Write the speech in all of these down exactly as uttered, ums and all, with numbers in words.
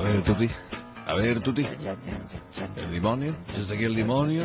ver, Tuti. A ver, Tuti. El demonio. ¿Desde aquí el demonio?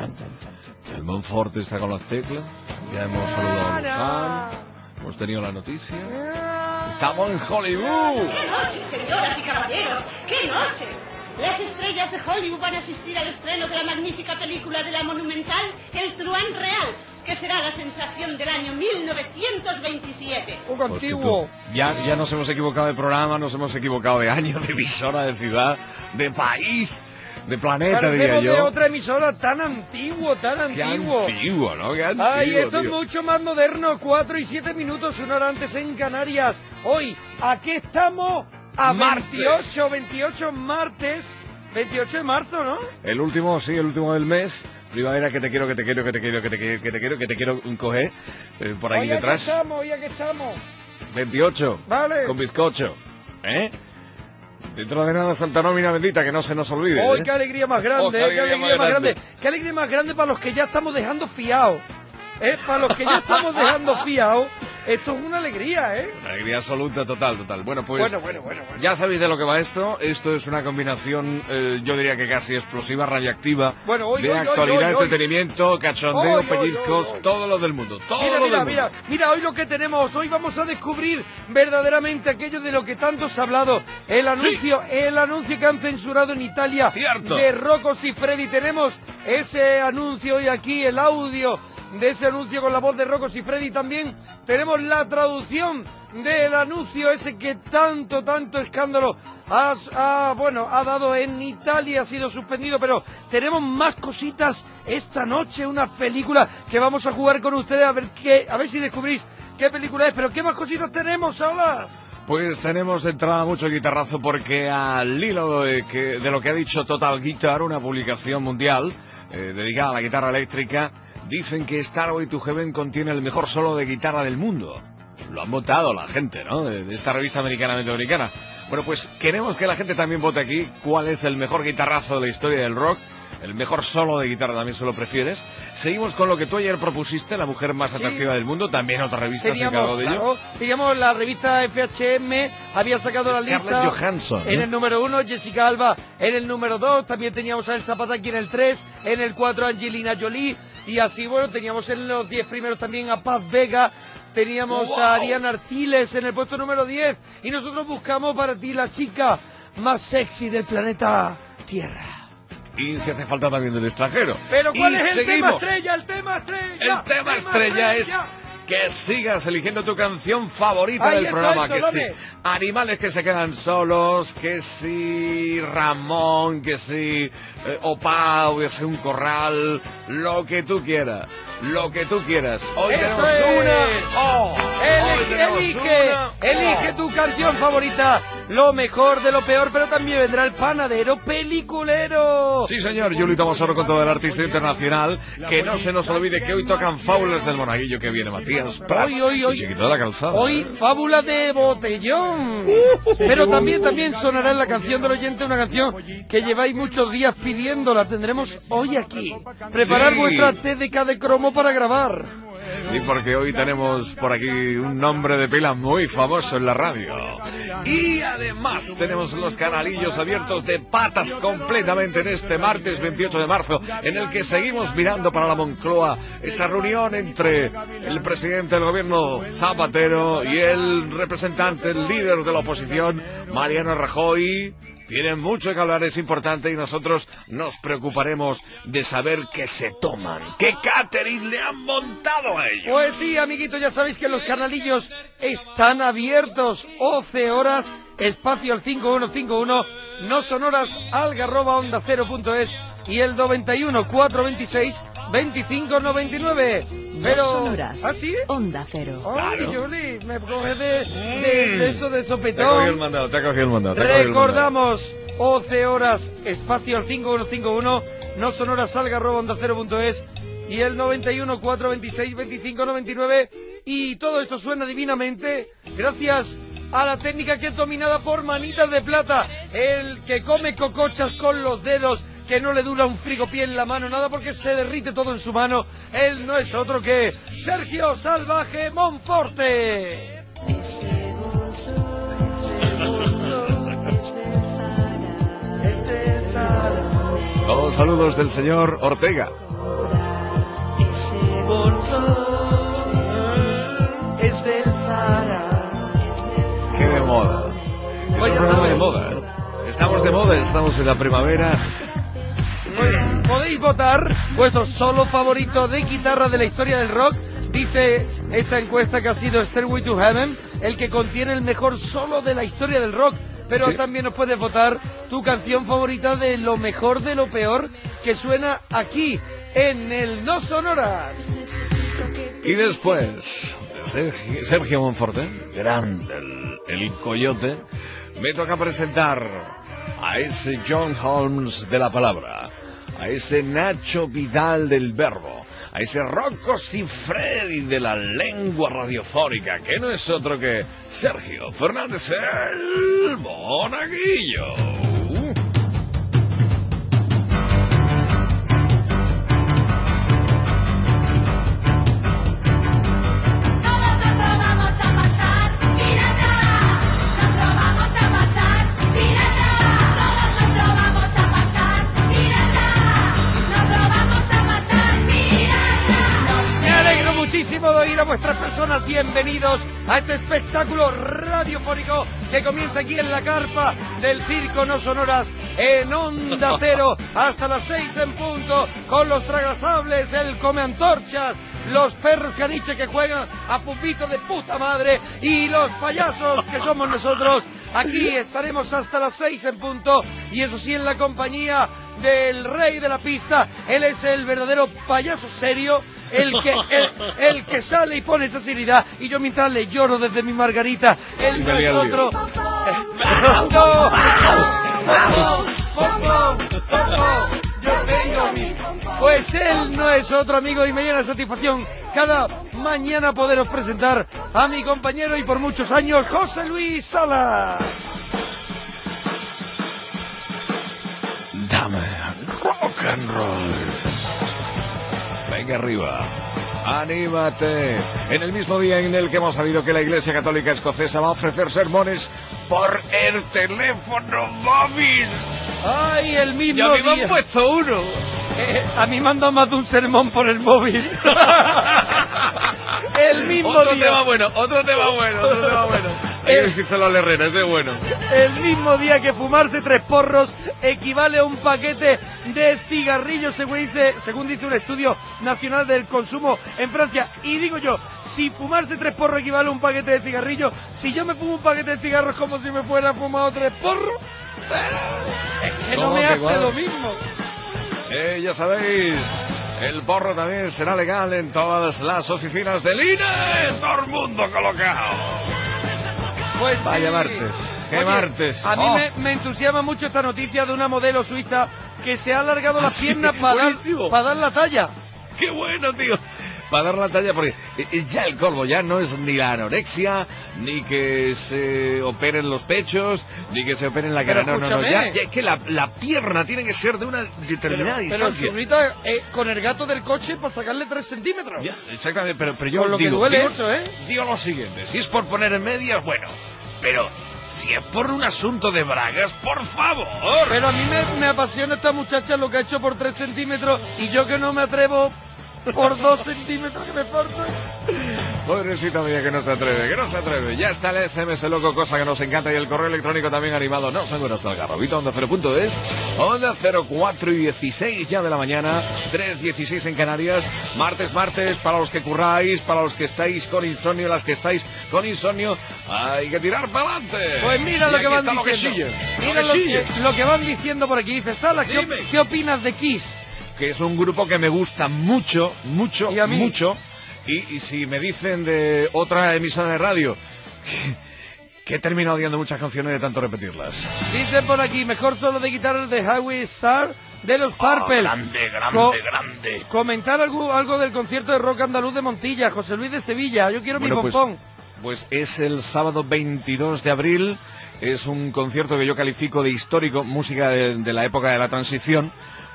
El Monforte está con las teclas. Ya hemos saludado a Luján. Hemos tenido la noticia. ¡Estamos en Hollywood! ¡Qué noche, señoras y caballeros! ¡Qué noche! Las estrellas de Hollywood van a asistir al estreno de la magnífica película de la Monumental, El Truán Real, que será la sensación del año mil novecientos veintisiete. Un antiguo. Ya, ya nos hemos equivocado de programa, nos hemos equivocado de año, de emisora, de ciudad, de país, de planeta, diría yo. de otra emisora tan antiguo, tan Qué antiguo. antiguo, ¿no? Qué antiguo, Ay, esto tío. es mucho más moderno. Cuatro y siete minutos, una hora antes en Canarias. Hoy, aquí estamos a Martes. veintiocho, veintiocho martes, veintiocho de marzo, ¿no? El último, sí, el último del mes. Primavera, que te quiero, que te quiero, que te quiero, que te quiero, que te quiero, que te quiero coger eh, por aquí Hoy detrás. aquí estamos, hoy aquí estamos. veintiocho. Vale. Con bizcocho. ¿Eh? Dentro de nada, Santa Nómina bendita, que no se nos olvide. Hoy ¿eh? qué alegría más grande, Oh, qué eh, qué alegría alegría más más grande. grande. Qué alegría más grande para los que ya estamos dejando fiados. ¿Eh? Para los que ya estamos dejando fiados, esto es una alegría, ¿eh? Una alegría absoluta, total, total. Bueno, pues Bueno, bueno, bueno, bueno. ya sabéis de lo que va esto. Esto es una combinación, eh, yo diría que casi explosiva, radiactiva, Bueno, hoy, de hoy, hoy, actualidad, hoy, hoy. entretenimiento, cachondeo, Hoy, hoy, pellizcos, hoy, hoy. todo lo del mundo. Todo Mira, lo mira, del mira, mundo. mira, hoy lo que tenemos, hoy vamos a descubrir verdaderamente aquello de lo que tanto se ha hablado, el anuncio, el anuncio que han censurado en Italia Cierto. de Rocco Siffredi. Tenemos ese anuncio hoy aquí, el audio de ese anuncio con la voz de Rocco Siffredi. También tenemos la traducción del anuncio ese que tanto, tanto escándalo ha, ha, bueno, ha dado en Italia, ha sido suspendido, pero tenemos más cositas esta noche, una película que vamos a jugar con ustedes a ver qué, a ver si descubrís qué película es, pero qué más cositas tenemos, Salas. Pues tenemos de entrada mucho guitarrazo porque al hilo de, que, de lo que ha dicho Total Guitar, una publicación mundial eh, dedicada a la guitarra eléctrica, dicen que Starway to Heaven contiene el mejor solo de guitarra del mundo. Lo han votado la gente, ¿no? De, de esta revista americanamente americana. Bueno, pues queremos que la gente también vote aquí cuál es el mejor guitarrazo de la historia del rock. El mejor solo de guitarra también se lo prefieres. Seguimos con lo que tú ayer propusiste, la mujer más atractiva Sí. del mundo. También otra revista se encargó Teníamos, de ello. claro, teníamos la revista F H M, había sacado la Scarlett lista. Johansson, ¿eh? En el número uno, Jessica Alba. En el número dos, también teníamos a Elsa Pataky en el tres. En el cuatro, Angelina Jolie. Y así, bueno, teníamos en los diez primeros también a Paz Vega. Teníamos ¡Wow! a Ariana Artiles en el puesto número diez. Y nosotros buscamos para ti la chica más sexy del planeta Tierra. Y si hace falta también del extranjero. Pero ¿cuál Y es el seguimos. tema estrella? El tema estrella. El tema estrella es que sigas eligiendo tu canción favorita Ay, del eso, programa. eso, que dame. sí, animales que se quedan solos, que si Ramón, que si eh, Opao, que si un corral, lo que tú quieras, lo que tú quieras. Hoy Eso tenemos es. una. Oh, hoy Elige, tenemos elige, una. elige tu canción favorita, lo mejor de lo peor, pero también vendrá el panadero peliculero. Sí, señor, Yuli Tomasoro con todo el artista internacional. Que no se nos olvide que hoy tocan Fábulas del Monaguillo, que viene Matías Prats, Hoy, hoy, hoy. el chiquito de la calzada. Hoy, fábula de botellón. Pero también, también sonará en la canción del oyente una canción que lleváis muchos días pidiendo. La tendremos hoy aquí. Preparad Sí. vuestra T D K de cromo para grabar. Sí, porque hoy tenemos por aquí un nombre de pila muy famoso en la radio. Y además tenemos los canalillos abiertos de patas completamente en este martes veintiocho de marzo, en el que seguimos mirando para la Moncloa esa reunión entre el presidente del gobierno Zapatero y el representante, el líder de la oposición, Mariano Rajoy. Tienen mucho que hablar, es importante, y nosotros nos preocuparemos de saber qué se toman, qué catering le han montado a ellos. Pues sí, amiguitos, ya sabéis que los canalillos están abiertos. once horas, espacio al cinco uno cinco uno, no sonoras, algarroba onda cero punto es y el noventa y uno, cuatrocientos veintiséis, veinticinco noventa y nueve. Pero... Dos sonoras. ¿Ah, sí? Onda Cero. Ay, Claro. Juli, me coges de, de, de eso de Te ha cogido el sopetón. mandado, te ha cogido el mandado. te ha cogido el mandado. Recordamos, once horas, espacio al cinco uno cinco uno, no sonoras, algarroba onda cero punto es y el noventa y uno, cuatrocientos veintiséis, veinticinco noventa y nueve. Y todo esto suena divinamente gracias a la técnica que es dominada por Manitas de Plata, el que come cocochas con los dedos, que no le dura un frigopié en la mano, nada, porque se derrite todo en su mano. Él no es otro que Sergio Salvaje Monforte. saludos del señor Ortega. Ese bolso es del Sahara. Qué de moda. Es un programa de moda. Estamos de moda, estamos en la primavera. Pues podéis votar vuestro solo favorito de guitarra de la historia del rock. Dice esta encuesta que ha sido Stairway to Heaven, el que contiene el mejor solo de la historia del rock. Pero sí, también nos puedes votar tu canción favorita de lo mejor de lo peor que suena aquí en el No Sonoras. Y después, Sergio, Sergio Monforte, grande, el, el coyote, me toca presentar a ese John Holmes de la palabra, a ese Nacho Vidal del verbo, a ese Rocco Siffredi de la lengua radiofónica, que no es otro que Sergio Fernández el Monaguillo. Muchísimo de oír a vuestras personas. Bienvenidos a este espectáculo radiofónico que comienza aquí en la carpa del Circo No Sonoras en Onda Cero hasta las seis en punto, con los tragasables, el come antorchas, los perros caniche que juegan a pupito de puta madre y los payasos que somos nosotros. Aquí estaremos hasta las seis en punto, y eso sí, en la compañía del rey de la pista. Él es el verdadero payaso serio, el que el, el que sale y pone esa seriedad, y yo mientras le lloro desde mi margarita. Él no es otro. Yo tengo mi... Pues él no es otro, amigo, y me llena de satisfacción cada mañana poderos presentar a mi compañero y por muchos años, José Luis Salas. Dame rock and roll. Venga arriba, anímate. En el mismo día en el que hemos sabido que la Iglesia Católica Escocesa va a ofrecer sermones por el teléfono móvil. ¡Ay, el mismo día! Y a mí día. me han puesto uno. Eh, a mí me han dado más de un sermón por el móvil. El mismo otro día. tema bueno, otro tema bueno, otro tema bueno. Hay que decírselo a la Herrera, ese es bueno. El mismo día que fumarse tres porros equivale a un paquete de cigarrillos, según dice, según dice un estudio nacional del consumo en Francia. Y digo yo, si fumarse tres porros equivale a un paquete de cigarrillos, si yo me fumo un paquete de cigarros como si me fuera fumado tres porros, es que no me hace igual? Lo mismo. Eh, ya sabéis, el porro también será legal en todas las oficinas del I N E. Todo el mundo colocado. Pues vaya sí. martes, qué Oye, martes. A mí oh. me, me entusiasma mucho esta noticia de una modelo suiza que se ha alargado las ¿Ah, piernas sí? para dar, para dar la talla. ¡Qué bueno, tío! Para dar la talla, porque es ya el colmo, ya no es ni la anorexia, ni que se operen los pechos, ni que se operen la cara, no, no, no, ya, ya es que la, la pierna tiene que ser de una determinada pero, distancia. Pero Churrita, eh, con el gato del coche para sacarle tres centímetros. Ya, exactamente, pero, pero yo con lo digo, que duele digo, eso, ¿eh? Digo lo siguiente, si es por poner en medias, bueno, pero si es por un asunto de bragas, por favor. Pero a mí me, me apasiona esta muchacha lo que ha hecho por tres centímetros, y yo que no me atrevo por dos centímetros que me faltan. Pobrecita mía, que no se atreve, que no se atreve. Ya está el S M S loco, cosa que nos encanta, y el correo electrónico también animado. No son horas al garrobito, onda cero punto es, onda cero cuatro y dieciséis ya de la mañana, tres dieciséis en Canarias. Martes, martes, para los que curráis, para los que estáis con insomnio, las que estáis con insomnio, hay que tirar para adelante. Pues mira y lo que van lo diciendo. Que mira lo, lo, que que, lo que van diciendo por aquí. Dice, Sala, ¿qué, ¿qué opinas de Kiss? Que es un grupo que me gusta mucho, mucho, ¿Y a mí? mucho. Y, y si me dicen de otra emisora de radio que, que he terminado odiando muchas canciones de tanto repetirlas. Dicen por aquí, mejor solo de guitarra de Highway Star de los Purple. Oh, grande, grande, Co grande. Comentar algo, algo del concierto de rock andaluz de Montilla, José Luis de Sevilla. Yo quiero bueno, mi pompón. Pues, pues es el sábado veintidós de abril. Es un concierto que yo califico de histórico, música de, de la época de la transición,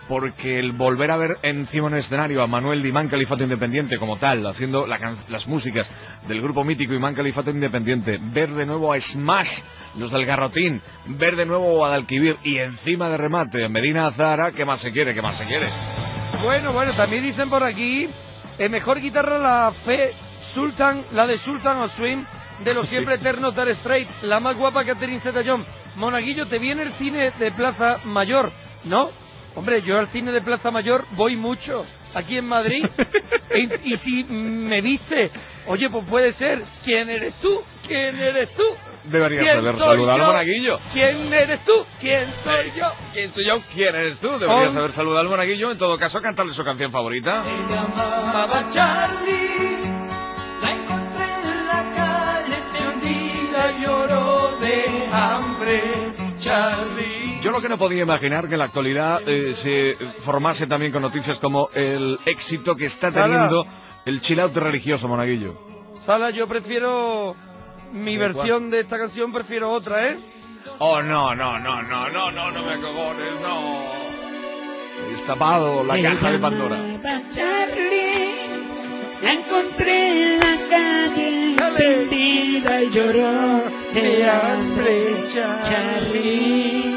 porque el volver a ver encima en el escenario a Manuel de Imán Califato Independiente como tal, haciendo la can las músicas del grupo mítico Imán Califato Independiente, ver de nuevo a Smash, los del Garrotín, ver de nuevo a Guadalquivir y encima de remate Medina Azahara, ¿qué más se quiere? ¿Qué más se quiere? Bueno, bueno, también dicen por aquí, eh, mejor guitarra la Fe Sultan, la de Sultan of Swing, de los siempre sí. eternos Dire Straits, la más guapa Catherine Zeta-Jones. Monaguillo, ¿te viene el cine de Plaza Mayor? ¿No? Hombre, yo al cine de Plaza Mayor voy mucho, aquí en Madrid, y, y si me viste, oye, pues puede ser, ¿quién eres tú? ¿Quién eres tú? Deberías haber saludado al Monaguillo. ¿Quién eres tú? ¿Quién soy yo? ¿Quién soy yo? ¿Quién eres tú? Deberías haber saludado al Monaguillo. En todo caso, cantarle su canción favorita. Me llamaba Charlie, la encontré en la calle extendida y lloró de hambre, Charlie. Yo lo que no podía imaginar que en la actualidad eh, se formase también con noticias como el éxito que está teniendo Sala. el chill out religioso, Monaguillo. Sala, yo prefiero mi versión cuál? de esta canción, prefiero otra, ¿eh? Oh, no, no, no, no, no, no, no me acogones, no. Destapado la caja de Pandora. Charlie, la encontré en la calle tendida y lloró de hambre, Charlie.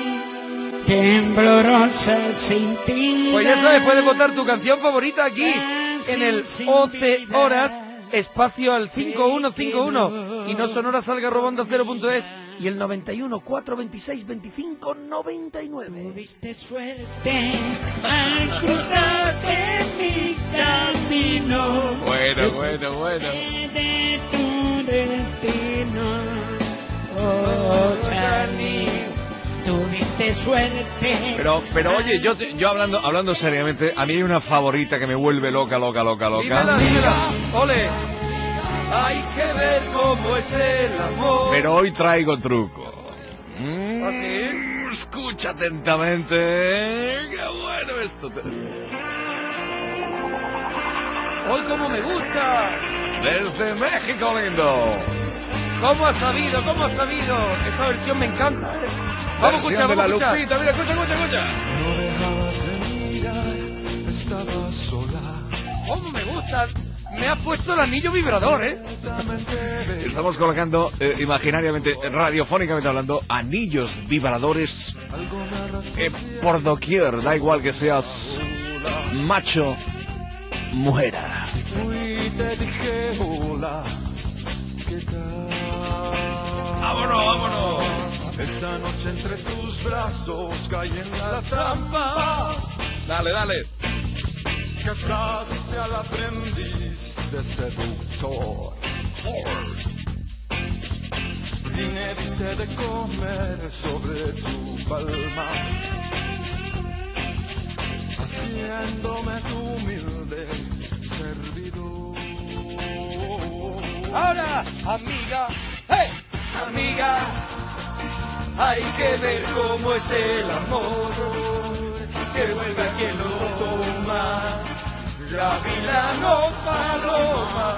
Temblorosa sin ti. Pues ya sabes, puedes votar tu canción favorita aquí en el once horas espacio al cinco uno cinco uno y no sonora salga robando cero punto es y el noventa y uno, cuatro veintiséis, veinticinco, noventa y nueve. Tuviste suerte al cruzarte mi camino. Bueno, bueno, bueno. De tu destino, oh Charlie. Tuviste suerte. Pero, pero oye, yo, te, yo hablando, hablando seriamente, a mí hay una favorita que me vuelve loca, loca, loca, loca. Dímela, dímela. Ole. Hay que ver cómo es el amor. Pero hoy traigo truco. ¿Ah, sí? Escucha atentamente. Qué bueno esto. Hoy como me gusta. Desde México, lindo. ¿Cómo has sabido? ¿Cómo has sabido? Esa versión me encanta. Vamos a escuchar, vamos a escuchar. Lupita, mira, escucha, escucha, escucha. No dejabas de mirar, estabas sola. ¿Cómo me gusta? Me has puesto el anillo vibrador, ¿eh? Estamos colocando, eh, imaginariamente, radiofónicamente hablando, anillos vibradores eh, por doquier. Da igual que seas macho, mujer. Fui, te dije hola, ¿qué tal? ¡Vámonos, vámonos! Esa noche entre tus brazos caí en la trampa. Dale, dale. Casaste al aprendiz de seductor. Y me diste de comer sobre tu palma, haciéndome tu humilde servidor. Ahora, amiga, hey, amiga, hay que ver cómo es el amor, que vuelva quien lo toma, gavilano paloma,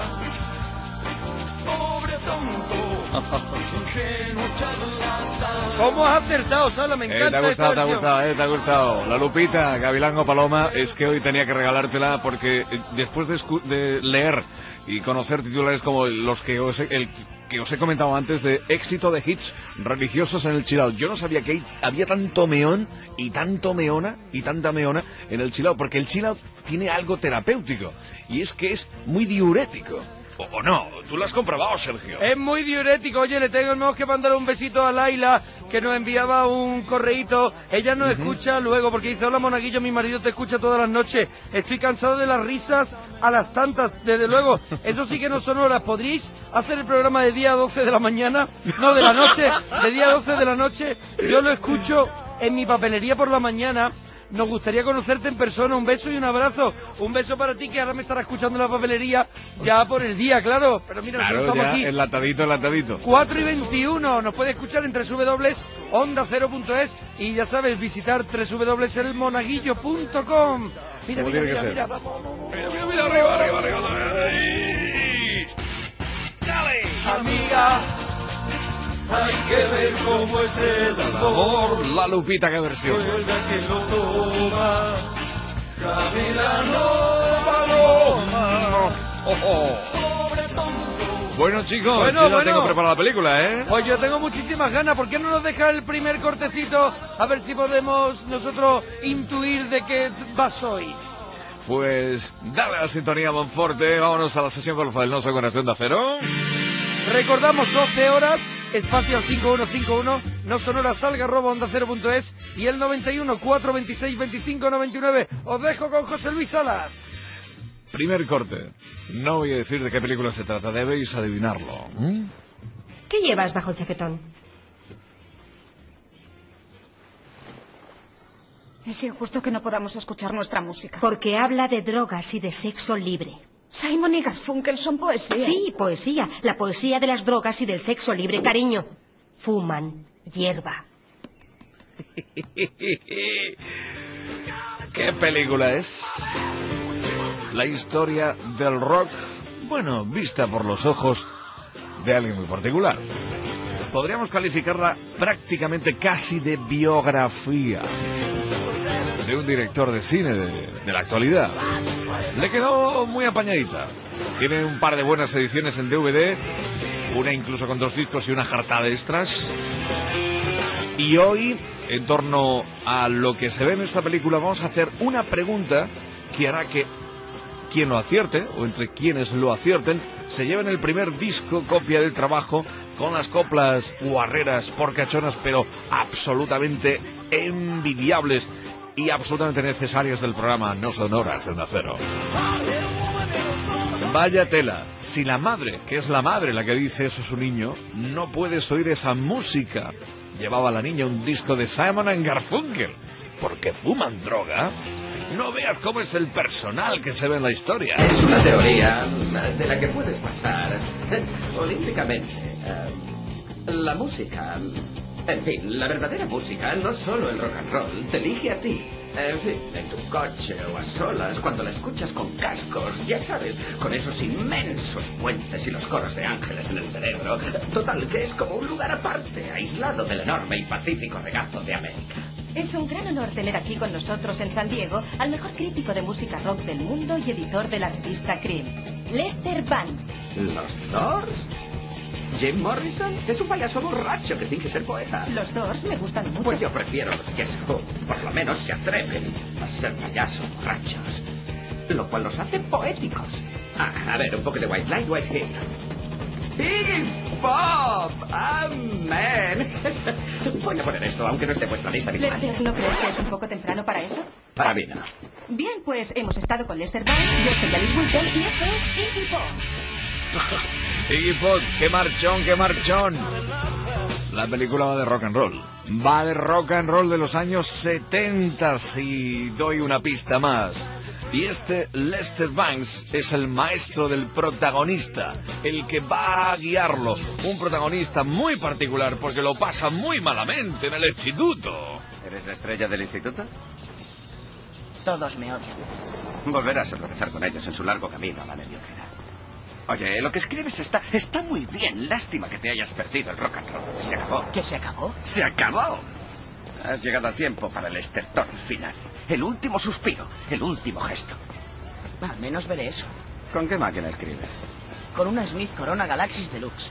pobre tonto, ingenuo charlatán. ¿Cómo has acertado, Sala? Me encanta. Eh, te ha gustado, esta te ha gustado, eh, te ha gustado. La Lupita, Gavilango Paloma, es que hoy tenía que regalártela porque eh, después de, de leer y conocer titulares como los que os he, el que os he comentado antes de éxito de hits religiosos en el chill out, yo no sabía que había tanto meón y tanto meona y tanta meona en el chill out, porque el chill out tiene algo terapéutico y es que es muy diurético. ¿O, o no? ¿Tú lo has comprobado, Sergio? Es muy diurético. Oye, le tenemos que mandar un besito a Laila, que nos enviaba un correíto. Ella nos uh-huh. escucha luego, porque dice: hola, Monaguillo, mi marido te escucha todas las noches. Estoy cansado de las risas a las tantas, desde luego. Eso sí que no son horas. ¿Podríais hacer el programa de día doce de la mañana? No, de la noche, de día doce de la noche. Yo lo escucho en mi papelería por la mañana. Nos gustaría conocerte en persona. Un beso y un abrazo. Un beso para ti, que ahora me estará escuchando en la papelería ya por el día, claro. Pero mira, claro, estamos ya, aquí. enlatadito, enlatadito. cuatro y veintiuno. Nos puede escuchar en doble u doble u doble u punto onda cero punto es y ya sabes, visitar doble u doble u doble u punto el monaguillo punto com. Mira, mira, mira, mira, vamos, vamos. Mira, mira, mira, arriba, arriba, arriba. ¡Ay! ¡Dale! Amiga, hay que ver cómo es el amor. La Lupita, qué versión. Que lo toma, Oh, oh. Bueno, chicos, Bueno, yo ya bueno. tengo preparada la película, ¿eh? Pues yo tengo muchísimas ganas. ¿Por qué no nos deja el primer cortecito? A ver si podemos nosotros intuir de qué vas hoy. Pues dale a la sintonía, Monforte. Vámonos a la sesión golfa del No Soy Conexión de Acero. Recordamos, doce horas, espacio al cinco uno cinco uno, no sonora salga arroba onda cero punto es y el noventa y uno, cuatro veintiséis, veinticinco noventa y nueve. Os dejo con José Luis Salas. Primer corte. No voy a decir de qué película se trata, debéis adivinarlo. ¿Mm? ¿Qué llevas bajo el chaquetón? Es injusto que no podamos escuchar nuestra música. Porque habla de drogas y de sexo libre. Simon y Garfunkel son poesía. Sí, poesía. La poesía de las drogas y del sexo libre, cariño. Fuman hierba. ¿Qué película es? La historia del rock, bueno, vista por los ojos de alguien muy particular. Podríamos calificarla prácticamente casi de biografía de un director de cine de, de la actualidad. Le quedó muy apañadita. Tiene un par de buenas ediciones en D V D, una incluso con dos discos y una jartada de extras. Y hoy, en torno a lo que se ve en esta película, vamos a hacer una pregunta que hará que quien lo acierte, o entre quienes lo acierten, se lleven el primer disco copia del trabajo con las coplas guarreras, porcachonas, pero absolutamente envidiables y absolutamente necesarias del programa No Sonoras de Onda Cero. Vaya tela, si la madre, que es la madre la que dice eso a su niño, no puedes oír esa música. Llevaba la niña un disco de Simon and Garfunkel, porque fuman droga. No veas cómo es el personal que se ve en la historia. Es una teoría de la que puedes pasar olímpicamente. Uh, la música, en fin, la verdadera música, no solo el rock and roll, te elige a ti. En fin, en tu coche o a solas, cuando la escuchas con cascos, ya sabes, con esos inmensos puentes y los coros de ángeles en el cerebro. Total, que es como un lugar aparte, aislado del enorme y pacífico regazo de América. Es un gran honor tener aquí con nosotros en San Diego al mejor crítico de música rock del mundo y editor de la revista Cream, Lester Bangs. ¿Los Doors? ¿Jim Morrison? Es un payaso borracho que finge ser poeta. Los Doors me gustan mucho. Pues yo prefiero los Yes Who. Por lo menos se atreven a ser payasos borrachos. Lo cual los hace poéticos. Ah, a ver, un poco de White Light, White Heat. ¡Iggy Pop! ¡Amén! Voy a poner esto, aunque no esté puesto en la lista habitual. Lester, ¿no crees que es un poco temprano para eso? Para mí no. Bien, pues hemos estado con Lester Bangs, yo soy Alice Wilkins y esto es Iggy Pop. Iggy Pop, qué marchón, qué marchón. La película va de rock and roll. Va de rock and roll de los años setenta, si doy una pista más. Y este Lester Bangs es el maestro del protagonista, el que va a guiarlo. Un protagonista muy particular porque lo pasa muy malamente en el instituto. ¿Eres la estrella del instituto? Todos me odian. Volverás a tropezar con ellos en su largo camino a la mediocridad. Oye, lo que escribes está, está muy bien. Lástima que te hayas perdido el rock and roll. Se acabó. ¿Qué se acabó? ¡Se acabó! Has llegado a tiempo para el estertor final. El último suspiro, el último gesto. Al menos veré eso. ¿Con qué máquina escribes? Con una Smith Corona Galaxis Deluxe.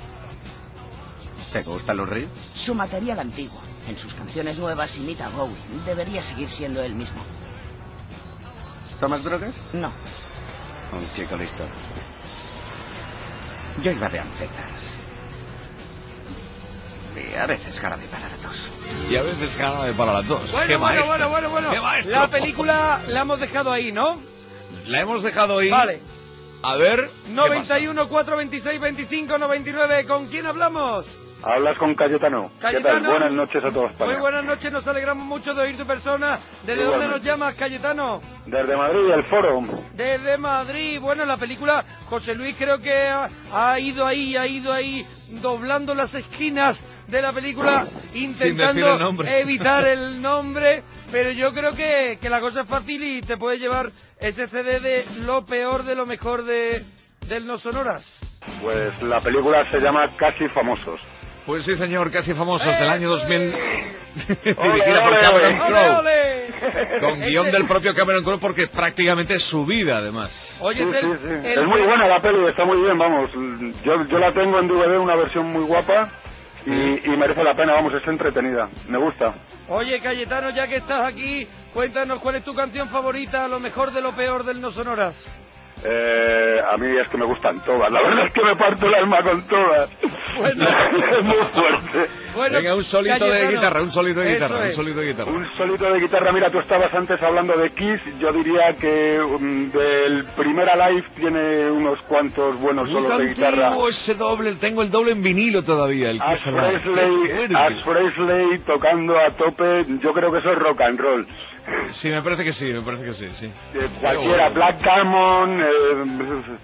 ¿Te gustan los riffs? Su material antiguo. En sus canciones nuevas imita a Bowie. Debería seguir siendo él mismo. ¿Tomas drogas? No. Un chico listo. Yo iba de ancetas. Y a veces jarabe para la tos. Y a veces jarabe para las dos. Bueno, ¡Qué bueno, maestro! bueno, bueno, bueno. ¡Qué maestro! La película la hemos dejado ahí, ¿no? La hemos dejado ahí. Vale. A ver. ¿qué noventa y pasa? uno, cuatro veintiséis, veinticinco noventa y nueve. ¿Con quién hablamos? Hablas con Cayetano. ¿Qué Cayetano. tal? Buenas noches a todos. Muy buenas noches, nos alegramos mucho de oír tu persona. ¿Desde dónde Igualmente. nos llamas, Cayetano? Desde Madrid, el foro. Desde Madrid. Bueno, la película, José Luis creo que ha, ha ido ahí, ha ido ahí, doblando las esquinas de la película, Sin decir el intentando nombre. evitar el nombre, pero yo creo que, que la cosa es fácil y te puedes llevar ese C D de lo peor de lo mejor de del No Sonoras. Pues la película se llama Casi Famosos. Pues sí, señor, casi famosos del año dos mil. ¡Eh! Dirigida por ole, Cameron ole. ¡Ole, Crowe. ole! con guión del propio Cameron Crowe, porque prácticamente es su vida, además. Oye, Sí, es, sí, el, sí. el- Es muy buena la peli, está muy bien, vamos. Yo, yo la tengo en D V D, una versión muy guapa, y, y merece la pena, vamos, es entretenida. Me gusta. Oye, Cayetano, ya que estás aquí, cuéntanos cuál es tu canción favorita, lo mejor de lo peor del No Sonoras. Eh, a mí es que me gustan todas, la verdad es que me parto el alma con todas. Bueno. Es muy fuerte. Bueno, Venga, un solito de Cayetano, guitarra, un solito de eso guitarra, un es. solito de guitarra. Un solito de guitarra, mira, tú estabas antes hablando de Kiss, yo diría que um, del primer Alive tiene unos cuantos buenos Nunca solos de guitarra. antiguo ese doble, tengo el doble en vinilo todavía, el Ash Kiss Alive. Frehley, Qué fuerte. Ash Frehley tocando a tope, yo creo que eso es rock and roll. Sí, me parece que sí, me parece que sí, sí. Eh, cualquiera, Black Diamond, eh,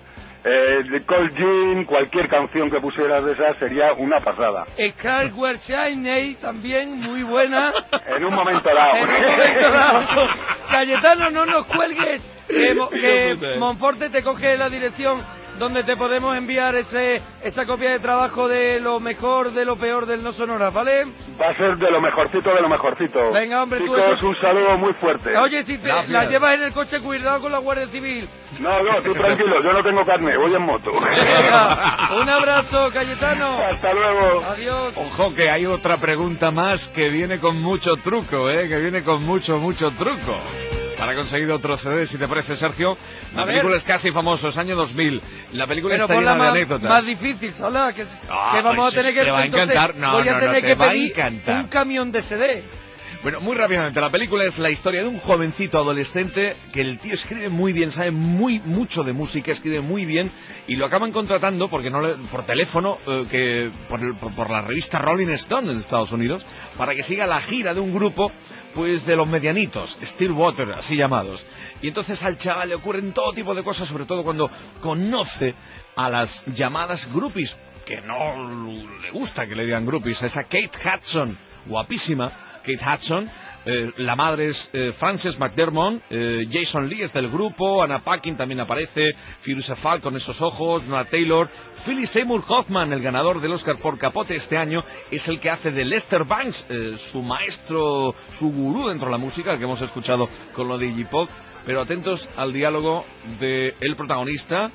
eh, Cold Jean, cualquier canción que pusieras de esas sería una pasada. Scarwell Shiney, también muy buena. En un momento dado. En un momento dado. Cayetano, no nos cuelgues, que, Mo- que puta. Monforte te coge la dirección donde te podemos enviar ese esa copia de trabajo de lo mejor, de lo peor del No Sonoras, ¿vale? Va a ser de lo mejorcito de lo mejorcito. Venga, hombre, tú Chicos, eso- un saludo muy fuerte. Oye, si te Gracias. la llevas en el coche, cuidado con la Guardia Civil. No, no, tú tranquilo, yo no tengo carne, voy en moto. Venga, un abrazo, Cayetano. Hasta luego. Adiós. Ojo que hay otra pregunta más que viene con mucho truco, ¿eh? Que viene con mucho, mucho truco. Para conseguir otro C D, si te parece, Sergio. La A película ver. es Casi Famosos, año dos mil. La película Pero está ponla llena de más, anécdotas. más difícil, Sola, que, Ah, que vamos pues a tener que... te va a entonces encantar. No, voy a no, no, tener te que va a pedir encantar. un camión de C D. Bueno, muy rápidamente, la película es la historia de un jovencito adolescente que el tío escribe muy bien, sabe muy mucho de música, escribe muy bien y lo acaban contratando porque no le- por teléfono eh, que por, el- por- por la revista Rolling Stone en Estados Unidos para que siga la gira de un grupo pues de los medianitos, Stillwater, así llamados. Y entonces al chaval le ocurren todo tipo de cosas, sobre todo cuando conoce a las llamadas groupies, que no le gusta que le digan groupies, esa Kate Hudson, guapísima, Kate Hudson, eh, la madre es eh, Frances McDermott, eh, Jason Lee es del grupo, Anna Paquin también aparece, Firuza Falk con esos ojos, Noah Taylor, Philip Seymour Hoffman, el ganador del Oscar por Capote este año, es el que hace de Lester Banks, eh, su maestro, su gurú dentro de la música, el que hemos escuchado con lo de Iggy Pop, pero atentos al diálogo de el protagonista,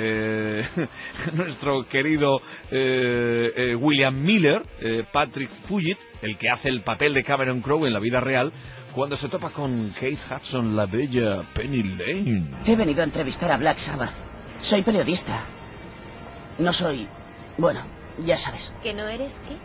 eh, nuestro querido eh, eh, William Miller, eh, Patrick Fugit, el que hace el papel de Cameron Crowe en la vida real, cuando se topa con Kate Hudson, la bella Penny Lane. He venido a entrevistar a Black Sabbath. Soy periodista. No soy... Bueno, ya sabes. ¿Que no eres qué?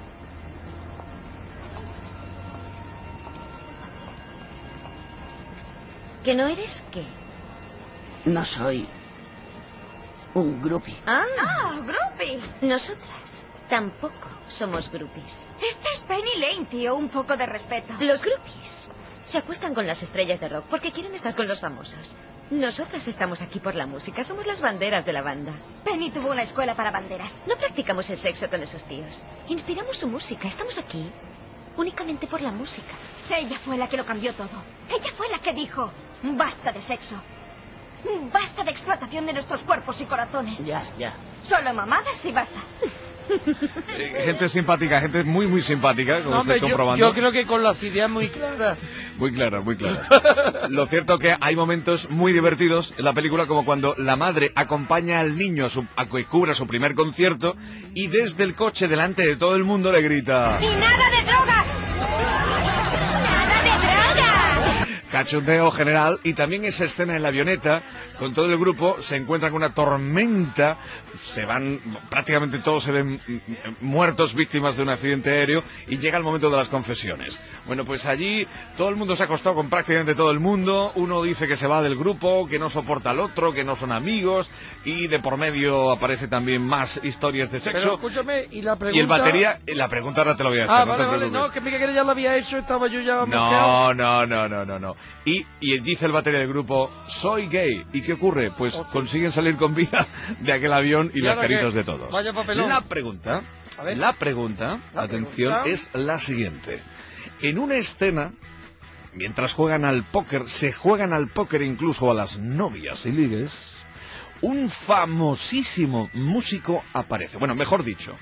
¿Que no eres qué? No soy... un groupie. Ah, groupie. Nosotras tampoco somos groupies. Esta es Penny Lane, tío. Un poco de respeto. Los groupies se acuestan con las estrellas de rock porque quieren estar con los famosos. Nosotras estamos aquí por la música, somos las banderas de la banda. Penny tuvo una escuela para banderas. No practicamos el sexo con esos tíos. Inspiramos su música, estamos aquí únicamente por la música. Ella fue la que lo cambió todo. Ella fue la que dijo, basta de sexo. Basta de explotación de nuestros cuerpos y corazones. Ya, ya. Solo mamadas y basta. Eh, gente simpática, gente muy muy simpática, como No, estoy hombre, yo, comprobando. yo creo que con las ideas muy claras. Muy claras, muy claras. Lo cierto que hay momentos muy divertidos en la película, como cuando la madre acompaña al niño a, su, a que cubra su primer concierto y desde el coche delante de todo el mundo le grita: ¡Y nada de drogas! ¡Nada de drogas! cachondeo general. Y también esa escena en la avioneta con todo el grupo, se encuentran con una tormenta, se van, prácticamente todos se ven muertos, víctimas de un accidente aéreo, y llega el momento de las confesiones. Bueno, pues allí todo el mundo se ha acostado con prácticamente todo el mundo, uno dice que se va del grupo, que no soporta al otro, que no son amigos, y de por medio aparece también más historias de sexo. Pero escúchame, y la pregunta... Y el batería, la pregunta ahora te la voy a hacer. Ah, no vale, te vale, preocupes. no, que me que ya lo había hecho, estaba yo ya... No, no, no, no, no, no. Y, y dice el batería del grupo, soy gay. ¿Y qué ocurre? Pues Hostia. consiguen salir con vida de aquel avión y, ¿Y las ahora caritas qué? de todos. Vaya papelón. La pregunta, A ver. la pregunta, La atención, pregunta. es la siguiente. En una escena, mientras juegan al póker, se juegan al póker incluso a las novias y ligues, un famosísimo músico aparece. Bueno, mejor dicho,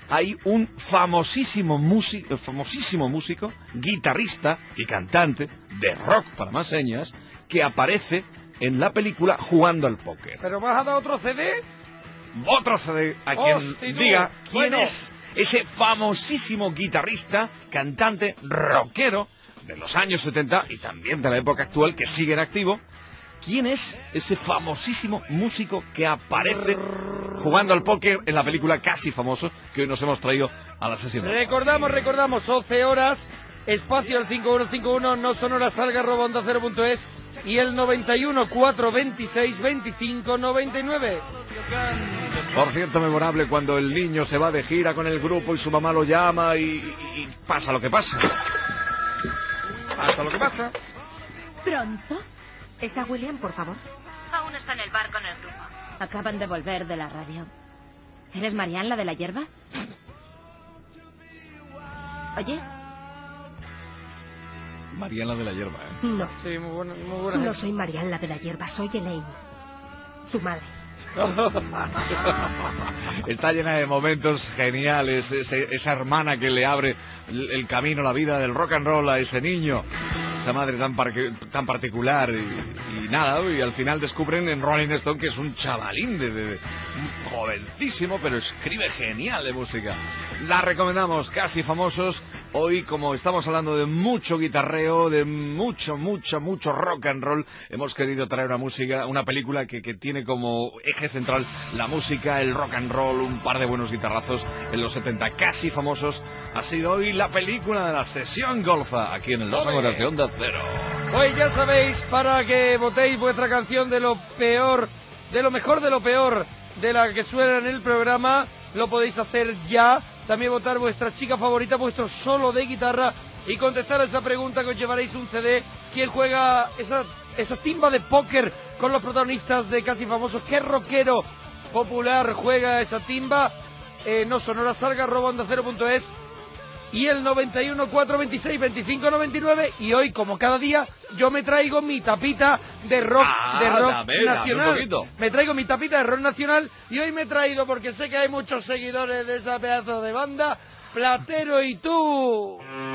hay un famosísimo músico, famosísimo músico, guitarrista y cantante de rock para más señas, que aparece en la película jugando al póker. ¿Pero me has dado otro C D? Otro C D a quien Hosti, diga quién bueno. es ese famosísimo guitarrista, cantante, rockero de los años setenta y también de la época actual que sigue en activo. ¿Quién es ese famosísimo músico que aparece jugando al póker en la película Casi Famoso que hoy nos hemos traído a la sesión? Recordamos, recordamos, once horas, espacio al cinco uno cinco uno, no son horas, salga arroba onda cero punto es y el noventa y uno, cuatrocientos veintiséis, veinticinco, noventa y nueve. Por cierto, memorable cuando el niño se va de gira con el grupo y su mamá lo llama y, y, y pasa lo que pasa. Pasa lo que pasa. ¿Pronto? ¿Está William, por favor? Aún está en el bar con el grupo. Acaban de volver de la radio. ¿Eres Marianne, la de la hierba? Oye, Mariana de la hierba, ¿eh? no. Sí, muy buena, muy buena No gente. soy Marianne, la de la hierba, soy Elaine. Su madre. Está llena de momentos geniales, ese, esa hermana que le abre el, el camino, la vida del rock and roll a ese niño, esa madre tan, par tan particular y, y nada, y al final descubren en Rolling Stone que es un chavalín, de, de, de, un jovencísimo, pero escribe genial de música. La recomendamos, Casi Famosos. Hoy, como estamos hablando de mucho guitarreo, de mucho, mucho, mucho rock and roll, hemos querido traer una música, una película que, que tiene como eje central la música, el rock and roll, un par de buenos guitarrazos en los setenta. Casi Famosos ha sido hoy la película de la sesión Golfa, aquí en el Los Ángeles de Onda Cero. Pues ya sabéis, para que votéis vuestra canción de lo peor, de lo mejor de lo peor, de la que suena en el programa, lo podéis hacer ya. También votar vuestra chica favorita, vuestro solo de guitarra y contestar a esa pregunta que os llevaréis un C D. ¿Quién juega esa, esa timba de póker con los protagonistas de Casi Famosos? ¿Qué rockero popular juega esa timba? Eh, no sonora salga, arroba onda cero punto es y el noventa y uno, cuatrocientos veintiséis, veinticinco, noventa y nueve. Y hoy, como cada día, yo me traigo mi tapita de rock, ah, de rock dame, nacional. dame un poquito. Me traigo mi tapita de rock nacional y hoy me he traído, porque sé que hay muchos seguidores de esa pedazo de banda, Platero y tú.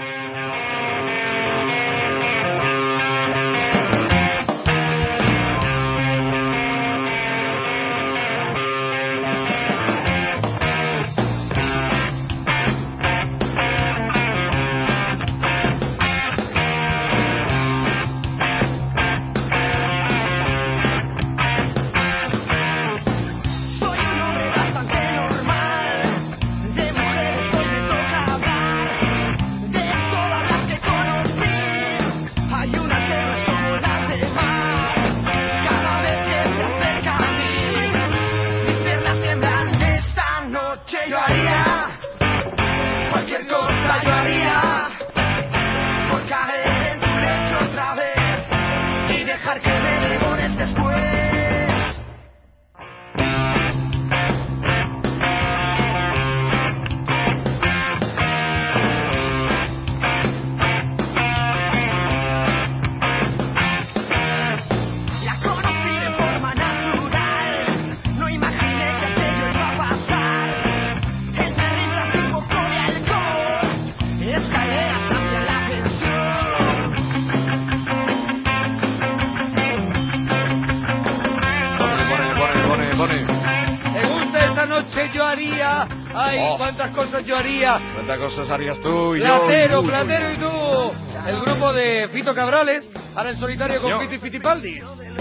Ay, oh. cuántas cosas yo haría. Cuántas cosas harías tú y Platero, yo. Y tú, Platero y tú. El grupo de Fito Cabrales, ahora en solitario con yo. Fito y Fitipaldi.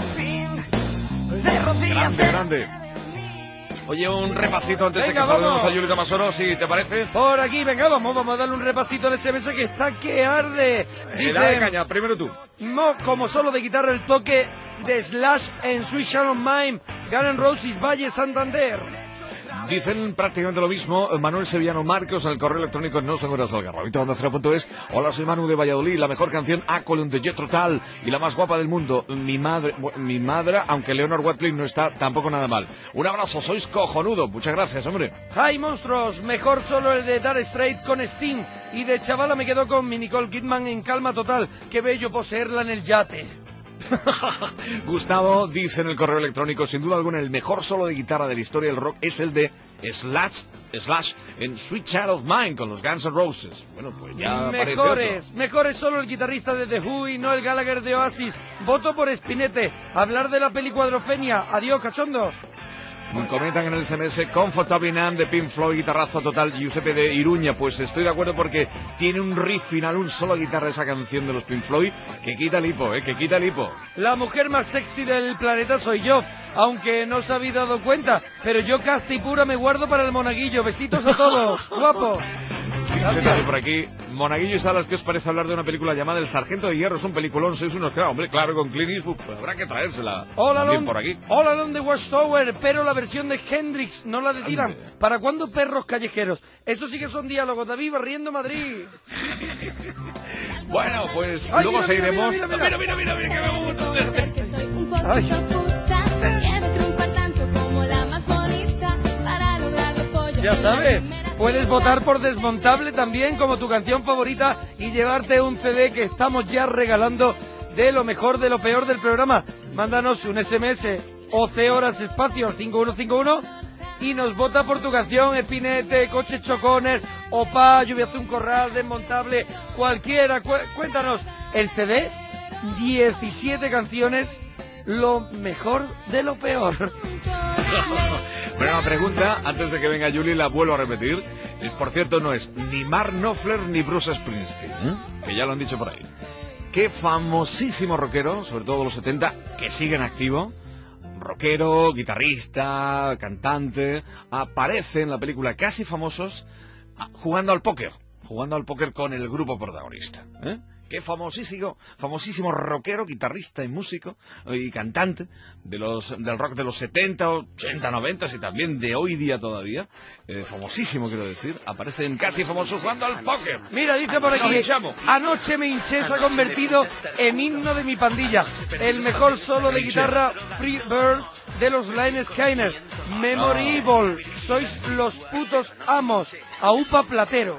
Grande, grande. Oye, un repasito antes venga, de que saludemos a Yuli Camasoro, si te parece. Por aquí, venga, vamos, vamos a darle un repasito al S M S que está que arde. Dice, eh, dale caña, primero tú. No, como solo de guitarra el toque de Slash en Sweet Sharon Mine, Guns N' Roses, Valle, Santander. Dicen prácticamente lo mismo. Manuel Sevillano Marcos en el correo electrónico no son horas al garrabito onda cero punto es. Hola, soy Manu de Valladolid. La mejor canción Acolum de Jethro Tull y la más guapa del mundo. Mi madre, mi madre, aunque Leonard Watley no está tampoco nada mal. Un abrazo, sois cojonudo. Muchas gracias, hombre. Hi, monstruos. Mejor solo el de Dire Straits con Sting. Y de chavala me quedo con mi Nicole Kidman en Calma Total. Qué bello poseerla en el yate. Gustavo dice en el correo electrónico, sin duda alguna el mejor solo de guitarra de la historia del rock es el de Slash, Slash en Sweet Child of Mine con los Guns N' Roses. Bueno, pues ya aparece Mejores, otro. mejores solo el guitarrista de The Who y no el Gallagher de Oasis. Voto por Spinette. Hablar de la peli Cuadrofenia. Adiós, cachondos. Comentan en el S M S Comfortable Man de Pink Floyd, guitarrazo total. Giuseppe de Iruña, pues estoy de acuerdo porque tiene un riff final, un solo guitarra esa canción de los Pink Floyd que quita el hipo, eh, que quita el hipo. La mujer más sexy del planeta soy yo, aunque no os habéis dado cuenta, pero yo casta y pura me guardo para el monaguillo. Besitos a todos, guapo. Gracias. Por aquí, Monaguillo y Salas, ¿qué os parece hablar de una película llamada El Sargento de Hierro? Es un peliculón, sois unos claro, hombre, claro, con Clint Eastwood, pues habrá que traérsela Hola, también por aquí. Hola, Alone de Watchtower, pero la versión de Hendrix, no la de Dylan. ¿Para cuándo perros callejeros? Eso sí que son diálogos, David, barriendo Madrid. Bueno, pues Ay, luego mira, seguiremos. Mira, mira, mira, mira, mira, mira que me gusta. Ay. Ya sabes, puedes votar por Desmontable también como tu canción favorita y llevarte un C D que estamos ya regalando de lo mejor, de lo peor del programa. Mándanos un S M S O C horas espacio cinco uno cinco uno y nos vota por tu canción, Espinete, Coches Chocones, Opa, Lluvia Azul Corral, Desmontable, cualquiera. Cu cuéntanos, el C D, diecisiete canciones, lo mejor de lo peor. Pero la pregunta, antes de que venga Julie, la vuelvo a repetir. Por cierto, no es ni Mark Knopfler ni Bruce Springsteen, ¿eh? Que ya lo han dicho por ahí. Qué famosísimo rockero, sobre todo de los setenta, que sigue en activo. Rockero, guitarrista, cantante, aparece en la película Casi Famosos jugando al póker, jugando al póker con el grupo protagonista, ¿eh? Qué famosísimo, famosísimo rockero, guitarrista y músico y cantante de los del rock de los setenta, ochenta, noventa y también de hoy día todavía, eh, famosísimo quiero decir, aparece en Casi Famosos jugando al póker. Mira, dice por aquí, anoche me hinché, se ha convertido en himno de mi pandilla, el mejor solo de guitarra Free Bird de los Line Skyner, Memorable, sois los putos amos, Aupa Platero.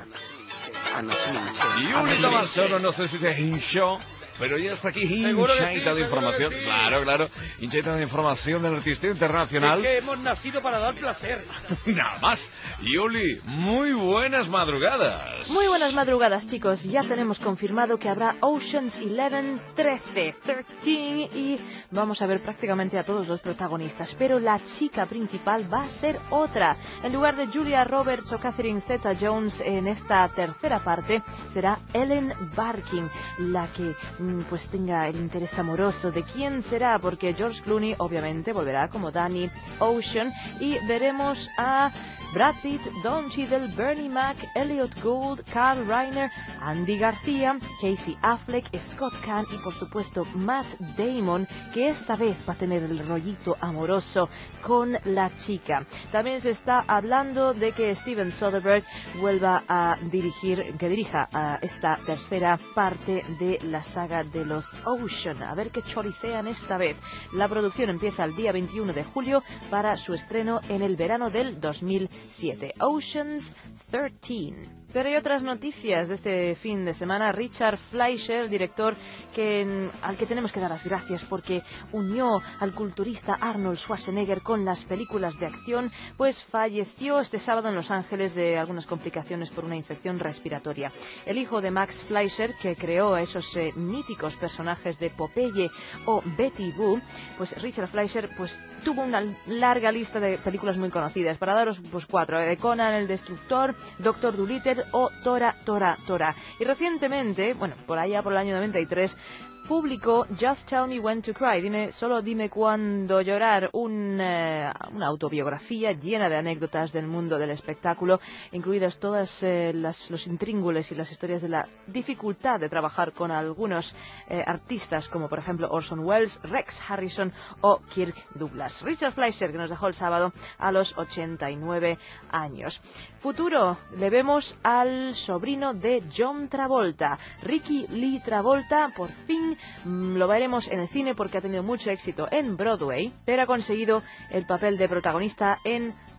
Y un hito más solo, no sé si te hinchó, pero ya está aquí hinchadita de información. Claro, claro, hinchadita de información del artista internacional. Es que hemos nacido para dar placer. Nada más. Yuli, muy buenas madrugadas. Muy buenas madrugadas, chicos. Ya tenemos confirmado que habrá Ocean's Eleven, trece, trece, y vamos a ver prácticamente a todos los protagonistas. Pero la chica principal va a ser otra. En lugar de Julia Roberts o Catherine Zeta-Jones en esta tercera parte, será Ellen Barkin, la que pues tenga el interés amoroso. ¿De quién será? Porque George Clooney obviamente volverá como Danny Ocean y veremos a Brad Pitt, Don Cheadle, Bernie Mac, Elliot Gould, Carl Reiner, Andy García, Casey Affleck, Scott Caan y por supuesto Matt Damon, que esta vez va a tener el rollito amoroso con la chica. También se está hablando de que Steven Soderbergh vuelva a dirigir, que dirija a esta tercera parte de la saga de los Ocean. A ver qué choricean esta vez. La producción empieza el día veintiuno de julio para su estreno en el verano del dos mil siete. Ocean's trece. Pero hay otras noticias de este fin de semana. Richard Fleischer, director que, al que tenemos que dar las gracias porque unió al culturista Arnold Schwarzenegger con las películas de acción, pues falleció este sábado en Los Ángeles de algunas complicaciones por una infección respiratoria. El hijo de Max Fleischer, que creó a esos eh, míticos personajes de Popeye o Betty Boo, pues Richard Fleischer pues tuvo una larga lista de películas muy conocidas. Para daros pues cuatro: eh, Conan el Destructor, Doctor Dolittle o Tora, Tora, Tora. Y recientemente, bueno, por allá por el año noventa y tres, publicó Just Tell Me When to Cry, dime, solo dime cuándo llorar, un, eh, una autobiografía llena de anécdotas del mundo del espectáculo, incluidas todas eh, las, los intríngules y las historias de la dificultad de trabajar con algunos eh, artistas, como por ejemplo Orson Welles, Rex Harrison o Kirk Douglas. Richard Fleischer, que nos dejó el sábado a los ochenta y nueve años. Futuro, le vemos al sobrino de John Travolta, Ricky Lee Travolta. Por fin mmm, lo veremos en el cine porque ha tenido mucho éxito en Broadway, pero ha conseguido el papel de protagonista en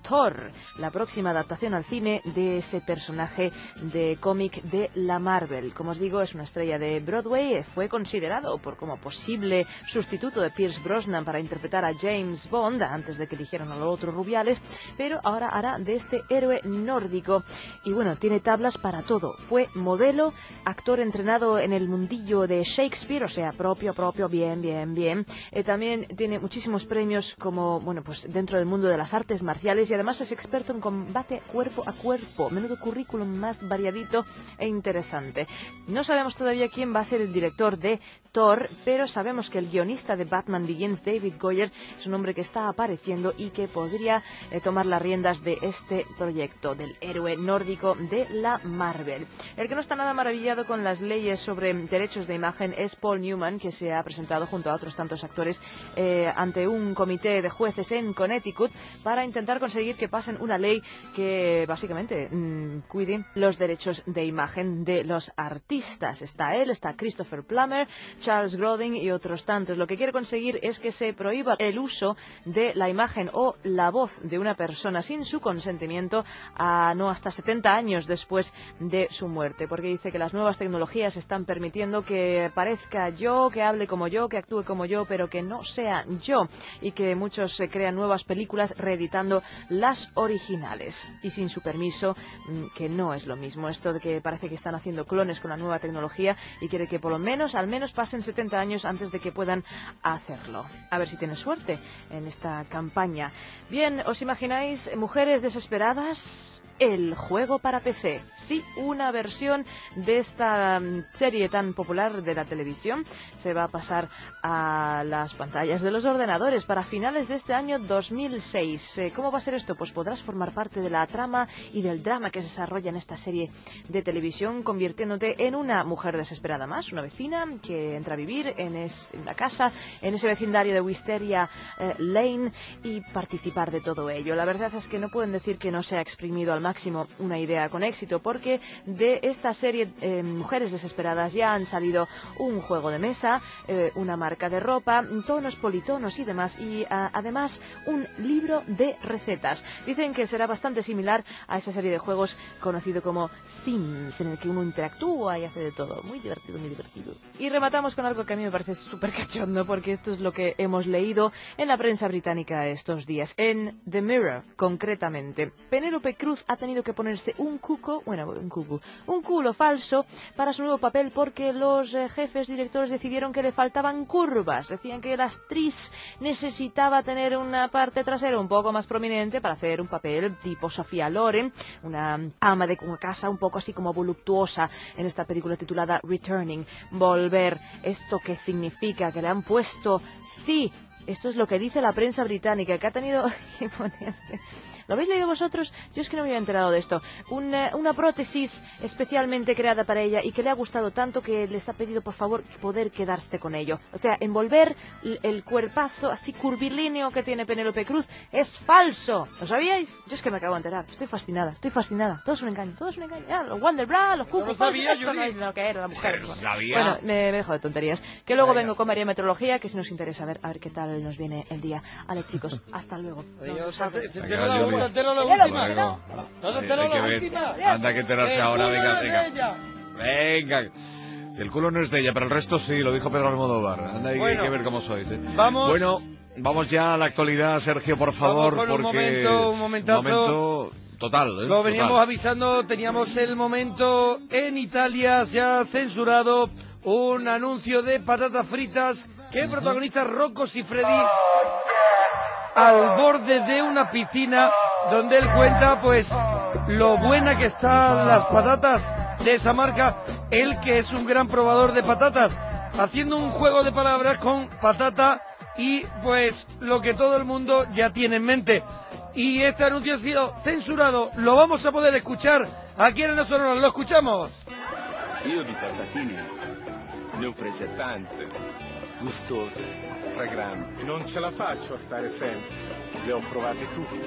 Thor, la próxima adaptación al cine de ese personaje de cómic de la Marvel. Como os digo, es una estrella de Broadway, fue considerado por como posible sustituto de Pierce Brosnan para interpretar a James Bond antes de que eligieran a los otros Rubiales, pero ahora hará de este héroe nórdico y bueno, tiene tablas para todo. Fue modelo, actor entrenado en el mundillo de Shakespeare, o sea, propio, propio, bien, bien, bien. Eh, también tiene muchísimos premios como, bueno, pues dentro del mundo de las artes marciales y además es experto en combate cuerpo a cuerpo. Menudo currículum más variadito e interesante. No sabemos todavía quién va a ser el director de Thor, pero sabemos que el guionista de Batman Begins, David Goyer, es un hombre que está apareciendo y que podría eh, tomar las riendas de este proyecto del héroe nórdico de la Marvel. El que no está nada maravillado con las leyes sobre derechos de imagen es Paul Newman, que se ha presentado junto a otros tantos actores eh, ante un comité de jueces en Connecticut para intentar conseguir que pasen una ley que básicamente mmm, cuide los derechos de imagen de los artistas. Está él, está Christopher Plummer, Charles Grodin y otros tantos. Lo que quiere conseguir es que se prohíba el uso de la imagen o la voz de una persona sin su consentimiento a no hasta setenta años después de su muerte, porque dice que las nuevas tecnologías están permitiendo que parezca yo, que hable como yo, que actúe como yo, pero que no sea yo, y que muchos se crean nuevas películas reeditando las originales y sin su permiso, que no es lo mismo. Esto de que parece que están haciendo clones con la nueva tecnología y quiere que por lo menos, al menos pasen setenta años antes de que puedan hacerlo. A ver si tiene suerte en esta campaña. Bien, ¿os imagináis mujeres desesperadas? El juego para P C. Sí, una versión de esta um, serie tan popular de la televisión se va a pasar a las pantallas de los ordenadores para finales de este año dos mil seis. Eh, ¿Cómo va a ser esto? Pues podrás formar parte de la trama y del drama que se desarrolla en esta serie de televisión, convirtiéndote en una mujer desesperada más, una vecina que entra a vivir en, es, en la casa, en ese vecindario de Wisteria eh, Lane, y participar de todo ello. La verdad es que no pueden decir que no se ha exprimido al máximo una idea con éxito, porque de esta serie eh, Mujeres Desesperadas ya han salido un juego de mesa, eh, una marca de ropa, tonos, politonos y demás, y a, además un libro de recetas. Dicen que será bastante similar a esa serie de juegos conocido como Sims, en el que uno interactúa y hace de todo. Muy divertido, muy divertido. Y rematamos con algo que a mí me parece súper cachondo, porque esto es lo que hemos leído en la prensa británica estos días. En The Mirror, concretamente, Penélope Cruz ha tenido que ponerse un cuco, bueno, un cuco, un culo falso para su nuevo papel, porque los eh, jefes directores decidieron que le faltaban curvas. Decían que la actriz necesitaba tener una parte trasera un poco más prominente para hacer un papel tipo Sofía Loren, una ama de una casa un poco así como voluptuosa en esta película titulada Returning, Volver. ¿Esto qué significa? Que le han puesto, sí, esto es lo que dice la prensa británica, que ha tenido que ponerse... ¿Lo habéis leído vosotros? Yo es que no me había enterado de esto. Una, una prótesis especialmente creada para ella y que le ha gustado tanto que les ha pedido por favor poder quedarse con ello. O sea, envolver el cuerpazo así curvilíneo que tiene Penélope Cruz es falso. ¿Lo sabíais? Yo es que me acabo de enterar. Estoy fascinada, estoy fascinada. Todo es un engaño, todo es un engaño. Ah, los Wonder Bra, los cucos, todo esto no es lo que era la mujer. Bueno, me, me dejo de tonterías. Que luego vengo con María Meteorología, que si nos interesa ver, a ver qué tal nos viene el día. Vale, chicos, hasta luego. Adiós, Venga, Entero la última. Luego. No te Hay- entero hay que la ver. última. Anda que enterarse El ahora, culo venga, no es venga. de ella. Venga. Si el culo no es de ella, pero el resto sí, lo dijo Pedro Almodóvar. Anda, hay, Bueno, hay que ver cómo sois, ¿eh? Vamos. Bueno, vamos ya a la actualidad, Sergio, por favor, Vamos con un porque momento, un momentazo. momento total, ¿eh? Lo veníamos Total. avisando, teníamos el momento en Italia, se ha censurado un anuncio de patatas fritas que protagoniza Rocco Siffredi al borde de una piscina, donde él cuenta pues lo buena que están las patatas de esa marca, él que es un gran probador de patatas, haciendo un juego de palabras con patata y pues lo que todo el mundo ya tiene en mente. Y este anuncio ha sido censurado, lo vamos a poder escuchar aquí en el Sonora, lo escuchamos. Io di patatine ne ho prese tante, gustose, fragranti. Non ce la faccio a stare sempre, le ho provate tutte.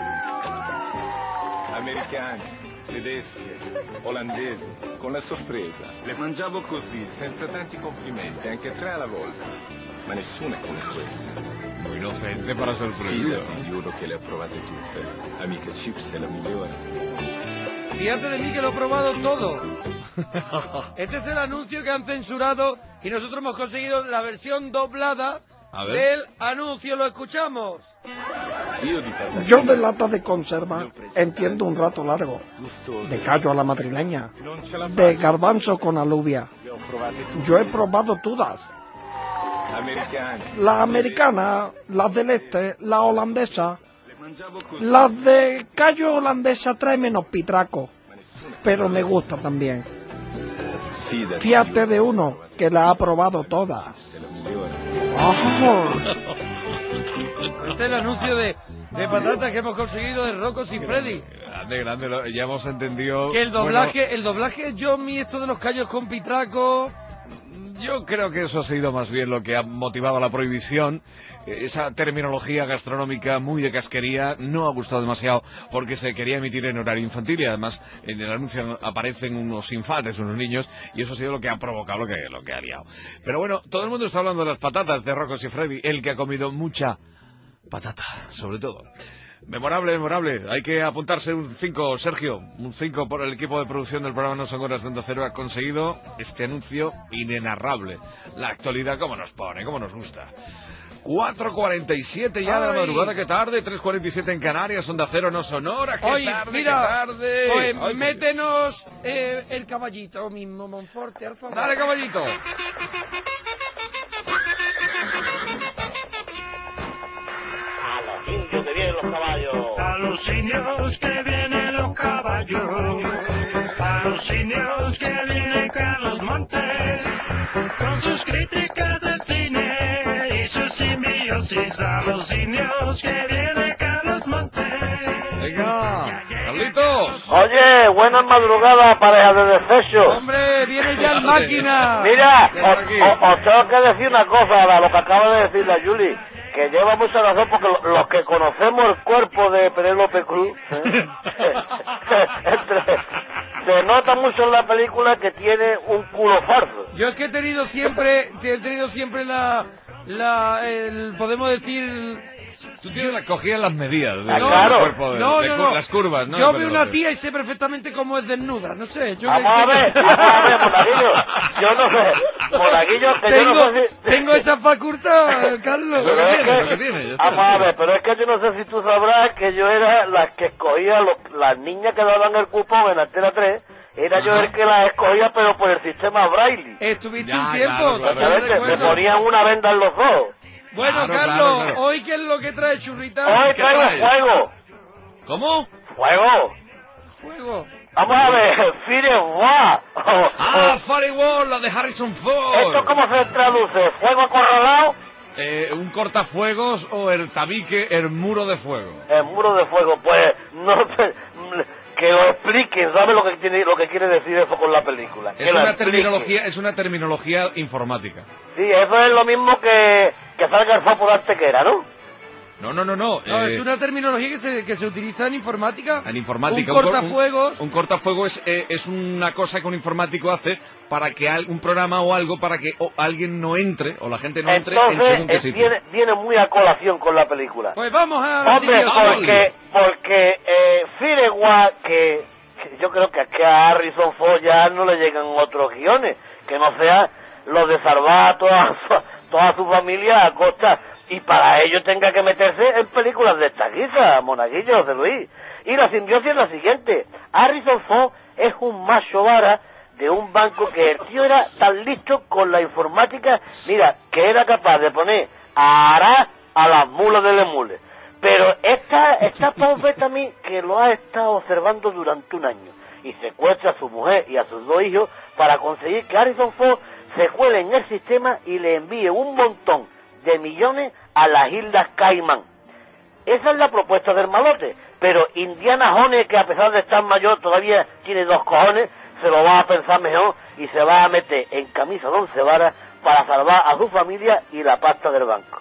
Americane, tedesche, olandesi, con la sorpresa. Le mangiavo così, senza tanti complimenti, anche tre alla volta. Ma nessuna è come questa. Muy inocente para ser prohibido. Fidati, giuro che le ho provate tutte. Amica Chips è la migliore. Fíjate de mí que lo he probado todo. Este es el anuncio que han censurado y nosotros hemos conseguido la versión doblada del anuncio. Lo escuchamos. Yo de lata de conserva entiendo un rato largo, de callo a la madrileña, de garbanzo con alubia. Yo he probado todas. La americana, las del este, la holandesa. Las de callo holandesa trae menos pitraco, pero me gusta también. Fíjate de uno que la ha probado todas. Oh. Este es el anuncio de, de patatas que hemos conseguido de Rocco y Freddy. Grande, grande, lo- ya hemos entendido. Que el doblaje, Bueno, el doblaje Johnny, esto de los callos con pitraco. yo creo que eso ha sido más bien lo que ha motivado la prohibición. Esa terminología gastronómica muy de casquería no ha gustado demasiado porque se quería emitir en horario infantil y además en el anuncio aparecen unos infantes, unos niños, y eso ha sido lo que ha provocado lo que, lo que ha liado. Pero bueno, todo el mundo está hablando de las patatas de Rocco y Freddy, el que ha comido mucha patata, sobre todo. Memorable, memorable. Hay que apuntarse un cinco, Sergio. Un cinco por el equipo de producción del programa No Son Horas de Onda Cero. Ha conseguido este anuncio inenarrable. La actualidad, cómo nos pone, cómo nos gusta. cuatro cuarenta y siete ya de la Ay. madrugada, qué tarde. tres cuarenta y siete en Canarias, Onda Cero no Sonora, qué Oye, tarde, mira, qué tarde. pues, Ay, métenos eh, el caballito mismo, Monforte, al favor. Dale, caballito. indios que vienen los caballos. A los indios que vienen los caballos, a los indios que viene Carlos Montes, con sus críticas del cine y sus simbiosis. A los indios que viene Carlos Montes. Venga, Carlitos. Oye, buenas madrugadas, pareja de despecho. Hombre, viene ya el máquina. Mira, Ya está os, aquí. os- os tengo que decir una cosa a lo que acaba de decir la Julie, que lleva mucha razón porque lo- los que conocemos el cuerpo de Penélope Cruz, ¿eh? Entre- se nota mucho en la película que tiene un culo farso. Yo es que he tenido siempre, he tenido siempre la, la, el, podemos decir... Tú tienes la cogida en las medidas del Ah, claro. cuerpo, de, No, de no, cu- no. las curvas, ¿no? Yo De veo una Penélope. tía y sé perfectamente cómo es desnuda, no sé. Yo Vamos a ver, vamos a ver, Monaguillo. Yo no sé, Monaguillo, que yo tengo, no sé si... tengo esa facultad, Carlos. Lo que Pero es tiene, que- lo que tiene, ya está. Vamos a ver, pero es que yo no sé si tú sabrás que yo era la que escogía los, las niñas que daban el cupón en Antena tres, era yo el que las escogía, pero por el sistema Braille. Estuviste Ya, un tiempo, claro, claro. yo ¿Sabes? Que me recuerdo. ponían una venda en los ojos. Bueno, Claro, Carlos, claro, claro. hoy qué es lo que trae churrita. Hoy ¿Qué traigo traes? fuego, ¿Cómo? fuego. Fuego. Vamos a ver, Fire War. Ah, Firewall, la de Harrison Ford. ¿Esto cómo se traduce? ¿Fuego acorralado? Eh, un cortafuegos o el tabique, el muro de fuego. El muro de fuego, pues no sé, que lo expliquen, ¿sabes lo que tiene, lo que quiere decir eso con la película? Que Es lo una expliquen. terminología, es una terminología informática. Sí, eso es lo mismo que, que salga el sapo de Antequera, ¿no? No, no, no, no. No, eh, es una terminología que se, que se utiliza en informática. En informática. Un cor- cortafuegos. Un, un cortafuegos es, es una cosa que un informático hace para que al- un programa o algo para que o alguien no entre o la gente no entre en Entonces, según qué eh, sitio. viene, viene muy a colación con la película. Pues vamos a ver si Hombre, Dios porque, porque eh, Firewa, que, que yo creo que aquí a Harrison Ford ya no le llegan otros guiones, que no sea los de salvar a toda su, toda su familia a costa, y para ello tenga que meterse en películas de esta guisa, Monaguillo, José Luis. Y la simbiosis es la siguiente: Harrison Ford es un macho vara de un banco que el tío era tan listo con la informática, mira, que era capaz de poner a arar a las mulas del emule. Pero esta, esta pobre también que lo ha estado observando durante un año y secuestra a su mujer y a sus dos hijos para conseguir que Harrison Ford se cuele en el sistema y le envíe un montón de millones a las Islas Caimán. Esa es la propuesta del malote, pero Indiana Jones, que a pesar de estar mayor todavía tiene dos cojones, se lo va a pensar mejor y se va a meter en camisa de once varas para salvar a su familia y la pasta del banco.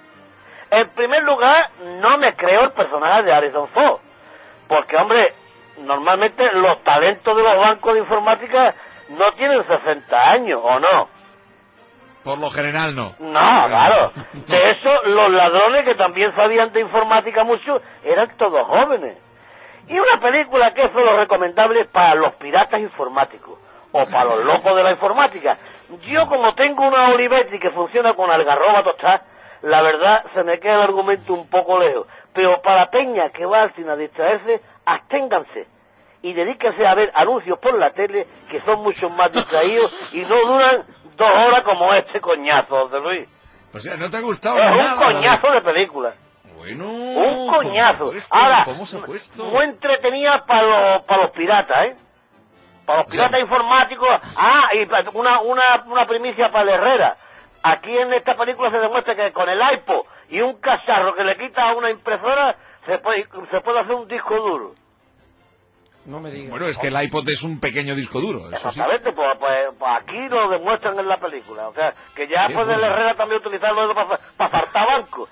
En primer lugar, no me creo el personaje de Harrison Ford, porque, hombre, normalmente los talentos de los bancos de informática no tienen sesenta años, ¿o no? Por lo general no. No, claro. De eso, los ladrones que también sabían de informática mucho, eran todos jóvenes. Y una película que es solo recomendable para los piratas informáticos, o para los locos de la informática. Yo, como tengo una Olivetti que funciona con algarroba tostada, la verdad se me queda el argumento un poco lejos. Pero para peña que va al cine a distraerse, absténganse y dedíquense a ver anuncios por la tele que son mucho más distraídos y no duran dos horas como este coñazo, José Luis. O sea, ¿no te ha gustado Es nada? un coñazo de película. Bueno, un coñazo. Puesto, Ahora, ¿cómo se ha puesto? muy entretenida para los, para los piratas, ¿eh? Para los piratas o sea, informáticos. Ah, y una, una, una primicia para el Herrera. Aquí en esta película se demuestra que con el iPod y un cacharro que le quita a una impresora, se puede, se puede hacer un disco duro. No me digas. Bueno, es que el iPod es un pequeño disco duro, eso sí. Exactamente, pues, pues, pues aquí lo demuestran en la película. O sea, que ya puede bueno. el Herrera también utilizarlo para pa fartar bancos.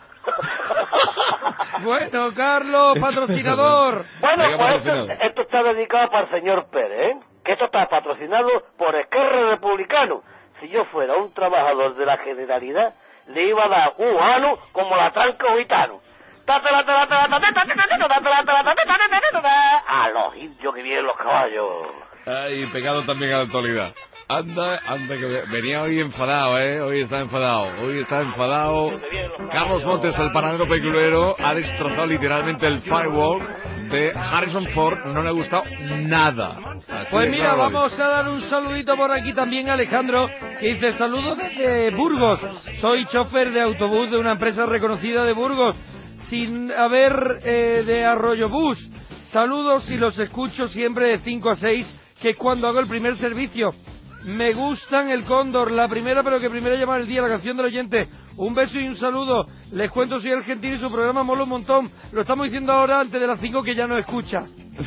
Bueno, Carlos, patrocinador. Bueno, Venga, pues patrocinador. Esto, esto está dedicado para el señor Pérez, ¿eh? Que esto está patrocinado por Esquerra Republicano. Si yo fuera un trabajador de la Generalidad, le iba a dar un ano como la tranca o gitano. A los indios que vienen los caballos. Ay, pegado también a la actualidad. Anda, anda, que venía hoy enfadado, ¿eh? Hoy está enfadado, hoy está enfadado. Carlos Montes, el panadero peculero, ha destrozado literalmente el firewall de Harrison Ford. No le ha gustado nada. Así pues mira, claro, vamos a dar un saludito por aquí también a Alejandro, que dice: saludos desde Burgos. Soy chofer de autobús de una empresa reconocida de Burgos, sin haber eh, de Arroyo Bus. Saludos y los escucho siempre de cinco a seis, que es cuando hago el primer servicio. Me gustan el Cóndor, la primera, pero que primero llama el día, la canción del oyente. Un beso y un saludo. Les cuento, soy argentino y su programa mola un montón. Lo estamos diciendo ahora antes de las cinco, que ya no escucha.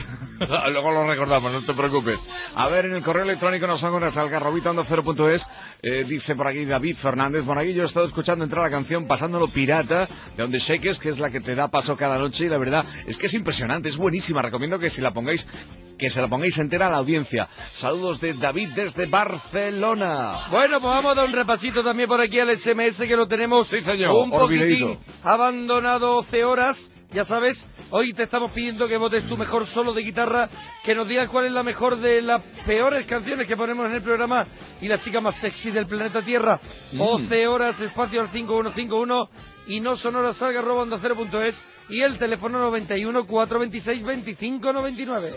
Luego lo recordamos, no te preocupes. A ver, en el correo electrónico nos son horas algarrobita onda cero punto es. Eh, dice por aquí David Fernández. Por aquí yo he estado escuchando entrar la canción Pasándolo Pirata de On The Shakers, que es la que te da paso cada noche, y la verdad es que es impresionante, es buenísima. Recomiendo que si la pongáis, que se la pongáis entera a la audiencia. Saludos de David desde Barcelona. Bueno, pues vamos a dar un repasito también por aquí al S M S, que lo tenemos sí, señor. un Olvidadito. poquitín abandonado doce horas. Ya sabes, hoy te estamos pidiendo que votes tu mejor solo de guitarra, que nos digas cuál es la mejor de las peores canciones que ponemos en el programa y la chica más sexy del planeta Tierra. Mm. doce horas, espacio al cinco uno cinco uno y no sonoras salga arroba onda cero punto es y el teléfono noventa y uno, cuatrocientos veintiséis, veinticinco noventa y nueve.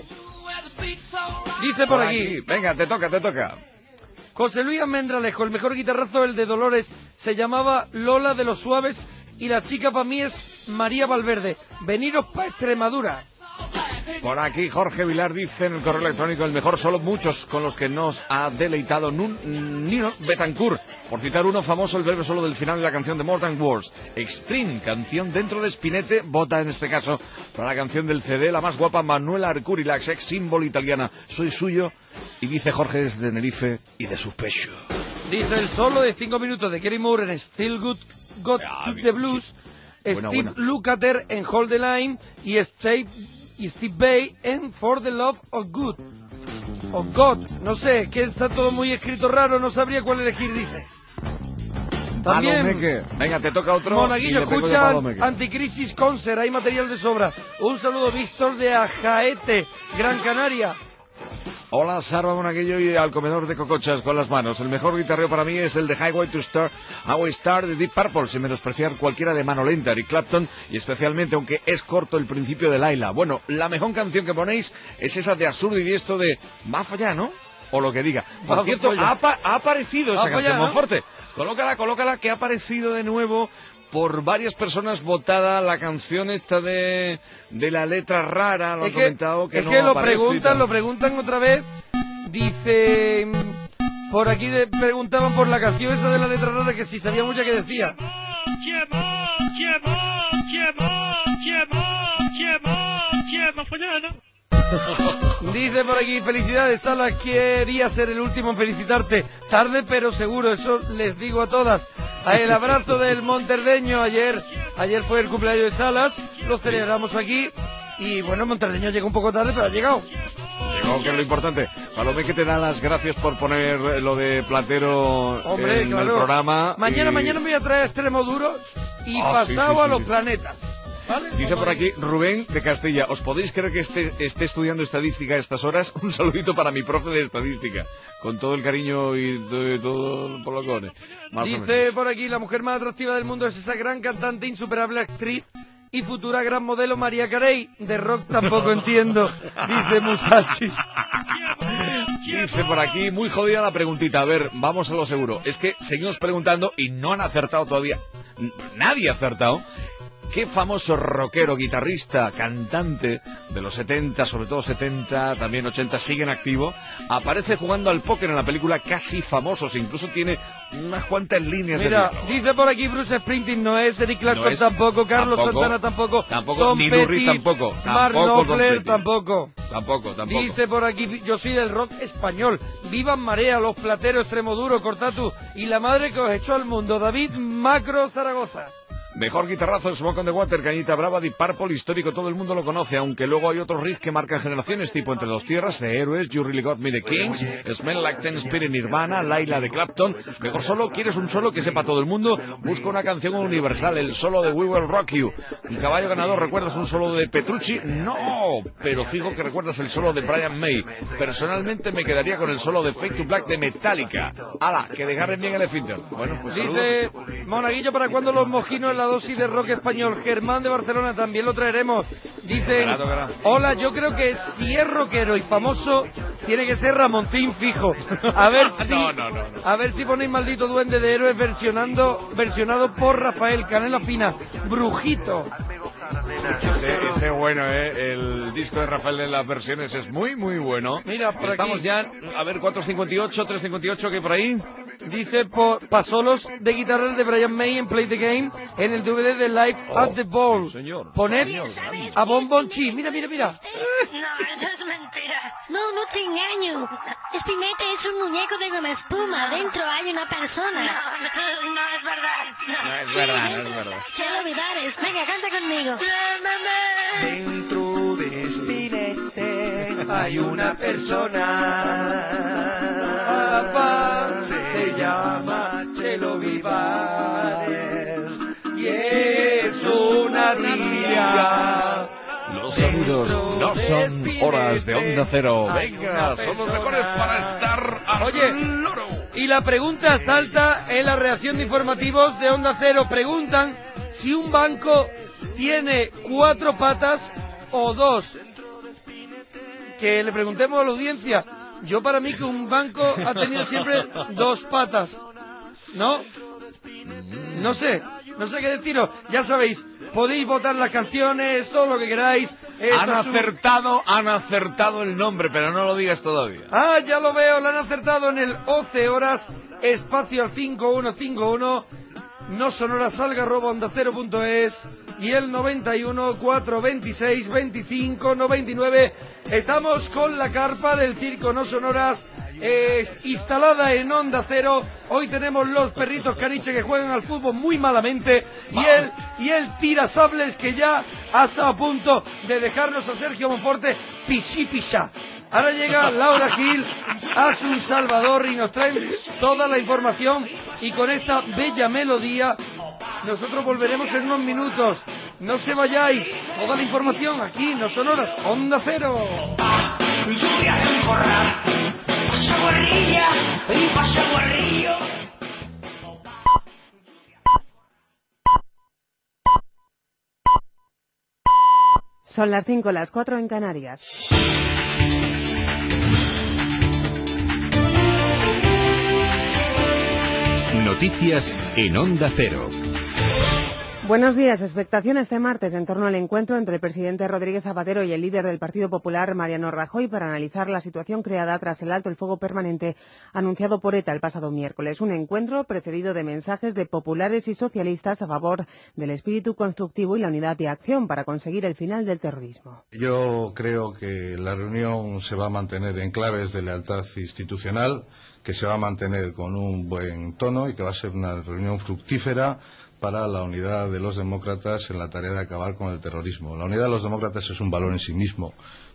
Dice por, por aquí. aquí. Venga, te toca, te toca. José Luis Almendralejo, el mejor guitarrazo, el de Dolores, se llamaba Lola de los Suaves, y la chica para mí es María Valverde. Veniros para Extremadura. Por aquí Jorge Vilar dice en el correo electrónico: el mejor solo, muchos con los que nos ha deleitado Nun, Nino Betancourt. Por citar uno famoso, el breve solo del final de la canción de Mortal Wars. Extreme, canción dentro de Spinette, vota en este caso para la canción del C D, la más guapa, Manuela Arcuri, la ex símbolo italiana. Soy suyo, y dice Jorge desde Tenerife y de su pecho. Dice el solo de cinco minutos de Gary Moore en Still Good Got ah, the Blues, sí. buena, Steve buena. Lukather en Hold the Line y Steve, y Steve Bay en For the Love of Good o God, no sé, que está todo muy escrito raro, no sabría cuál elegir, dice. También, venga, te toca otro. Monaguillo, escuchan Anticrisis Concert, hay material de sobra. Un saludo, Víctor de Ajaete, Gran Canaria. Hola, Sarva Monaguillo y al comedor de cocochas con las manos. El mejor guitarreo para mí es el de Highway to Star, Highway Star de Deep Purple, sin menospreciar cualquiera de Mano Lenta, Eric Clapton, y especialmente, aunque es corto, el principio de Laila. Bueno, la mejor canción que ponéis es esa de Absurdo y Diesto de Más allá, ¿no? O lo que diga. Por Va cierto, ha, ha aparecido esa Va canción, allá, ¿no? Monforte. Colócala, colócala, que ha aparecido de nuevo por varias personas votada la canción esta de, de la letra rara, lo han comentado que es no que lo aparece preguntan, lo preguntan otra vez. Dice, por aquí de, preguntaban por la canción esa de la letra rara, que si sabía mucho que decía. Dice por aquí: felicidades, Salas, quería ser el último en felicitarte. Tarde pero seguro, eso les digo a todas. El abrazo del monterdeño. Ayer, ayer fue el cumpleaños de Salas, lo celebramos aquí. Y bueno, el monterdeño llegó un poco tarde, pero ha llegado. Llegó rock es lo importante. Palomé, que te da las gracias por poner lo de Platero Hombre, en claro. el programa. Mañana, y... mañana me voy a traer extremo duro y Oh, pasado sí, sí, sí, a los sí. planetas. ¿Vale? Dice por aquí Rubén de Castilla, ¿os podéis creer que esté, esté estudiando estadística a estas horas? Un saludito para mi profe de estadística, con todo el cariño y de todo por lo que pone. Más o Dice menos. por aquí, la mujer más atractiva del mundo es esa gran cantante, insuperable actriz y futura gran modelo María Carey. De rock tampoco entiendo, dice Musashi. Dice por aquí, muy jodida la preguntita. A ver, vamos a lo seguro. Es que seguimos preguntando y no han acertado todavía. N- Nadie ha acertado. ¿Qué famoso rockero, guitarrista, cantante de los setenta, sobre todo setenta, también ochenta, sigue en activo? Aparece jugando al póker en la película Casi Famosos, incluso tiene unas cuantas líneas Mira, de diálogo. dice por aquí Bruce Springsteen no es, Eric Clapton No es, tampoco, Carlos tampoco, Santana tampoco, tampoco, Tom ni Lou Reed Petty, tampoco, Mark tampoco Tom Knopfler Petty. tampoco. Tampoco, tampoco. Dice por aquí, yo soy del rock español, vivan Marea, Los Plateros, Extremoduro, Cortatu y la madre que os echó al mundo, David Macro Zaragoza. Mejor guitarrazo, Smoke on the Water, Cañita Brava, Deep Purple, histórico, todo el mundo lo conoce, aunque luego hay otros riffs que marcan generaciones, tipo Entre dos Tierras, The Héroes, You Really Got Me, The Kings, Smell Like Teen Spirit, Nirvana, Laila de Clapton. Mejor solo, ¿quieres un solo que sepa todo el mundo? Busca una canción universal, el solo de We Will Rock You. Y caballo ganador, ¿recuerdas un solo de Petrucci? No, pero fijo que recuerdas el solo de Brian May. Personalmente me quedaría con el solo de Fade to Black de Metallica. ¡Hala, que dejarren bien el esfínter! Bueno, pues Dice Monaguillo, ¿para cuándo los mojinos en la dosis de rock español? Germán de Barcelona, también lo traeremos. Dice, Tocará, tocará. hola, yo creo que si es rockero y famoso, tiene que ser Ramoncín fijo. A ver si, No, no, no, no. a ver si ponéis Maldito Duende de Héroes versionando, versionado por Rafael Canela Fina, Brujito. Ese, ese bueno, ¿eh? El disco de Rafael de las versiones es muy, muy bueno. Mira, por Estamos aquí. ya, a ver, cuatro cincuenta y ocho, tres cincuenta y ocho, ¿qué por ahí? Dice, por pasolos de guitarra de Brian May en Play the Game en el D V D de Live at the Ball. señor, Poned señor. a Bon Bon Chi. Mira, mira, mira. No, eso es mentira. No, no te engaño. Spinetta es un muñeco de goma espuma. Dentro hay una persona. No, eso no es verdad. No es Sí, verdad, no dentro. es verdad. Ya lo olvidares. Venga, canta conmigo. Dentro de Spinette hay una persona. Papá Se llama Chelo Vivares y es una tía. Los sonidos no son horas de Onda Cero. Venga, son los mejores para estar al Oye, loro. y la pregunta salta en la reacción de informativos de Onda Cero. Preguntan si un banco tiene cuatro patas o dos. Que le preguntemos a la audiencia. Yo para mí que un banco ha tenido siempre dos patas. ¿No? No sé, no sé qué deciros. Ya sabéis, podéis votar las canciones, todo lo que queráis. Han Esta es un- acertado, han acertado el nombre, pero no lo digas todavía. Ah, ya lo veo, lo han acertado en el once horas, espacio al cinco uno cinco uno, no sonora salga arroba onda cero punto es y el noventa y uno, cuatrocientos veintiséis, veinticinco, noventa y nueve. Estamos con la carpa del circo No Sonoras eh, instalada en Onda Cero. Hoy tenemos los perritos caniche que juegan al fútbol muy malamente y el, y el tirasables que ya ha estado a punto de dejarnos a Sergio Monforte pichí pichá. Ahora llega Laura Gil, Asun Salvador y nos traen toda la información y con esta bella melodía nosotros volveremos en unos minutos. No se vayáis, toda la información aquí, No Sonoras, Onda Cero. Lluvia en corral, pasa guarrilla y pasa guarrillo. Son las cinco, las cuatro en Canarias. Noticias en Onda Cero. Buenos días. Expectación este martes en torno al encuentro entre el presidente Rodríguez Zapatero y el líder del Partido Popular, Mariano Rajoy, para analizar la situación creada tras el alto el fuego permanente anunciado por ETA el pasado miércoles. Un encuentro precedido de mensajes de populares y socialistas a favor del espíritu constructivo y la unidad de acción para conseguir el final del terrorismo. Yo creo que la reunión se va a mantener en claves de lealtad institucional, que se va a mantener con un buen tono y que va a ser una reunión fructífera para la unidad de los demócratas en la tarea de acabar con el terrorismo. La unidad de los demócratas es un valor en sí mismo,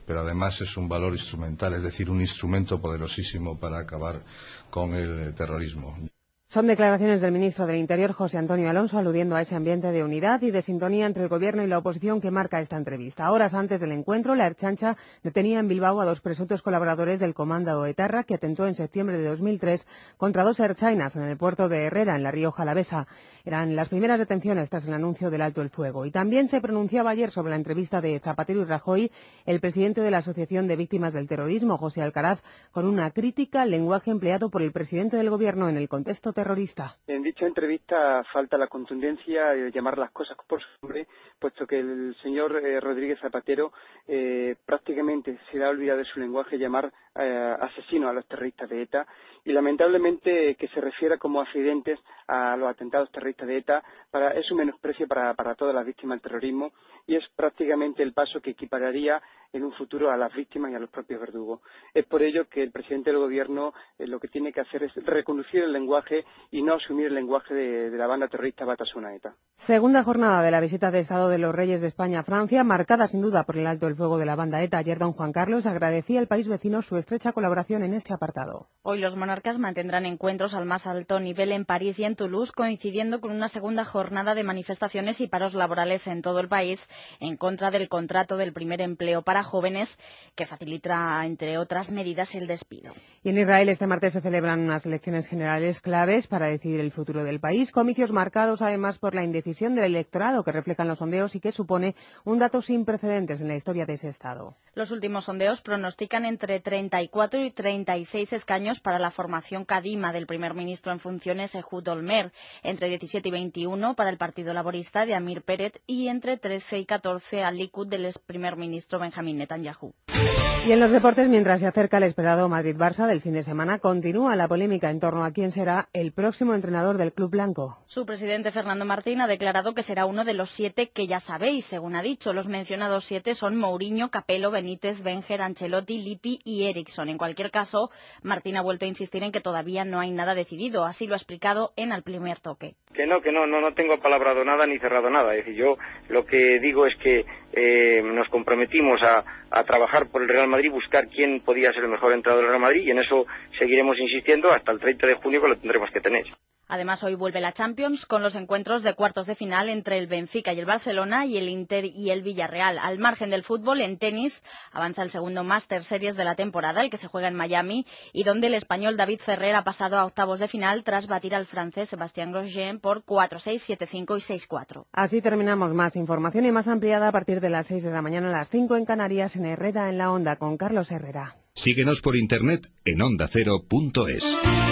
pero además es un valor instrumental, es decir, un instrumento poderosísimo para acabar con el terrorismo. Son declaraciones del ministro del Interior, José Antonio Alonso, aludiendo a ese ambiente de unidad y de sintonía entre el Gobierno y la oposición que marca esta entrevista. Horas antes del encuentro, la Ertzaintza detenía en Bilbao a dos presuntos colaboradores del comando etarra que atentó en septiembre de dos mil tres contra dos ertzainas en el puerto de Herrera, en la Rioja Alavesa. Eran las primeras detenciones tras el anuncio del alto el fuego. Y también se pronunciaba ayer sobre la entrevista de Zapatero y Rajoy el presidente de la Asociación de Víctimas del Terrorismo, José Alcaraz, con una crítica al lenguaje empleado por el presidente del Gobierno en el contexto terrorista. En dicha entrevista falta la contundencia de llamar las cosas por su nombre, puesto que el señor eh, Rodríguez Zapatero eh, prácticamente se le ha olvidado de su lenguaje llamar eh, asesinos a los terroristas de ETA y lamentablemente que se refiera como accidentes a los atentados terroristas de ETA para, es un menosprecio para, para todas las víctimas del terrorismo y es prácticamente el paso que equipararía en un futuro a las víctimas y a los propios verdugos. Es por ello que el presidente del Gobierno eh, lo que tiene que hacer es reconducir el lenguaje y no asumir el lenguaje de, de la banda terrorista Batasuna ETA. Segunda jornada de la visita de Estado de los Reyes de España a Francia, marcada sin duda por el alto el fuego de la banda ETA. Ayer don Juan Carlos agradecía al país vecino su estrecha colaboración en este apartado. Hoy los monarcas mantendrán encuentros al más alto nivel en París y en Toulouse, coincidiendo con una segunda jornada de manifestaciones y paros laborales en todo el país en contra del contrato del primer empleo para jóvenes, que facilita, entre otras medidas, el despido. Y en Israel este martes se celebran unas elecciones generales claves para decidir el futuro del país, comicios marcados además por la indecisión del electorado que reflejan los sondeos y que supone un dato sin precedentes en la historia de ese Estado. Los últimos sondeos pronostican entre treinta y cuatro y treinta y seis escaños para la formación Kadima del primer ministro en funciones Ehud Olmert, entre diecisiete y veintiuno para el Partido Laborista de Amir Pérez y entre trece y catorce al Likud del ex primer ministro Benjamín Netanyahu. Y en los deportes, mientras se acerca el esperado Madrid-Barça del fin de semana, continúa la polémica en torno a quién será el próximo entrenador del club blanco. Su presidente Fernando Martín ha declarado que será uno de los siete que ya sabéis, según ha dicho. Los mencionados siete son Mourinho, Capello, Benítez, Wenger, Ancelotti, Lippi y Eriksson. En cualquier caso, Martín ha vuelto a insistir en que todavía no hay nada decidido. Así lo ha explicado en Al Primer Toque. Que no, que no, no, no tengo apalabrado nada ni cerrado nada. Es decir, yo lo que digo es que eh, nos comprometimos a, a trabajar por el Real Madrid, buscar quién podía ser el mejor entrenador del Real Madrid y en eso seguiremos insistiendo hasta el treinta de junio, que lo tendremos que tener. Además, hoy vuelve la Champions con los encuentros de cuartos de final entre el Benfica y el Barcelona y el Inter y el Villarreal. Al margen del fútbol, en tenis avanza el segundo Master Series de la temporada, el que se juega en Miami, y donde el español David Ferrer ha pasado a octavos de final tras batir al francés Sébastien Grosjean por cuatro seis, siete cinco y seis cuatro. Así terminamos. Más información y más ampliada a partir de las seis de la mañana a las cinco en Canarias, en Herrera en la Onda, con Carlos Herrera. Síguenos por internet en onda cero punto es.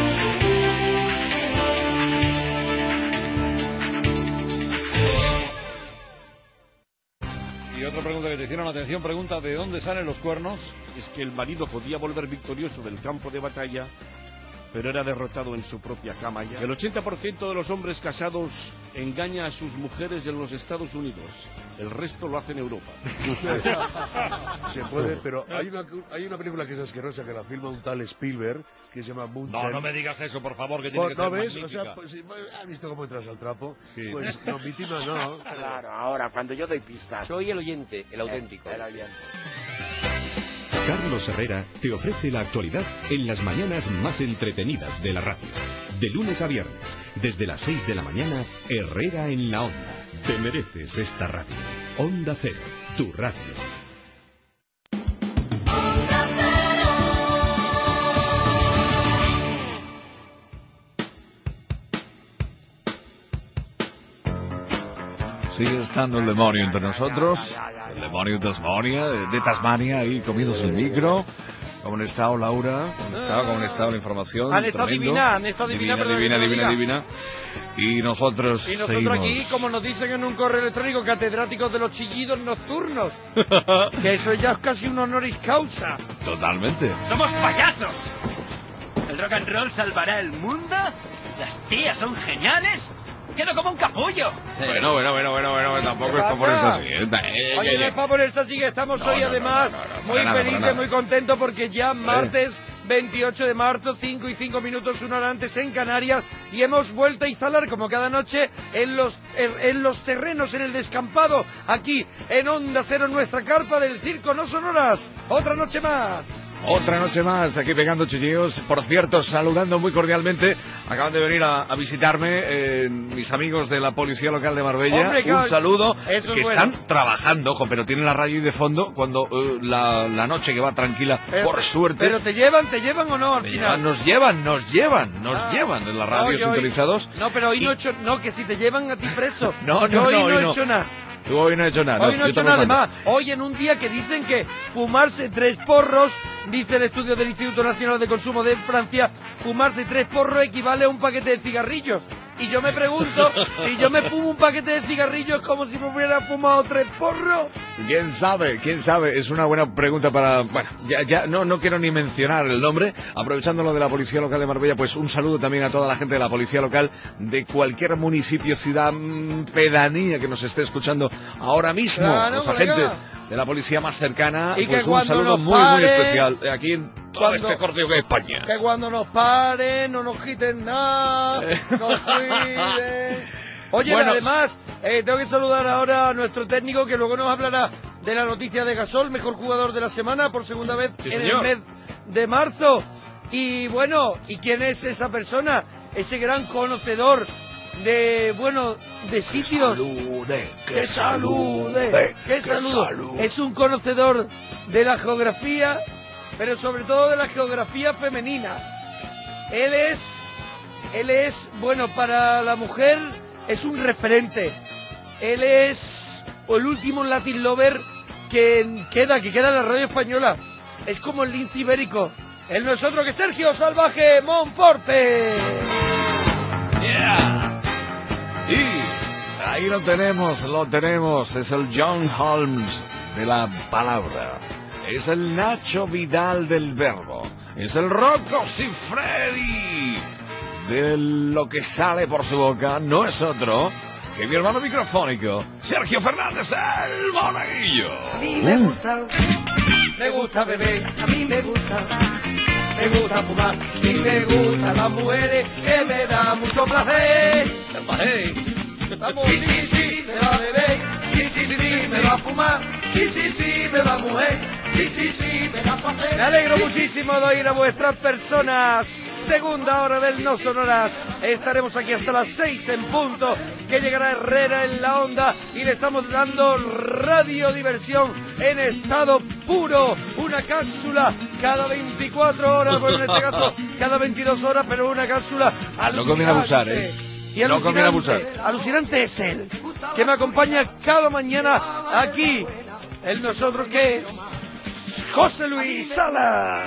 Y otra pregunta que te hicieron, atención, pregunta, ¿de dónde salen los cuernos? Es que el marido podía volver victorioso del campo de batalla, pero era derrotado en su propia cama ya. El ochenta por ciento de los hombres casados engaña a sus mujeres en los Estados Unidos. El resto lo hace en Europa. Se puede, pero hay una, hay una película que es asquerosa, que la filma un tal Spielberg, que se llama Munchen. No, no me digas eso, por favor, que tiene ¿No, que ¿no ser ves? magnífica. O sea, pues, ¿has visto cómo entras al trapo? Sí. Pues no, víctima no. Claro, ahora, cuando yo doy pistas. Soy el oyente, el auténtico. El oyente. Carlos Herrera te ofrece la actualidad en las mañanas más entretenidas de la radio. De lunes a viernes, desde las seis de la mañana, Herrera en la Onda. Te mereces esta radio. Onda Cero, tu radio. Sigue estando el demonio entre nosotros, el demonio de Tasmania, de Tasmania, ahí comiéndose el micro. ¿Cómo han estado, Laura? ¿Cómo han estado? ¿Cómo han estado la información? Han estado Tremendo. divina, han estado divina, divina, perdón, divina, que lo divina, diga. divina. Y nosotros Y nosotros seguimos. aquí, como nos dicen en un correo electrónico, catedráticos de los chillidos nocturnos. Que eso ya es casi un honoris causa. Totalmente. ¡Somos payasos! ¿El rock and roll salvará el mundo? ¿Las tías son geniales? ¡Quedo como un capullo! Bueno, bueno, bueno, bueno, bueno, tampoco ¿Qué es para ponerse pasa? así. ¿eh? Eh, Oye, eh, no es para ponerse así, que estamos No, hoy no, no, además no, no, no, muy para nada, felices, para nada. muy contentos porque ya martes veintiocho de marzo, cinco y cinco minutos, una hora antes en Canarias, y hemos vuelto a instalar, como cada noche, en los, en, en los terrenos, en el descampado, aquí en Onda Cero, nuestra carpa del Circo No Sonoras. Otra noche más. Otra noche más aquí pegando chillidos. Por cierto, saludando muy cordialmente, acaban de venir a, a visitarme eh, mis amigos de la Policía Local de Marbella. Hombre, un claro, saludo, eso que es bueno. están trabajando, ojo, pero tienen la radio ahí de fondo cuando uh, la, la noche que va tranquila, Pero- por suerte. Pero te llevan, te llevan o no al me final. llevan, nos llevan, nos llevan, nos Ah. llevan en la No, radio yo hoy- sintonizados. No, pero hoy no he hecho, no, que si te llevan a ti preso. No, no, yo hoy no, no, hoy he no. hecho nada. Tú hoy no he hecho nada. Hoy no he yo hecho tomo nada. mando. Además, hoy en un día que dicen que fumarse tres porros, dice el estudio del Instituto Nacional de Consumo de Francia, fumarse tres porros equivale a un paquete de cigarrillos. Y yo me pregunto, si yo me fumo un paquete de cigarrillos como si me hubiera fumado tres porros. ¿Quién sabe? ¿Quién sabe? Es una buena pregunta para... Bueno, ya, ya no, no quiero ni mencionar el nombre. Aprovechando lo de la Policía Local de Marbella, pues un saludo también a toda la gente de la Policía Local de cualquier municipio, ciudad, mm, pedanía que nos esté escuchando ahora mismo. Claro, los colega. agentes de la policía más cercana, Y que pues un cuando saludo nos muy, muy paren, especial aquí en todo cuando- este corte que es España. Que cuando nos paren, no nos quiten nada, nos cuiden. Oye, Bueno, además, eh, tengo que saludar ahora a nuestro técnico que luego nos hablará de la noticia de Gasol, mejor jugador de la semana por segunda vez Sí, en señor. el mes de marzo. Y bueno, ¿y quién es esa persona? Ese gran conocedor de, bueno, de sitios. Salude, ¡Que salude! ¡Que salude! Es un conocedor de la geografía, pero sobre todo de la geografía femenina. Él es, él es, bueno, para la mujer es un referente. Él es el último Latin Lover que queda, que queda en la radio española. Es como el lince ibérico. Él no es otro que Sergio Salvaje Monforte. Yeah. Y ahí lo tenemos, lo tenemos. Es el John Holmes de la palabra. Es el Nacho Vidal del verbo. Es el Rocco Siffredi de lo que sale por su boca. No es otro que mi hermano microfónico, Sergio Fernández el Monaguillo. A mí me gusta, me gusta beber, a mí me gusta, me gusta fumar, y me gustan las mujeres, que me da mucho placer. Vamos, sí, sí, sí, me va a beber, sí, sí, sí, me va a fumar, sí, sí, sí, me va a mujer, sí, sí, sí, me va a placer. Me alegro muchísimo de oír a vuestras personas. Segunda hora del No Sonoras. Estaremos aquí hasta las seis en punto, que llegará Herrera en la onda y le estamos dando radiodiversión en estado puro. Una cápsula cada veinticuatro horas, bueno, en este caso cada veintidós horas, pero una cápsula alucinante. No conviene abusar, ¿eh? Y No conviene alucinante, abusar. alucinante es él, que me acompaña cada mañana aquí. El nosotros que es José Luis Sala.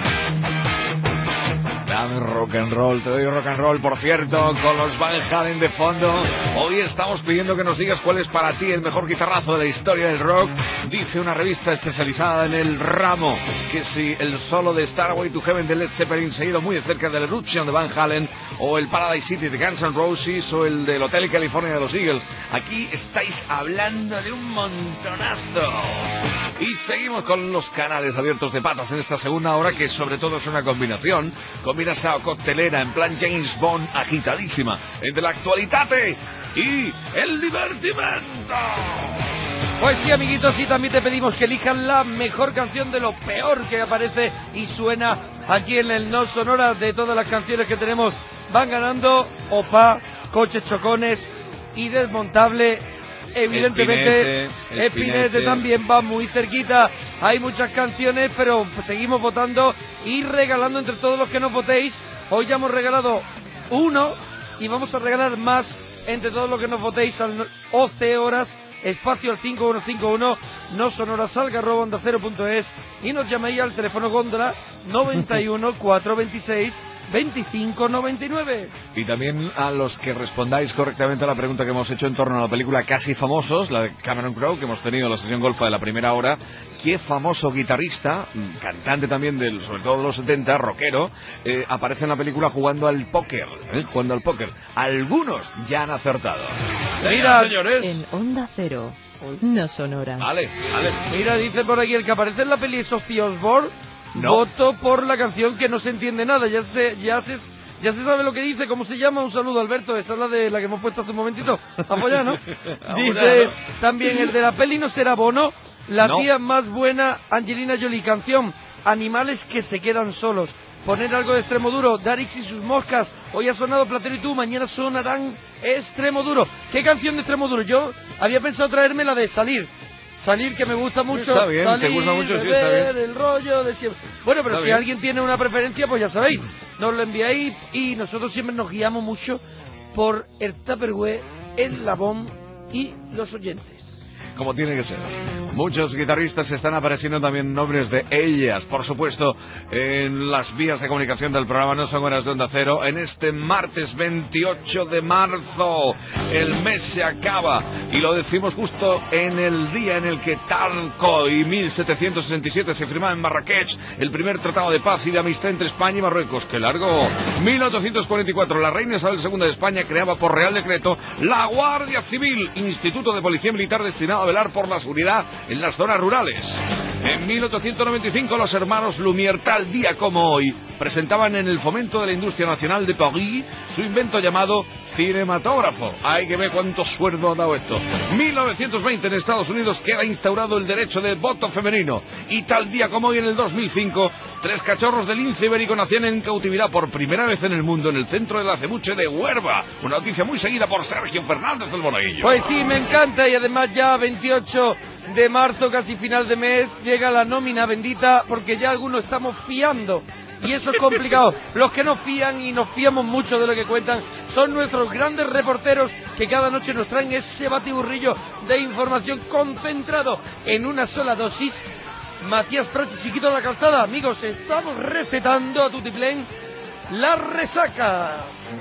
Dame rock and roll, te doy rock and roll, por cierto, con los Van Halen de fondo. Hoy estamos pidiendo que nos digas cuál es para ti el mejor guitarrazo de la historia del rock. Dice una revista especializada en el ramo que si el solo de Starway to Heaven de Led Zeppelin se ha ido muy de cerca del Eruption de Van Halen, o el Paradise City de Guns N' Roses, o el del Hotel California de los Eagles. Aquí estáis hablando de un montonazo. Y seguimos con los canales abiertos de patas en esta segunda hora, que sobre todo es una combinación. Combinación coctelera en plan James Bond, agitadísima, entre la actualidad y el divertimento. Pues sí, amiguitos, y también te pedimos que elijan la mejor canción de lo peor que aparece y suena aquí en el No Sonora. De todas las canciones que tenemos, van ganando Opa, Coches Chocones y Desmontable. Evidentemente, Espinete, Espinete Espinete. también va muy cerquita. Hay muchas canciones, pero seguimos votando y regalando entre todos los que nos votéis. Hoy ya hemos regalado uno y vamos a regalar más entre todos los que nos votéis al once horas, espacio al cinco uno cinco uno, no sonora salga arroba onda cero punto es y nos llaméis al teléfono góndola noventa y uno, cuatrocientos veintiséis, veinticinco noventa y nueve. Y también a los que respondáis correctamente a la pregunta que hemos hecho en torno a la película Casi Famosos, la de Cameron Crowe, que hemos tenido en la sesión golfa de la primera hora. ¿Qué famoso guitarrista, cantante también, del, sobre todo de los setenta, rockero, eh, aparece en la película jugando al póker? ¿eh? Jugando al póker. Algunos ya han acertado. Mira, señores. En Onda Cero, No Sonoras. Vale, vale. Mira, dice por aquí, el que aparece en la peli es Ozzy Osbourne. No. Voto por la canción que no se entiende nada. Ya se, ya se, ya se sabe lo que dice, cómo se llama. Un saludo, Alberto. Esa es la de la que hemos puesto hace un momentito. Apoyar, ¿no? Dice también el de la peli no será Bono. La No. tía más buena, Angelina Jolie. Canción, animales que se quedan solos. Poner algo de Extremo Duro, Darix y sus moscas. Hoy ha sonado Platero y tú, mañana sonarán Extremo Duro. ¿Qué canción de Extremo Duro? Yo había pensado traerme la de Salir. Salir, que me gusta mucho. Está bien, Salir, te gusta mucho, sí, está beber, bien. el rollo de siempre. Bueno, pero Está si bien. alguien tiene una preferencia, pues ya sabéis. Nos lo enviáis y nosotros siempre nos guiamos mucho por el Tupperware, el Labón y los oyentes. Como tiene que ser. Muchos guitarristas están apareciendo también nombres de ellas, por supuesto, en las vías de comunicación del programa No Son Horas de Onda Cero. En este martes veintiocho de marzo, el mes se acaba y lo decimos justo en el día en el que Talco y mil setecientos sesenta y siete se firmaba en Marrakech el primer tratado de paz y de amistad entre España y Marruecos. ¡Qué largo! mil ochocientos cuarenta y cuatro, la reina Isabel segunda de España creaba por Real Decreto la Guardia Civil, instituto de policía militar destinado a velar por la seguridad en las zonas rurales. En mil ochocientos noventa y cinco los hermanos Lumière, tal día como hoy, presentaban en el Fomento de la Industria Nacional de París su invento llamado cinematógrafo. Hay que ver cuánto sueldo ha dado esto. mil novecientos veinte en Estados Unidos queda instaurado el derecho de voto femenino. Y tal día como hoy en el dos mil cinco, tres cachorros del lince ibérico nacían en cautividad por primera vez en el mundo en el centro del acebuche de Huerva. Una noticia muy seguida por Sergio Fernández del Monaguillo. Pues sí, me encanta, y además ya veintiocho de marzo, casi final de mes, llega la nómina bendita, porque ya algunos estamos fiando. Y eso es complicado. Los que nos fían, y nos fiamos mucho de lo que cuentan, son nuestros grandes reporteros que cada noche nos traen ese batiburrillo de información concentrado en una sola dosis. Matías Prats, Chiquito de la Calzada. Amigos, estamos recetando a Tutiplén la resaca.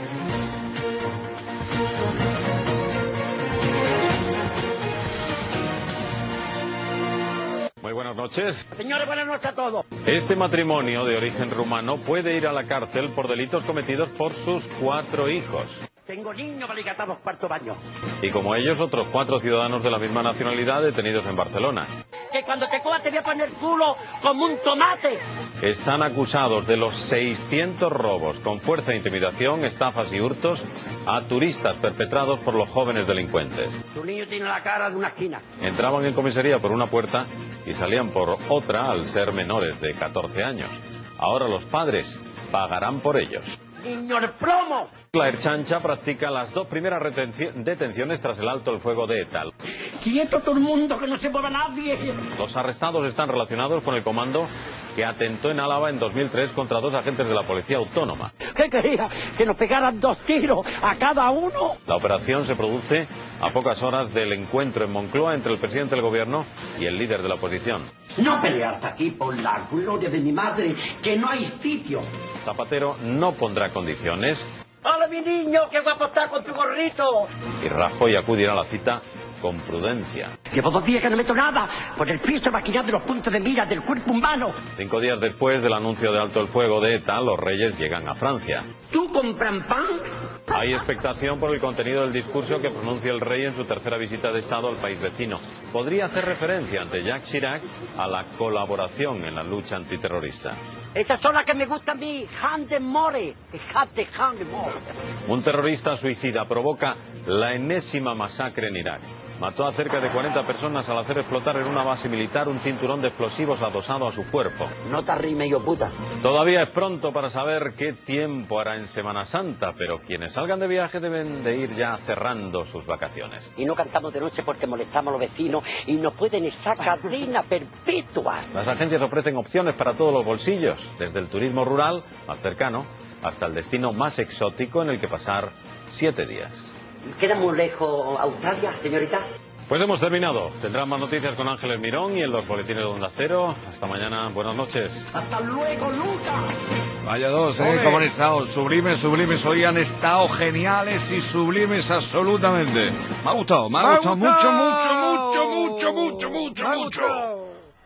Muy buenas noches. Señores, buenas noches a todos. Este matrimonio de origen rumano puede ir a la cárcel por delitos cometidos por sus cuatro hijos. Tengo niños valicatados cuarto baño. Y como ellos, otros cuatro ciudadanos de la misma nacionalidad detenidos en Barcelona. Que cuando te coja te voy a poner culo como un tomate. Están acusados de los seiscientos robos con fuerza e intimidación, estafas y hurtos a turistas perpetrados por los jóvenes delincuentes. Tu niño tiene la cara de una esquina. Entraban en comisaría por una puerta y salían por otra al ser menores de catorce años. Ahora los padres pagarán por ellos. ¡Niño de plomo! La Erchancha practica las dos primeras detenciones tras el alto el fuego de ETA. ¡Quieto todo el mundo, que no se mueva nadie! Los arrestados están relacionados con el comando que atentó en Álava en dos mil tres contra dos agentes de la Policía Autónoma. ¿Qué quería? ¿Que nos pegaran dos tiros a cada uno? La operación se produce a pocas horas del encuentro en Moncloa entre el presidente del gobierno y el líder de la oposición. No pelear hasta aquí por la gloria de mi madre, que no hay sitio. Zapatero no pondrá condiciones. ¡Hola, mi niño! ¡Qué guapo está con tu gorrito! Y Rajoy acudirá a la cita con prudencia. Llevo dos días que no meto nada por el piso maquinando los puntos de mira del cuerpo humano. Cinco días después del anuncio de alto el fuego de ETA, los reyes llegan a Francia. ¿Tú compran pan? Hay expectación por el contenido del discurso que pronuncia el rey en su tercera visita de Estado al país vecino. Podría hacer referencia ante Jacques Chirac a la colaboración en la lucha antiterrorista. Esas son las que me gustan a mí, Han de More. Dejate Han de More. Un terrorista suicida provoca la enésima masacre en Irak. Mató a cerca de cuarenta personas al hacer explotar en una base militar un cinturón de explosivos adosado a su cuerpo. No te arrimes, yo puta. Todavía es pronto para saber qué tiempo hará en Semana Santa, pero quienes salgan de viaje deben de ir ya cerrando sus vacaciones. Y no cantamos de noche porque molestamos a los vecinos y nos pueden esa cadena perpetua. Las agencias ofrecen opciones para todos los bolsillos, desde el turismo rural más cercano hasta el destino más exótico en el que pasar siete días. ¿Queda muy lejos Australia, señorita? Pues hemos terminado. Tendrán más noticias con Ángeles Mirón y en los boletines de Onda Cero. Hasta mañana. Buenas noches. ¡Hasta luego, Lucas! Vaya dos, ¿eh? ¿Cómo han estado? Sublimes, sublimes. Hoy han estado geniales y sublimes absolutamente. Me ha gustado, me ha gustado mucho, mucho, mucho, mucho, mucho, mucho, mucho.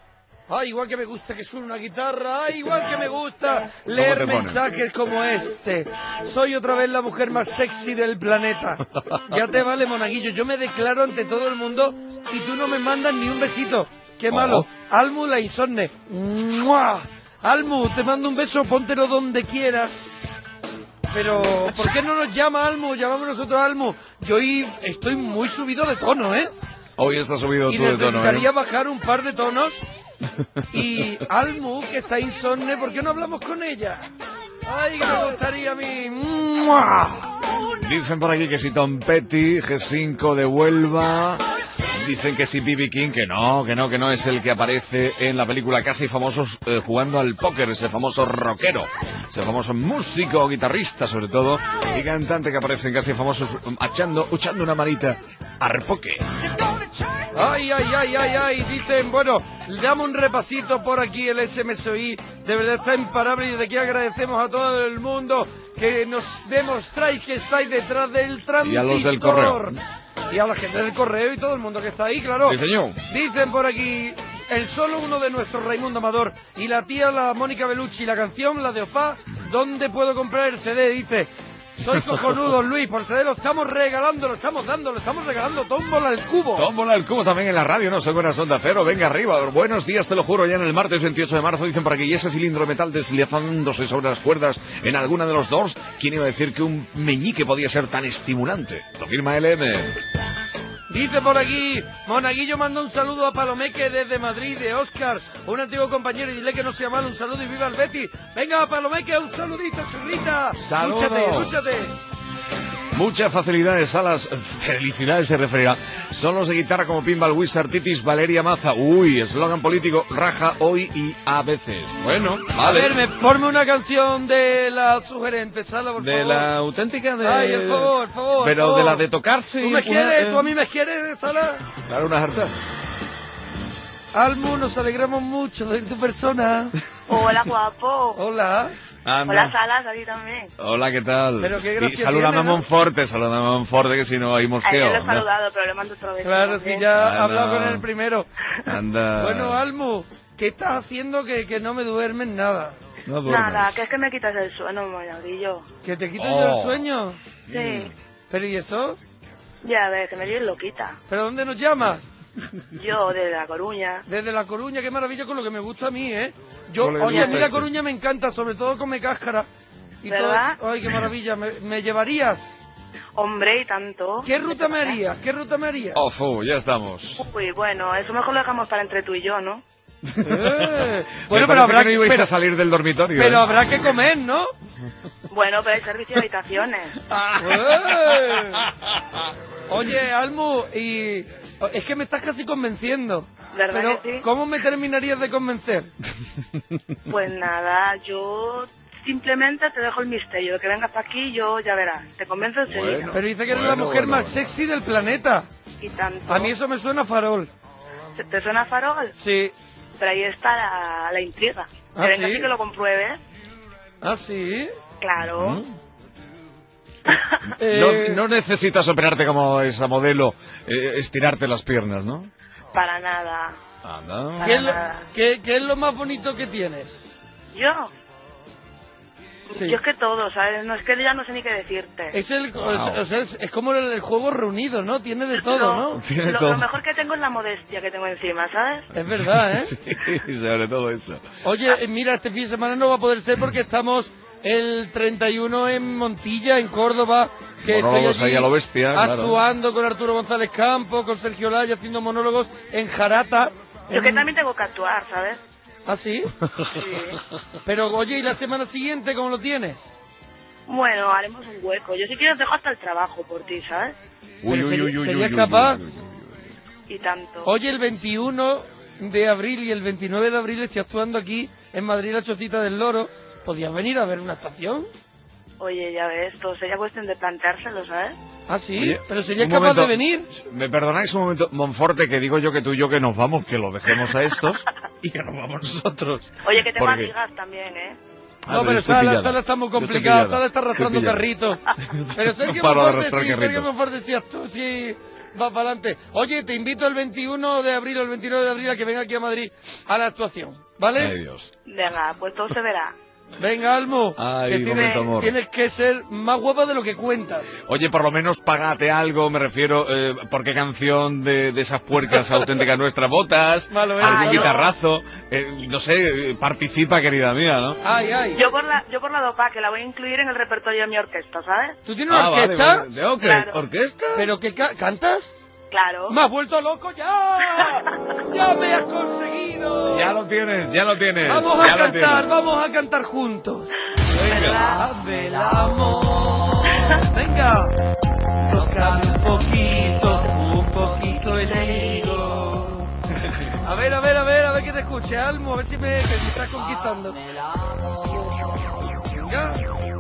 Ay, igual que me gusta que suene una guitarra, ay, igual que me gusta leer mensajes como este. Soy otra vez la mujer más sexy del planeta. Ya te vale, monaguillo, yo me declaro ante todo el mundo y tú no me mandas ni un besito. Qué malo. Oh. Almu la insomne. ¡Mua! Almu, te mando un beso, póntelo donde quieras. Pero, ¿por qué no nos llama Almu? Llamamos nosotros a Almu. Yo hoy estoy muy subido de tono, ¿eh? Hoy está subido Y tú de tono, necesitaría ¿eh? bajar un par de tonos. Y Almu, que está insomne, ¿por qué no hablamos con ella? Ay, que me gustaría a mí. ¡Mua! Dicen por aquí que si Tom Petty, G cinco de Huelva. Dicen que si B B King, que no, que no, que no es el que aparece en la película Casi Famosos eh, jugando al póker, ese famoso rockero, ese famoso músico, guitarrista sobre todo, y cantante que aparece en Casi Famosos echando, echando una manita al póker. Ay, ay, ay, ay, ay, dicen, bueno, le damos un repasito por aquí el S M S O I, de verdad está imparable y desde aquí agradecemos a todo el mundo que nos demostráis que estáis detrás del transmistor. Y a los del correo. Y a la gente del correo y todo el mundo que está ahí, claro. Sí, señor. Dicen por aquí, el solo uno de nuestros Raimundo Amador y la tía, la Mónica Bellucci, la canción, la de Opá, ¿dónde puedo comprar el C D? Dice, soy cojonudo, Luis, por C D lo estamos regalando, lo estamos dando, lo estamos regalando, tómbola al cubo. Tómbola al cubo también en la radio, no son buenas onda cero, venga arriba. Buenos días, te lo juro, ya en el martes veintiocho de marzo, dicen por aquí, y ese cilindro de metal deslizándose sobre las cuerdas en alguna de los dos, ¿quién iba a decir que un meñique podía ser tan estimulante? Lo firma L M. Dice por aquí, Monaguillo manda un saludo a Palomeque desde Madrid, de Óscar, un antiguo compañero, y dile que no sea malo, un saludo y viva el Betis. Venga, Palomeque, un saludito, churrita. Saludos. Lúchate, lúchate. Muchas facilidades a las felicidades se referirá. Solos de guitarra como Pinball Wizard, Titis, Valeria Maza. Uy, eslogan político, raja hoy y a veces. Bueno, vale. A ver, me ponme una canción de la sugerente, Sala, por de favor. la auténtica de... Ay, el favor, el favor. Pero el favor. de la de tocarse... ¿Tú me una, quieres? eh, ¿Tú a mí me quieres, Sala? Claro, una harta. Almu, nos alegramos mucho de tu persona. Hola, guapo. Hola. Anda. Hola, Salas, a ti también. Hola, ¿qué tal? Pero qué Y gracia saludame tiene, a ¿no? Monforte, saludame a Monforte, que si no hay A él mosqueo. lo he ¿no? saludado, pero le mando otro beso. Claro, también. si ya Ah, he hablado no. con él primero. Anda. Bueno, Almu, ¿qué estás haciendo que, que no me duermes nada? No duermes. Nada, que es que me quitas el sueño, moñadillo. ¿Que te quito Oh. yo el sueño? Sí. ¿Pero y eso? Ya ves, que me dio loquita. ¿Pero dónde nos llamas? Yo, desde La Coruña. Desde La Coruña, qué maravilla con lo que me gusta a mí, ¿eh? Yo, Con lo que oye, te a mí gusta La esto. Coruña me encanta, sobre todo come cáscara. Y ¿Verdad? todo- ay, qué maravilla, ¿me, me llevarías? Hombre, y tanto. ¿Qué ruta me harías? ¿Qué ruta me harías? Oh, fu, ya estamos. Uy, bueno, eso mejor lo dejamos para entre tú y yo, ¿no? Eh, Bueno, bueno, pero pero habrá que no ibais pero- a salir del dormitorio. pero ¿eh? habrá que comer, ¿no? Bueno, pero hay servicio de habitaciones. Eh. Oye, Almu, y es que me estás casi convenciendo. ¿Verdad Pero, que sí? ¿cómo me terminarías de convencer? Pues nada, yo simplemente te dejo el misterio de que vengas para aquí y yo ya verás. Te convenzo enseguida. Pero dice que eres bueno, la mujer bueno, más bueno. sexy del planeta. Y tanto. A mí eso me suena a farol. ¿Te, te suena farol? Sí. Pero ahí está la, la intriga. ¿Ah, que vengas sí? y que lo compruebes. ¿Ah, sí? Claro. Eh, No, no necesitas operarte como esa modelo, eh, estirarte las piernas, ¿no? Para nada. Anda. ¿Qué, es lo, nada. qué- qué es lo más bonito que tienes? ¿Yo? Sí. Yo es que todo, ¿sabes? No es que ya no sé ni qué decirte. Es el, Wow. o sea, es, es como el, el juego reunido, ¿no? Tiene de todo, Lo- ¿no? Tiene lo, todo. lo mejor que tengo es la modestia que tengo encima, ¿sabes? Es verdad, ¿eh? Sí, sobre todo eso. Oye, eh, mira, este fin de semana no va a poder ser porque estamos el treinta y uno en Montilla, en Córdoba, que Monólogos estoy allí ahí a lo bestia, claro. actuando con Arturo González Campos, con Sergio Laya, haciendo monólogos en Jarata. Yo en- que también tengo que actuar, ¿sabes? ¿Ah, sí? Sí. Pero, oye, ¿y la semana siguiente cómo lo tienes? Bueno, haremos un hueco. Yo si quieres dejo hasta el trabajo por ti, ¿sabes? Uy, Pero uy, seri- uy, uy, ¿serías uy, capaz? uy, uy, uy, Y tanto. Oye, el veintiuno de abril y el veintinueve de abril estoy actuando aquí en Madrid, la Chocita del Loro. ¿Podías venir a ver una actuación? Oye, ya ves, todo sería cuestión de planteárselo, ¿sabes? ¿Ah, sí? Oye, ¿Pero serías un capaz momento. de venir? ¿Me perdonáis un momento, Monforte, que digo yo que tú y yo que nos vamos, que lo dejemos a estos y que nos vamos nosotros? Oye, que te Porque- maldigas también, ¿eh? Ah, No, pero estoy Sala, pillada. Sala está muy Yo estoy complicada, pillada. Sala está Estoy arrastrando pillada. carritos. Pero Sergio No paro de Monforte arrastrar sí, carritos. Sergio Monforte sí, actú- sí va para adelante. Oye, te invito el veintiuno de abril o el veintinueve de abril a que venga aquí a Madrid a la actuación, ¿vale? Ay, Dios. Venga, pues todo se verá. Venga, Almo, Ay, que momento tienes, amor. tienes que ser más guapa de lo que cuentas. Oye, por lo menos pagate algo, me refiero, eh, ¿por qué canción de, de esas puercas auténticas nuestras botas? Malo es. Algún Ay, guitarrazo, eh, no sé, eh, participa, querida mía, ¿no? Ay, ay. Yo por la, yo por la dopa, que la voy a incluir en el repertorio de mi orquesta, ¿sabes? ¿Tú tienes una Ah, vale, orquesta? vale. ¿De ok? Claro. ¿Orquesta? ¿Pero qué ca- cantas? Claro. ¡Me has vuelto loco ya! ¡Ya me has conseguido! Ya lo tienes, ya lo tienes. Vamos ya a lo cantar, tienes. vamos a cantar juntos. Venga. Dame el amor. Venga. Tócame un poquito, un poquito el hilo. A ver, a ver, a ver, a ver que te escuche, Almo, a ver si me, que me estás conquistando. Venga.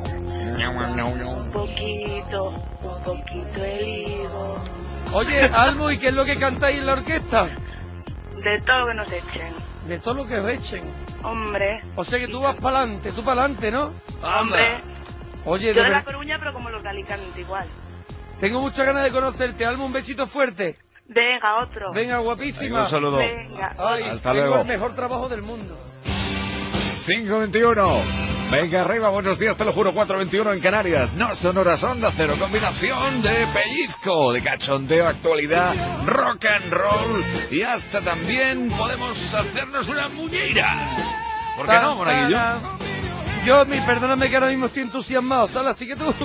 Un poquito, un poquito el higo. Oye, Almo, ¿y qué es lo que cantáis en la orquesta? De todo lo que nos echen. De todo lo que os echen. Hombre. O sea que tú vas para adelante, tú para adelante, ¿no? Hombre. Oye, Yo de de La ver- Coruña, pero como los de Alicante igual. tengo muchas ganas de conocerte, Almo, un besito fuerte. Venga, otro. Venga, guapísima. Venga, un saludo. Venga. Ay, Hasta tengo luego. el mejor trabajo del mundo. cinco veintiuno. Venga arriba, buenos días, te lo juro, cuatro veintiuno en Canarias. No son horas onda cero, combinación de pellizco, de cachondeo, actualidad, rock and roll y hasta también podemos hacernos una muñeira. ¿Por qué no, Monaguillo? Yo, mi, perdóname que ahora mismo estoy entusiasmado, sal, así que tú.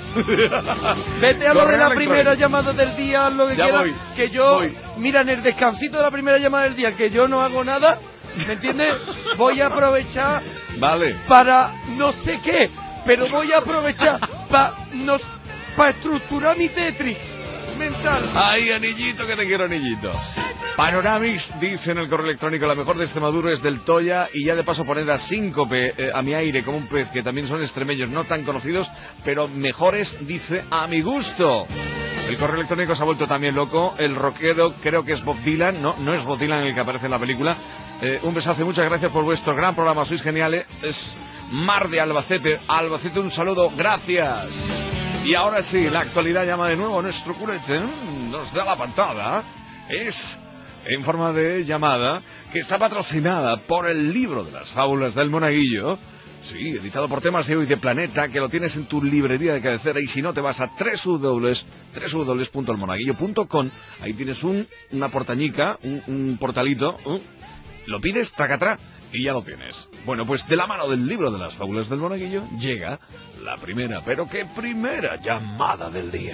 Vete a lo de Correo la electrónico. primera llamada del día, haz lo que Ya quieras, voy, que yo, voy. mira, en el descansito de la primera llamada del día, que yo no hago nada, ¿me entiendes? Voy a aprovechar Vale. para no sé qué, pero voy a aprovechar para para estructurar mi Tetris mental. Ay, anillito, que te quiero, anillito. Panoramix dice en el correo electrónico, la mejor de Extremadura es del Toya, y ya de paso poner a Síncope, eh, a mi aire, como un pez, que también son extremeños, no tan conocidos, pero mejores, dice, a mi gusto. El correo electrónico se ha vuelto también loco, el rockero creo que es Bob Dylan, no, no es Bob Dylan el que aparece en la película. Eh, un besazo y muchas gracias por vuestro gran programa, sois geniales. Es Mar de Albacete, Albacete, un saludo, gracias. Y ahora sí, la actualidad llama de nuevo a nuestro curete, nos da la pantada, es en forma de llamada, que está patrocinada por el libro de las fábulas del Monaguillo, sí, editado por Temas de Hoy de Planeta, que lo tienes en tu librería de cabecera, y si no te vas a doble u doble u doble u punto el monaguillo punto com, ahí tienes un, una portañica, un, un portalito, uh, lo pides, tracatra, y ya lo tienes. Bueno, pues de la mano del libro de las fábulas del Monaguillo llega la primera, pero qué primera llamada del día.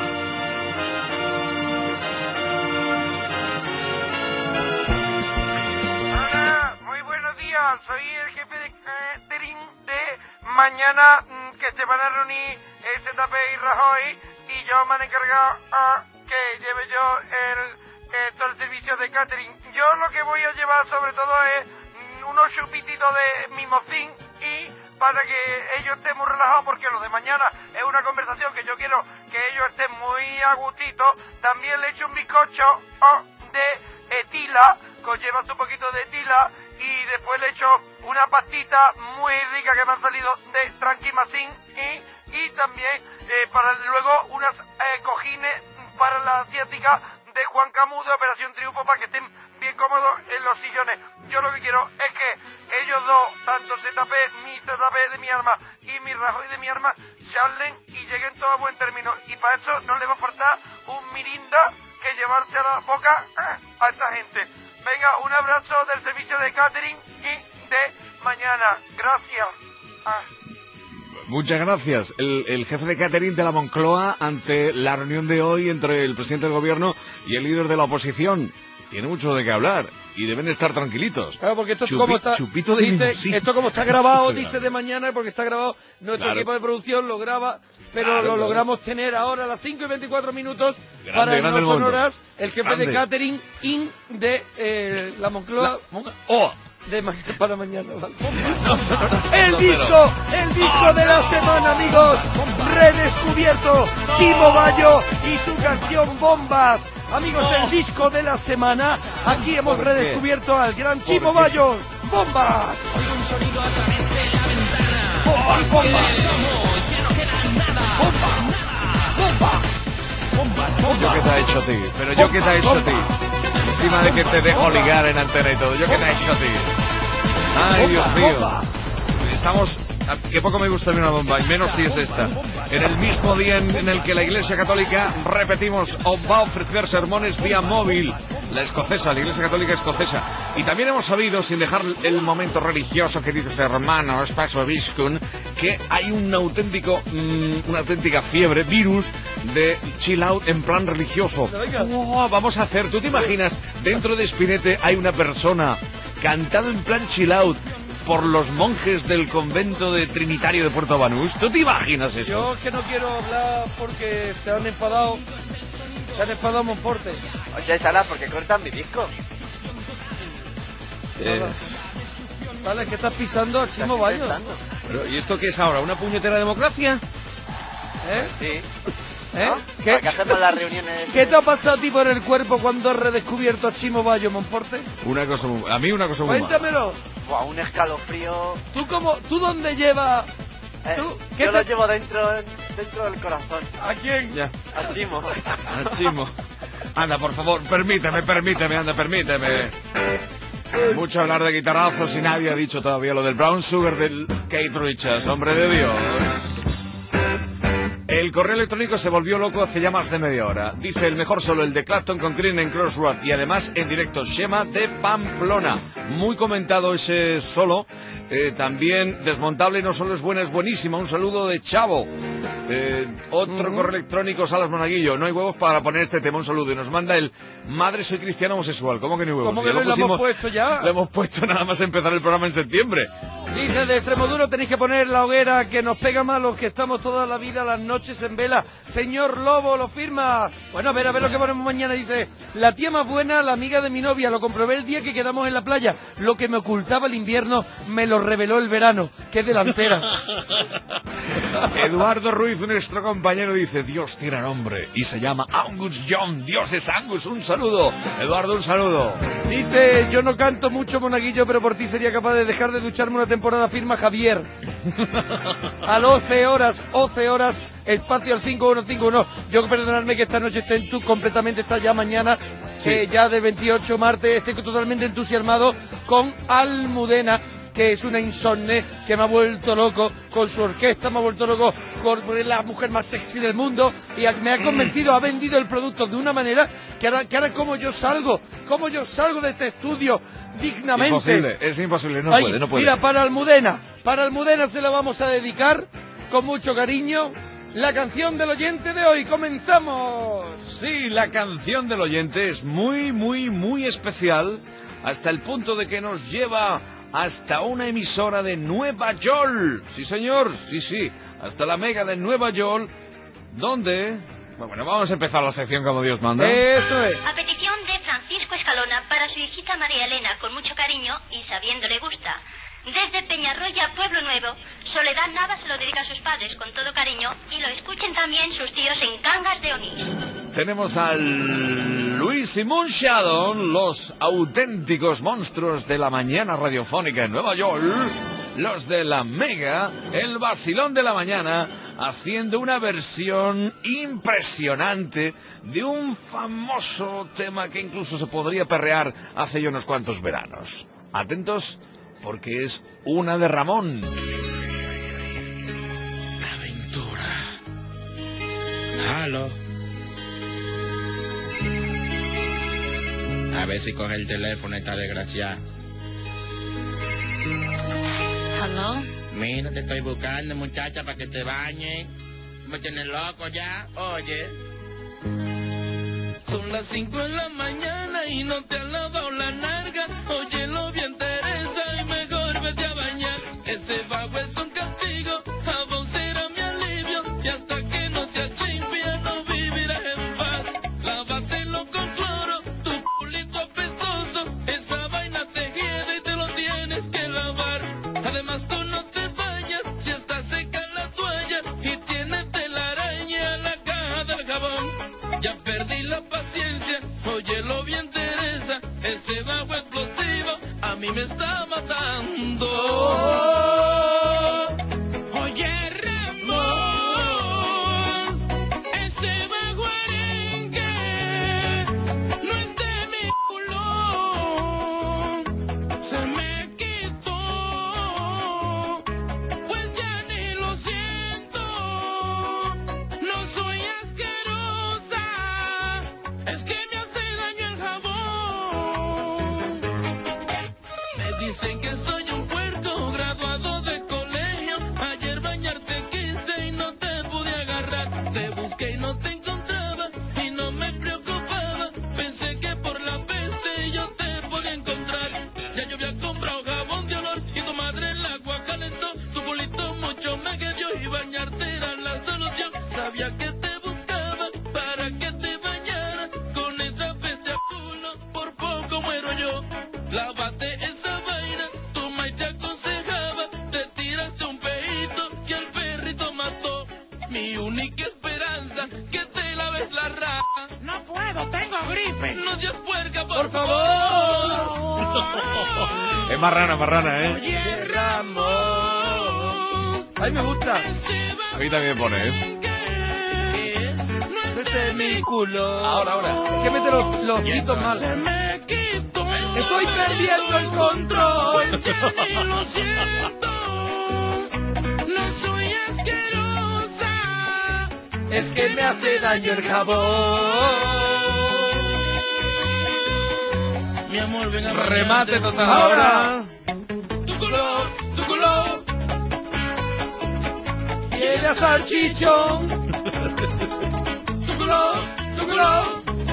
Hola, muy buenos días, soy el jefe de catering de mañana, mm, que se van a reunir este Tapé y Rajoy, y yo me han encargado a que lleve yo el, eh, todo el servicio de catering. Yo lo que voy a llevar sobre todo es mm, unos chupititos de mimosín, y para que ellos estén muy relajados, porque lo de mañana es una conversación que yo quiero que ellos estén muy a gustito. También le echo un bizcocho oh, de etila, que lleva un poquito de etila, y después le echo una pastita muy rica que me han salido de Tranquimacin, y, y también eh, para luego unas eh, cojines para la asiática de Juan Camus de Operación Triunfo, para que estén bien cómodos en los sillones. Yo lo que quiero es que ellos dos, tanto Z P, mi Z P de mi arma y mi Rajoy de mi arma, charlen y lleguen todos a buen término. Y para eso no le va a faltar un mirinda que llevarse a la boca eh, a esta gente. Venga, un abrazo del servicio de catering y de mañana. Gracias. Ah. Muchas gracias. El, el jefe de catering de la Moncloa ante la reunión de hoy entre el presidente del gobierno y el líder de la oposición. Tiene mucho de qué hablar y deben estar tranquilitos. Claro, porque esto Chupi- como está, chupito de dice, limosín. esto como está grabado, dice de mañana, porque está grabado, nuestro Claro. equipo de producción lo graba, pero Claro, lo claro. logramos tener ahora a las cinco y veinticuatro minutos Grande, para el grande No el momento. Sonoras, el jefe Grande. de catering in de eh, la Moncloa. Oh. De ma- para mañana. ¿vale? No Sonoras El Onda disco, Cero. el disco de la semana, amigos. Redescubierto Chimo Bayo y su canción Bombas. Amigos, el disco de la semana. Aquí hemos ¿Por qué? redescubierto al gran ¿Por Chimo qué? Bayo. Bombas. Oigo un sonido a través de la ventana. Bombas, bombas. Ya no queda nada. Bombas. Bombas, ¿Yo bombas. qué te he hecho a ti? Pero yo qué te he hecho a ti. Encima de que te dejo ligar en antena y todo. ¿Yo qué te he hecho a ti? Ay, Dios mío. Estamos, que poco me gusta una bomba, y menos si es esta. En el mismo día en, en el que la Iglesia Católica, repetimos, os va a ofrecer sermones vía móvil. La escocesa, la Iglesia Católica escocesa. Y también hemos sabido, sin dejar el momento religioso, queridos hermanos, paso viscun, que hay un auténtico, mmm, una auténtica fiebre, virus de chill out en plan religioso. Oh, vamos a hacer, ¿tú te imaginas? Dentro de Spinete hay una persona cantado en plan chill out por los monjes del convento de Trinitario de Puerto Banús. ¿Tú te imaginas eso? Yo es que no quiero hablar porque se han enfadado. Se han enfadado Monforte. Oye, Sala, ¿por qué cortan mi disco? Eh, Vale, que estás pisando a Chimo Bayo. pero, ¿y esto qué es ahora? ¿Una puñetera democracia? ¿Eh? Sí. ¿Eh? ¿No? ¿Qué? ¿Para qué hacemos las reuniones? ¿Qué te ha pasado a ti por el cuerpo cuando has redescubierto a Chimo Bayo, Monforte? Una cosa muy, a mí una cosa muy mala. Cuéntamelo. Buah, un escalofrío. ¿Tú cómo, tú dónde llevas? Eh, ¿Tú? ¿Qué yo te- lo llevo dentro, dentro del corazón. ¿A quién? Ya. A Chimo. A Chimo. Anda, por favor, permíteme, permíteme, anda, permíteme. Mucho hablar de guitarrazos y nadie ha dicho todavía lo del Brown Sugar del Keith Richards, hombre de Dios. El correo electrónico se volvió loco hace ya más de media hora. Dice el mejor solo el de Clapton con Cream en Crossroad y además en directo Shema de Pamplona. Muy comentado ese solo. Eh, también desmontable no solo es buena, es buenísima. Un saludo de Chavo. Eh, otro Ujú. correo electrónico, Salas Monaguillo. No hay huevos para poner este tema. Un saludo. Y nos manda el madre soy cristiano homosexual. ¿Cómo que no hay huevos? ¿Cómo Ya que no lo lo hemos pusimos- puesto ya? Lo hemos puesto nada más empezar el programa en septiembre. Dice de Extremoduro tenéis que poner la hoguera que nos pega más los que estamos toda la vida las noches en vela. Señor Lobo, lo firma. Bueno, a ver, a ver lo que ponemos mañana. Dice, la tía más buena, la amiga de mi novia. Lo comprobé el día que quedamos en la playa. Lo que me ocultaba el invierno me lo reveló el verano. ¡Qué delantera! Eduardo Ruiz, nuestro compañero, dice, Dios tiene nombre y se llama Angus Young. Dios es Angus. Un saludo. Eduardo, un saludo. Dice, yo no canto mucho, Monaguillo, pero por ti sería capaz de dejar de ducharme una temporada, firma Javier. A las once horas, once horas, espacio al cinco uno cinco uno. Yo perdonadme que esta noche esté en tu completamente, está ya mañana, Sí. eh, ya del veintiocho martes, estoy totalmente entusiasmado con Almudena, que es una insomne que me ha vuelto loco con su orquesta, me ha vuelto loco con la mujer más sexy del mundo y me ha convencido, ha vendido el producto de una manera que ahora, que ahora como yo salgo, como yo salgo de este estudio dignamente. Imposible, es imposible, no Ay, puede, no puede. Mira, para Almudena, para Almudena se la vamos a dedicar con mucho cariño la canción del oyente de hoy. ¡Comenzamos! Sí, la canción del oyente es muy, muy, muy especial, hasta el punto de que nos lleva hasta una emisora de Nueva York. Sí, señor, sí, sí, hasta la mega de Nueva York, donde... Bueno, vamos a empezar la sección como Dios manda. Eso es. A petición de Francisco Escalona para su hijita María Elena, con mucho cariño y sabiendo le gusta. Desde Peñarroya, Pueblo Nuevo, Soledad Nava se lo dedica a sus padres con todo cariño y lo escuchen también sus tíos en Cangas de Onís. Tenemos al Luis y Munchadon, los auténticos monstruos de la mañana radiofónica en Nueva York, los de la Mega, el vacilón de la mañana, haciendo una versión impresionante de un famoso tema que incluso se podría perrear hace ya unos cuantos veranos. Atentos, porque es una de Ramón. Aló. A ver si coge el teléfono esta desgraciada. ¿Aló? Mira, te estoy buscando, muchacha, para que te bañes. Me tienes loco ya, oye. Son las cinco de la mañana y no te has lavado la narga. Óyelo bien, Teresa, y mejor vete a bañar. Ese vago es un castigo, jabón será mi alivio. Y hasta que no seas limpia no vivirás en paz. Lávatelo con cloro, tu culito apestoso. Esa vaina te hiede y te lo tienes que lavar. Además tú no te bañas si está seca la toalla y tienes telaraña en la caja del jabón. Ya perdí la paciencia, óyelo bien, Teresa, ese vago explosivo a mí me está matando. Oye, Ramón, ese vago arenque no es de mi culo, se me quitó Es que me hace daño el jabón. Me dicen que soy un puerco graduado de colegio. Ayer bañarte quise y no te pude agarrar. Te busqué y no te encontraba y no me preocupaba. Pensé que por la peste yo te podía encontrar. Ya yo había comprado jabón de olor y tu madre el agua calentó. Tu culito mucho me quedó y bañarte era la solución. Sabía que te buscaba para que te bañara. Con esa peste a culo por poco muero yo. Lávate esa vaina, tu maíz te aconsejaba. Te tiraste un peito y el perrito mató. Mi única esperanza, que te laves la raja. No puedo, tengo gripe. No seas puerca, por, ¡Por favor! Es marrana, marrana, ¿eh? Oye, Ramón. Ay, me gusta. A mí también me pone, ¿eh? Vete mi culo. Ahora, ahora. Es que mete los, los gritos mal. Estoy perdiendo el control. Lo siento, no soy asquerosa. Es que me hace daño el jabón. Mi amor, ven a Remate bañarte. total. Ahora. Tu color, tu color. Quiere a salchichón. Tu color, tu color.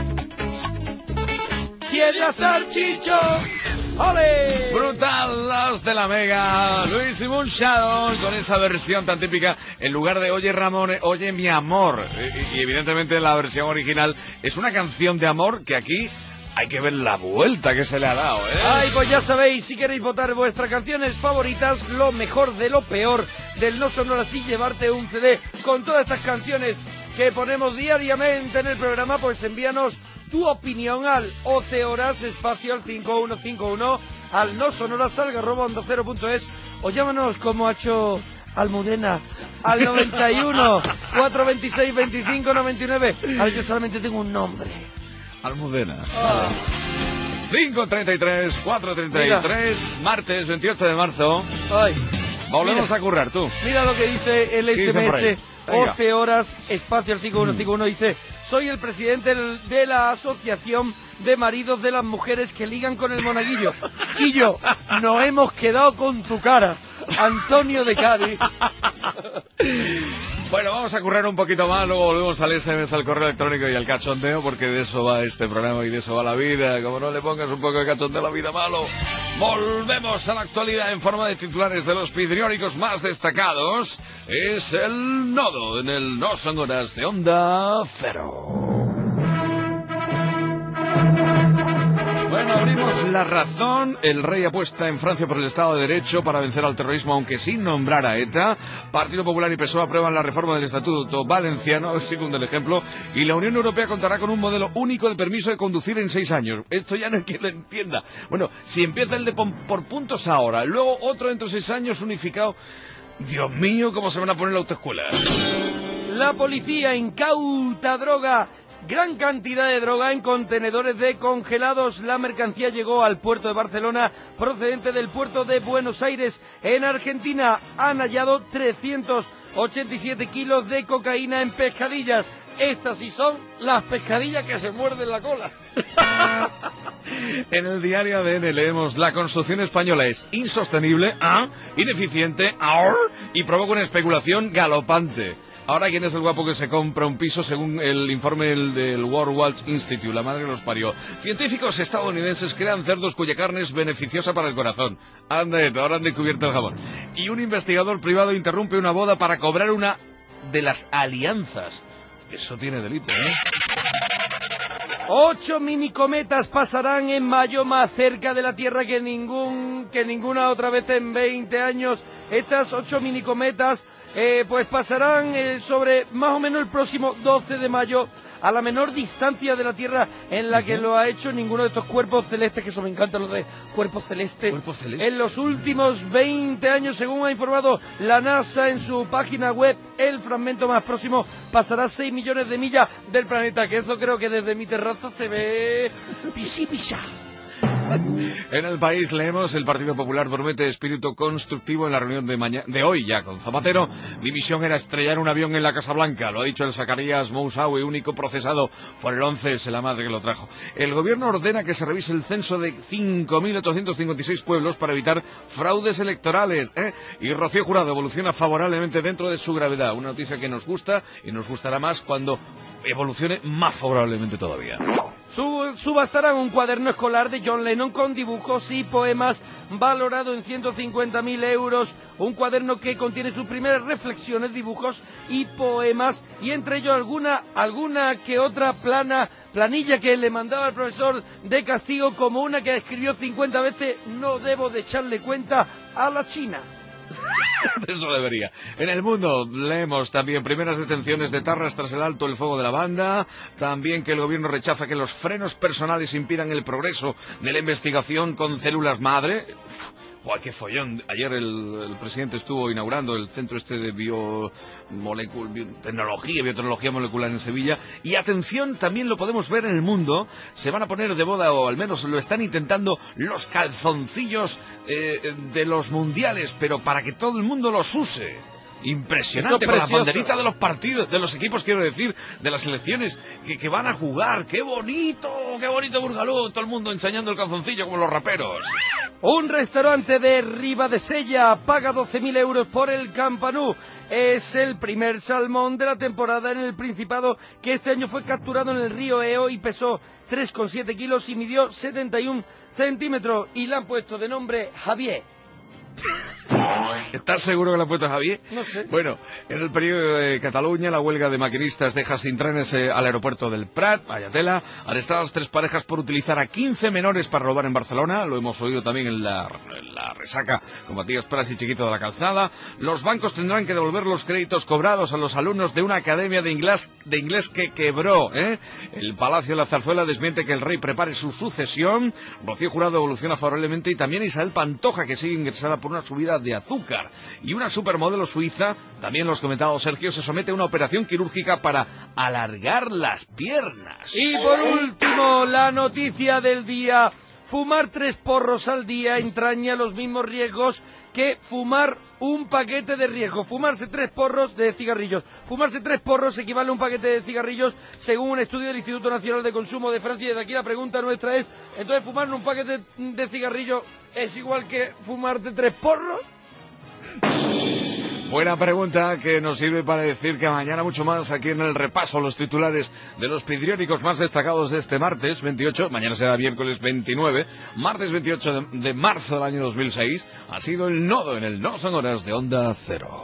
Quiere a salchichón. ¡Ole! Brutal, los de la Mega, Luis y Shadow, con esa versión tan típica, en lugar de Oye Ramón, Oye mi amor. Y, y evidentemente la versión original es una canción de amor que aquí hay que ver la vuelta que se le ha dado, ¿eh? Ay, pues ya sabéis, si queréis votar vuestras canciones favoritas, lo mejor de lo peor del No Sonora Así, llevarte un C D con todas estas canciones que ponemos diariamente en el programa, pues envíanos tu opinión al ocehoras espacio al cinco uno cinco uno, al no sonora salga arroba onda cero punto es, o llámanos como ha hecho Almudena al noventa y uno, cuatrocientos veintiséis, veinticinco noventa y nueve. A ver, yo solamente tengo un nombre. Almudena. Ah. cinco treinta y tres, cuatro treinta y tres, martes veintiocho de marzo. Ay. Volvemos Mira, a currar, tú. Mira lo que dice el ¿Qué S M S, Venga. once horas, espacio al cinco uno cinco uno, dice: soy el presidente del- de la Asociación de Maridos de las Mujeres que ligan con el monaguillo. Y yo, nos hemos quedado con tu cara. Antonio de Cádiz. Bueno, vamos a currar un poquito más, luego volvemos al S M S, al correo electrónico y al cachondeo, porque de eso va este programa y de eso va la vida. Como no le pongas un poco de cachondeo a la vida, malo. Volvemos a la actualidad en forma de titulares de los periódicos más destacados. Es el nodo en el No Son Horas de Onda Cero. Bueno, abrimos La Razón. El rey apuesta en Francia por el Estado de Derecho para vencer al terrorismo, aunque sin nombrar a ETA. Partido Popular y P S O E aprueban la reforma del Estatuto Valenciano, segundo el ejemplo, y la Unión Europea contará con un modelo único de permiso de conducir en seis años. Esto ya no hay quien lo entienda. Bueno, si empieza el de pon- por puntos ahora, luego otro dentro de seis años unificado, Dios mío, ¿cómo se van a poner la autoescuela? La policía incauta droga. Gran cantidad de droga en contenedores de congelados. La mercancía llegó al puerto de Barcelona procedente del puerto de Buenos Aires. En Argentina han hallado trescientos ochenta y siete kilos de cocaína en pescadillas. Estas sí son las pescadillas que se muerden la cola. En el diario A D N leemos: la construcción española es insostenible, ¿ah? ineficiente, ¿ah? y provoca una especulación galopante. Ahora, ¿quién es el guapo que se compra un piso según el informe del, del World Watch Institute? La madre que los parió. Científicos estadounidenses crean cerdos cuya carne es beneficiosa para el corazón. Anda, ahora han descubierto el jamón. Y un investigador privado interrumpe una boda para cobrar una de las alianzas. Eso tiene delito, ¿eh? Ocho minicometas pasarán en mayo más cerca de la Tierra que ningún que ninguna otra vez en veinte años. Estas ocho minicometas eh, pues pasarán eh, sobre más o menos el próximo doce de mayo a la menor distancia de la Tierra en la que lo ha hecho ninguno de estos cuerpos celestes, que eso me encanta, lo de cuerpos celestes. ¿Cuerpos celestes? En los últimos veinte años, según ha informado la NASA en su página web, el fragmento más próximo pasará seis millones de millas del planeta, que eso creo que desde mi terraza se ve pisi pisa. En El País leemos: el Partido Popular promete espíritu constructivo en la reunión de mañana, de hoy ya con Zapatero. Mi misión era estrellar un avión en la Casa Blanca, lo ha dicho el Zacarías Moussaoui, único procesado por el once, es la madre que lo trajo. El gobierno ordena que se revise el censo de cinco mil ochocientos cincuenta y seis pueblos para evitar fraudes electorales, ¿eh? Y Rocío Jurado evoluciona favorablemente dentro de su gravedad, una noticia que nos gusta y nos gustará más cuando evolucione más favorablemente todavía. Sub- subastarán un cuaderno escolar de John Lennon con dibujos y poemas valorado en ciento cincuenta mil euros. Un cuaderno que contiene sus primeras reflexiones, dibujos y poemas, y entre ellos alguna, alguna que otra plana, planilla que le mandaba el profesor de castigo, como una que escribió cincuenta veces: no debo de echarle cuenta a la China. Eso debería. En El Mundo leemos también primeras detenciones de tarras tras el alto el fuego de la banda, también que el gobierno rechaza que los frenos personales impidan el progreso de la investigación con células madre. ¡Buah, qué follón! Ayer el, el presidente estuvo inaugurando el centro este de biotecnología, biotecnología molecular en Sevilla. Y atención, también lo podemos ver en El Mundo, se van a poner de moda, o al menos lo están intentando, los calzoncillos eh, de los mundiales, pero para que todo el mundo los use. Impresionante, con la banderita de los partidos, de los equipos, quiero decir, de las selecciones que, que van a jugar. ¡Qué bonito! ¡Qué bonito Burgalú! Todo el mundo enseñando el calzoncillo como los raperos. Un restaurante de Ribadesella paga doce mil euros por el Campanú. Es el primer salmón de la temporada en el Principado, que este año fue capturado en el río Eo y pesó tres coma siete kilos y midió setenta y un centímetros. Y le han puesto de nombre Javier. ¿Estás seguro que le ha puesto Javier? No sé. Bueno, en el periodo de Cataluña, la huelga de maquinistas deja sin trenes eh, al aeropuerto del Prat, vaya tela. Arrestadas tres parejas por utilizar a quince menores para robar en Barcelona. Lo hemos oído también en la, en la resaca con Matías Pras y Chiquito de la Calzada. Los bancos tendrán que devolver los créditos cobrados a los alumnos de una academia de inglés, de inglés que quebró, ¿eh? El Palacio de la Zarzuela desmiente que el rey prepare su sucesión. Rocío Jurado evoluciona favorablemente, y también Isabel Pantoja, que sigue ingresada por una subida de azúcar. Y una supermodelo suiza, también lo has comentado Sergio, se somete a una operación quirúrgica para alargar las piernas. Y por último, la noticia del día: fumar tres porros al día entraña los mismos riesgos que fumar un paquete de riesgo. Fumarse tres porros de cigarrillos. Fumarse tres porros equivale a un paquete de cigarrillos, según un estudio del Instituto Nacional de Consumo de Francia. Y desde aquí la pregunta nuestra es: entonces, ¿fumar un paquete de cigarrillos es igual que fumarte tres porros? Buena pregunta, que nos sirve para decir que mañana mucho más aquí en el repaso, los titulares de los periódicos más destacados de este martes veintiocho, mañana será miércoles veintinueve, martes veintiocho de, de marzo del año dos mil seis, ha sido el nodo en el No Son Horas de Onda Cero.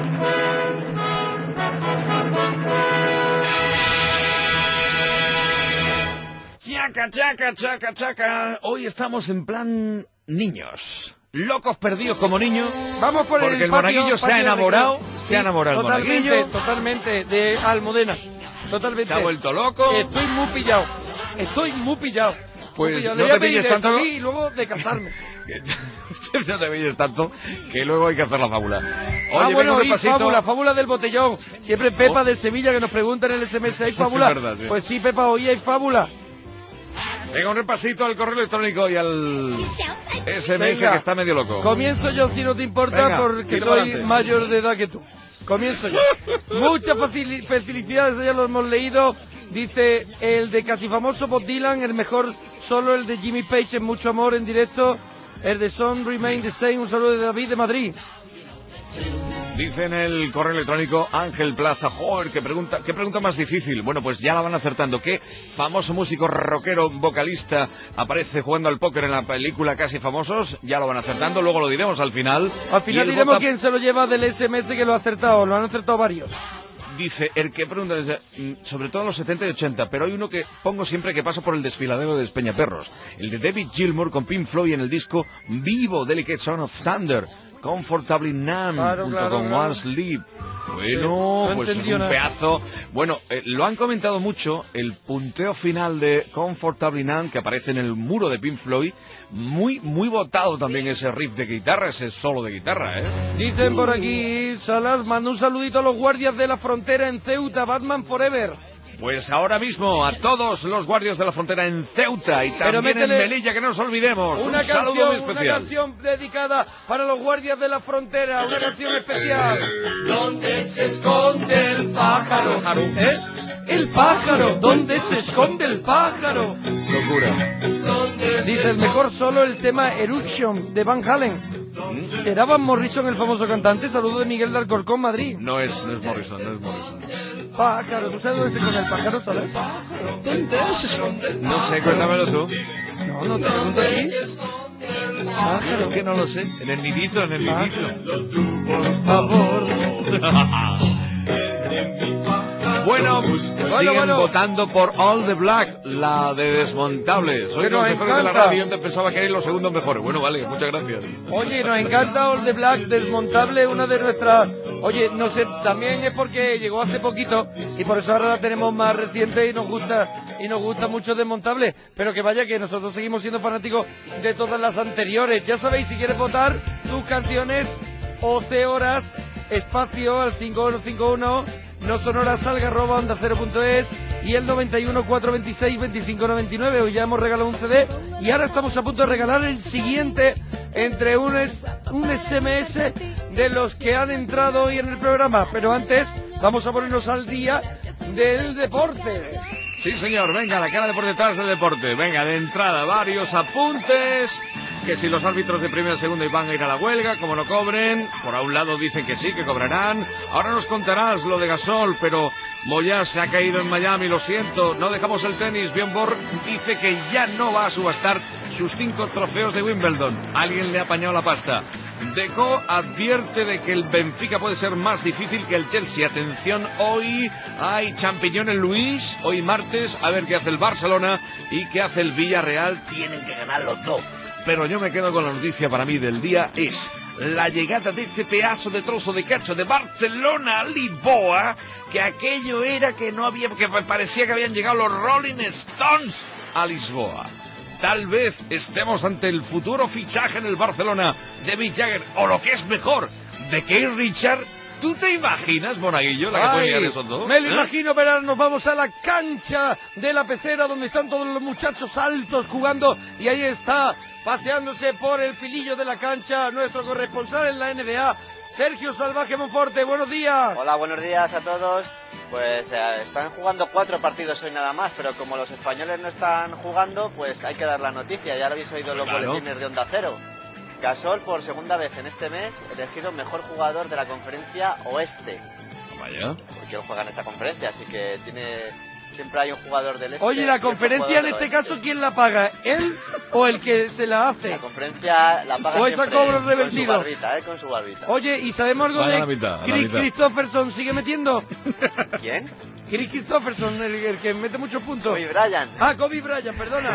Chaca, chaca, chaca, chaca. Hoy estamos en plan niños. Locos perdidos como niños. Vamos por porque el el patio, monaguillo se ha patio de enamorado, recreo. se Sí, ha enamorado el totalmente, monaguillo. totalmente, de Almudena. Totalmente. Se ha vuelto loco. Estoy muy pillado. Estoy muy pillado. Pues muy pillado. no Le voy a te pedir pilles de tanto. salir y luego de casarme. No te pilles tanto, que luego hay que hacer la fábula. Oye, ah, venga, bueno, un y repasito. fábula, fábula del botellón. Siempre Pepa Oh. de Sevilla, que nos pregunta en el S M S, ¿hay fábula? Es verdad, sí. Pues sí, Pepa, hoy hay fábula. Venga, un repasito al correo electrónico y al S M S, Venga. que está medio loco. Comienzo yo, si no te importa, Venga, porque tira soy pa'lante. mayor de edad que tú. Comienzo yo. Muchas facili- felicidades, ya lo hemos leído. Dice el de casi famoso Bob Dylan, el mejor solo el de Jimmy Page en Mucho Amor en directo. El de Son Remain the Same, un saludo de David de Madrid. Dice en el correo electrónico Ángel Plaza, joder, ¿qué pregunta, qué pregunta más difícil? Bueno, pues ya la van acertando. ¿Qué famoso músico rockero vocalista aparece jugando al póker en la película Casi Famosos? Ya lo van acertando, luego lo diremos al final. Al Y final el diremos vota- quién se lo lleva del S M S, que lo ha acertado, lo han acertado varios. Dice, el que pregunta, dice, mm, sobre todo en los setenta y ochenta, pero hay uno que pongo siempre que paso por el desfiladero de Despeñaperros, el de David Gilmour con Pink Floyd en el disco Vivo, Delicate Sound of Thunder, Comfortably Numb, Claro, junto claro, con claro. One Sleep. Bueno, Sí, no pues es entendió un nada. pedazo. Bueno, eh, lo han comentado mucho, el punteo final de Comfortably Numb, que aparece en el muro de Pink Floyd, muy, muy votado también ese riff de guitarra, ese solo de guitarra, ¿eh? Dicen por aquí, Salas, manda un saludito a los guardias de la frontera en Ceuta, Batman Forever. Pues ahora mismo a todos los guardias de la frontera en Ceuta y también métele en Melilla, que no nos olvidemos. Una Un saludo canción, muy una especial. canción dedicada para los guardias de la frontera, una canción especial. ¿Dónde se esconde el pájaro? ¿Eh? El pájaro, ¿dónde se esconde el pájaro? Locura. Dices, mejor solo el tema Eruption de Van Halen. ¿Será Van Morrison el famoso cantante? Saludo de Miguel de Alcorcón, Madrid. No es, no es Morrison, no es Morrison. Pájaro, ¿tú sabes dónde se esconde el pájaro, sabes? ¿Dónde se esconde el No sé, cuéntamelo tú. No, no te pregunto aquí. Pájaro, es que no lo sé. En el nidito, en el nidito. Por favor. Bueno, siguen bueno, bueno. votando por All the Black, la de Desmontables. Soy Que los nos mejores de la encanta. radio, antes pensaba que eran los segundos mejores. Bueno, vale, muchas gracias. Oye, nos encanta All the Black, Desmontable, una de nuestras... Oye, no sé, también es porque llegó hace poquito y por eso ahora la tenemos más reciente y nos gusta y nos gusta mucho Desmontable. Pero que vaya que nosotros seguimos siendo fanáticos de todas las anteriores. Ya sabéis, si quieres votar tus canciones, once horas, espacio al cinco uno cinco uno, no sonoras alga arroba onda cero punto es y el noventa y uno, cuatrocientos veintiséis, veinticinco noventa y nueve. Hoy ya hemos regalado un C D y ahora estamos a punto de regalar el siguiente entre un, es, un S M S de los que han entrado hoy en el programa. Pero antes vamos a ponernos al día del deporte. Sí, señor, venga, la cara de por detrás del deporte. Venga, de entrada, varios apuntes. Que si los árbitros de primera y segunda van a ir a la huelga, como no cobren. Por a un lado dicen que sí, que cobrarán. Ahora nos contarás lo de Gasol, pero Moyá se ha caído en Miami, lo siento. No dejamos el tenis. Bjorn Borg dice que ya no va a subastar sus cinco trofeos de Wimbledon. Alguien le ha apañado la pasta. Deco advierte de que el Benfica puede ser más difícil que el Chelsea. Atención, hoy hay champiñones Luis, hoy martes, a ver qué hace el Barcelona y qué hace el Villarreal. Tienen que ganar los dos. Pero yo me quedo con la noticia para mí del día, es la llegada de ese pedazo de trozo de cacho de Barcelona a Lisboa, que aquello era que no había, que parecía que habían llegado los Rolling Stones a Lisboa. Tal vez estemos ante el futuro fichaje en el Barcelona de Mick Jagger, o lo que es mejor, de Keith Richard. ¿Tú te imaginas, Monaguillo, la que pueden llegar esos dos? Me lo ¿Eh? imagino, pero ahora nos vamos a la cancha de la Pecera, donde están todos los muchachos altos jugando, y ahí está, paseándose por el filillo de la cancha, nuestro corresponsal en la N B A, Sergio Salvaje Monforte. Buenos días. Hola, buenos días a todos. Pues eh, están jugando cuatro partidos hoy nada más, pero como los españoles no están jugando, pues hay que dar la noticia. Ya lo habéis oído en los Claro. boletines de Onda Cero. Gasol, por segunda vez en este mes, elegido mejor jugador de la conferencia Oeste. Vaya. Porque él juega en esta conferencia, así que tiene siempre hay un jugador del Este. Oye, y la otro conferencia en jugador este del Oeste. caso, ¿quién la paga? ¿Él o el que se la hace? La conferencia la paga ¿O esa siempre cobro con su revertido? barbita, ¿eh? Con su barbita. Oye, ¿y sabemos algo Vaya de la mitad, a la Chris mitad. Christopherson? ¿Sigue metiendo? ¿Quién? Chris Christopherson, el, el que mete muchos puntos. Kobe Bryant. Ah, Kobe Bryant, perdona.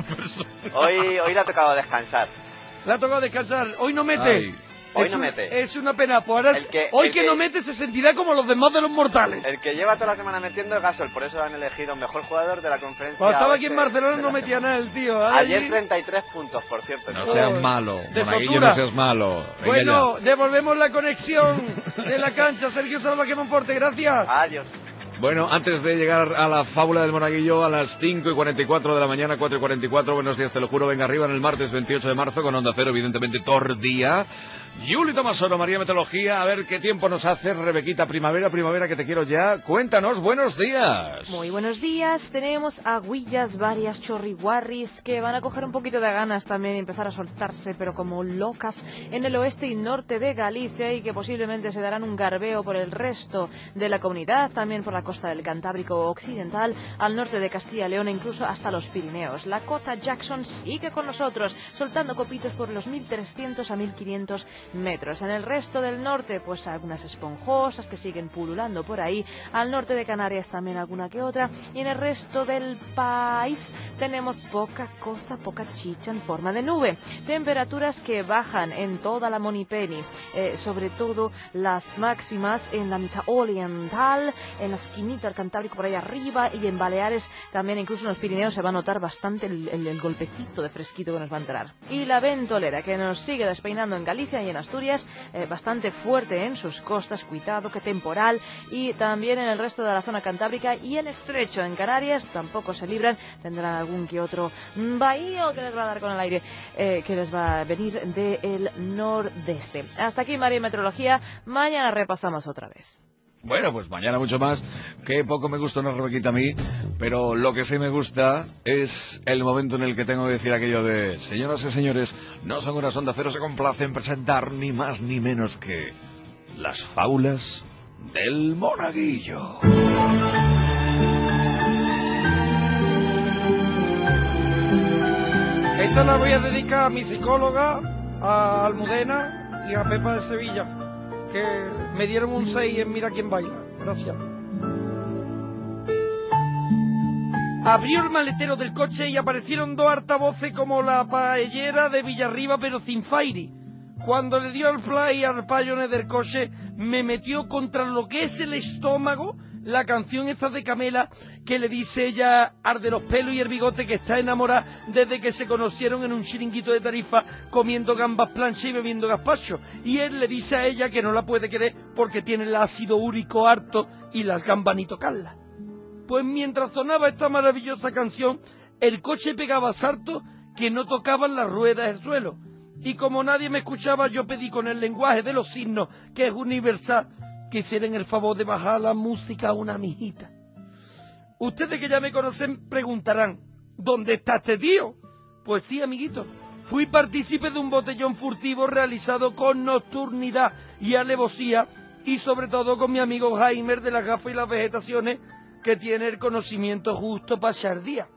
Hoy, hoy le ha tocado descansar. Le ha tocado descansar. Hoy no mete. Ay. Hoy es no un- mete. Es una pena. Pues ahora, El que- hoy el que, que- no mete se sentirá como los demás de los mortales. El que lleva toda la semana metiendo es Gasol, por eso han elegido mejor jugador de la conferencia. Cuando estaba aquí en Oeste Barcelona de no la metía semana. nada el tío. Ahora Ayer allí- treinta y tres puntos, por cierto. No seas malo, de Monaguillo, sotura. no seas malo. Venga Bueno, devolvemos la conexión de la cancha. Sergio Salvaje Monforte, gracias. Adiós. Bueno, antes de llegar a la fábula del Monaguillo a las cinco y cuarenta y cuatro de la mañana, cuatro y cuarenta y cuatro, buenos días, te lo juro, venga arriba en el martes veintiocho de marzo con Onda Cero, evidentemente, Tordía. Yuli Tomasoro, María Meteorología, a ver qué tiempo nos hace Rebequita. Primavera, primavera, que te quiero ya. Cuéntanos, buenos días. Muy buenos días, tenemos agüillas varias chorriguarris que van a coger un poquito de ganas también y empezar a soltarse, pero como locas, en el oeste y norte de Galicia y que posiblemente se darán un garbeo por el resto de la comunidad, también por la costa del Cantábrico Occidental, al norte de Castilla y León e incluso hasta los Pirineos. La cota Jackson sigue con nosotros, soltando copitos por los mil trescientos a mil quinientos metros. En el resto del norte, pues algunas esponjosas que siguen pululando por ahí. Al norte de Canarias también alguna que otra. Y en el resto del país tenemos poca cosa, poca chicha en forma de nube. Temperaturas que bajan en toda la Monipeni, eh, sobre todo las máximas en la mitad oriental, en la esquinita del Cantábrico por ahí arriba y en Baleares también, incluso en los Pirineos se va a notar bastante el, el- el golpecito de fresquito que nos va a entrar. Y la ventolera que nos sigue despeinando en Galicia y y en Asturias eh, bastante fuerte en sus costas, cuidado que temporal, y también en el resto de la zona cantábrica y el estrecho en Canarias tampoco se libran, tendrán algún que otro bahío que les va a dar con el aire, eh, que les va a venir del nordeste. Hasta aquí María Meteorología, mañana repasamos otra vez. Bueno, pues mañana mucho más. Que poco me gusta una Rebequita a mí, pero lo que sí me gusta es el momento en el que tengo que decir aquello de: señoras y señores, no son horas Onda Cero, se complace en presentar ni más ni menos que las fábulas del Monaguillo. Esta la voy a dedicar a mi psicóloga, a Almudena y a Pepa de Sevilla, que me dieron un seis en Mira quién baila. Gracias. Abrió el maletero del coche y aparecieron dos altavoces como la paellera de Villarriba, pero sin Fairy. Cuando le dio al play al payone del coche, me metió contra lo que es el estómago la canción esta de Camela, que le dice ella al de los pelos y el bigote que está enamorada desde que se conocieron en un chiringuito de Tarifa comiendo gambas planchas y bebiendo gazpacho. Y él le dice a ella que no la puede querer porque tiene el ácido úrico harto y las gambas ni tocarlas. Pues mientras sonaba esta maravillosa canción, el coche pegaba saltos que no tocaban las ruedas del suelo. Y como nadie me escuchaba, yo pedí con el lenguaje de los signos, que es universal, que hicieran el favor de bajar la música a una mijita. Ustedes que ya me conocen preguntarán, ¿dónde está este tío? Pues sí, amiguito, fui partícipe de un botellón furtivo realizado con nocturnidad y alevosía, y sobre todo con mi amigo Jaime de las gafas y las vegetaciones, que tiene el conocimiento justo para echar día.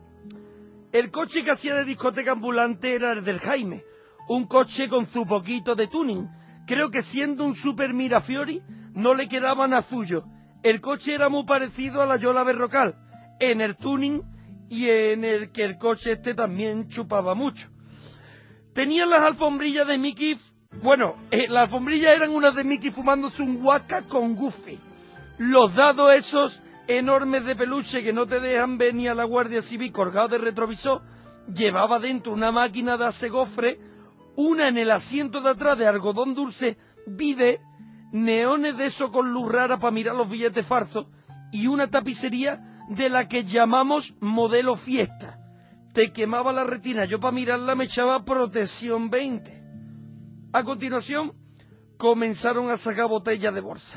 El coche que hacía de discoteca ambulante era el del Jaime, un coche con su poquito de tuning. Creo que siendo un super Mirafiori no le quedaban a suyo. El coche era muy parecido a la Yola Berrocal, en el tuning y en el que el coche este también chupaba mucho. Tenían las alfombrillas de Mickey, bueno, eh, las alfombrillas eran unas de Mickey fumándose un Waka con Goofy. Los dados esos enormes de peluche que no te dejan ver ni a la Guardia Civil colgado de retrovisor, llevaba dentro una máquina de hacer gofre, una en el asiento de atrás de algodón dulce, vide, neones de eso con luz rara para mirar los billetes falsos y una tapicería de la que llamamos modelo fiesta. Te quemaba la retina, yo para mirarla me echaba protección veinte. A continuación comenzaron a sacar botellas de bolsa.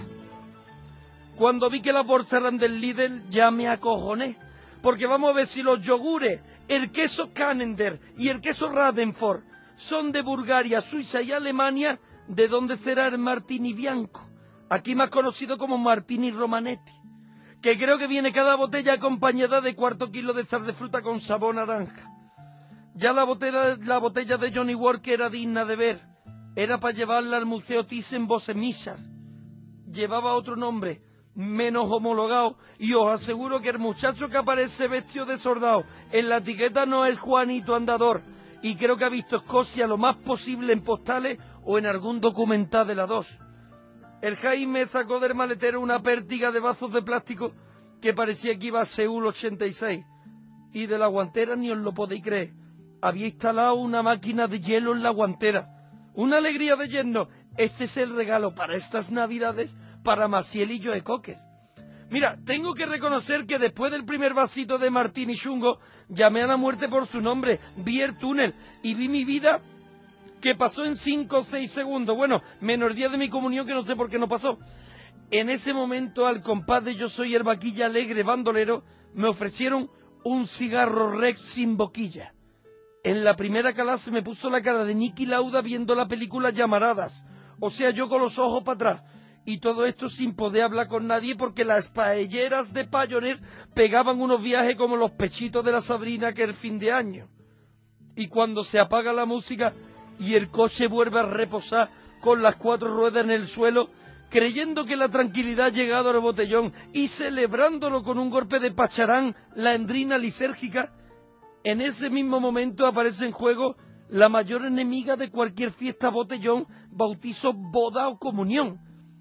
Cuando vi que las bolsas eran del Lidl ya me acojoné, porque vamos a ver si los yogures, el queso Canender y el queso Radenford son de Bulgaria, Suiza y Alemania, ¿de dónde será el Martini Bianco? Aquí más conocido como Martini Romanetti, que creo que viene cada botella acompañada de cuarto kilo de sal de fruta con sabor naranja. Ya la botella, la botella de Johnny Walker era digna de ver, era para llevarla al Museo Thyssen-Bornemisza. Llevaba otro nombre, menos homologado, y os aseguro que el muchacho que aparece vestido de soldado en la etiqueta no es Juanito Andador, y creo que ha visto Escocia lo más posible en postales o en algún documental de la dos. El Jaime sacó del maletero una pértiga de vasos de plástico que parecía que iba a Seúl ochenta y seis, y de la guantera ni os lo podéis creer, había instalado una máquina de hielo en la guantera. Una alegría de yerno. Este es el regalo para estas navidades para Maciel y Joe Cocker. Mira, tengo que reconocer que después del primer vasito de Martini Chungo, llamé a la muerte por su nombre, vi el túnel y vi mi vida que pasó en cinco o seis segundos. Bueno, menos el día de mi comunión que no sé por qué no pasó. En ese momento, al compás de Yo soy el vaquilla alegre bandolero, me ofrecieron un cigarro Rex sin boquilla. En la primera calada se me puso la cara de Niki Lauda viendo la película Llamaradas. O sea, yo con los ojos para atrás. Y todo esto sin poder hablar con nadie porque las paelleras de Pioneer pegaban unos viajes como los pechitos de la Sabrina que el fin de año. Y cuando se apaga la música y el coche vuelve a reposar con las cuatro ruedas en el suelo, creyendo que la tranquilidad ha llegado al botellón y celebrándolo con un golpe de pacharán, la endrina lisérgica, en ese mismo momento aparece en juego la mayor enemiga de cualquier fiesta botellón, bautizo, boda o comunión: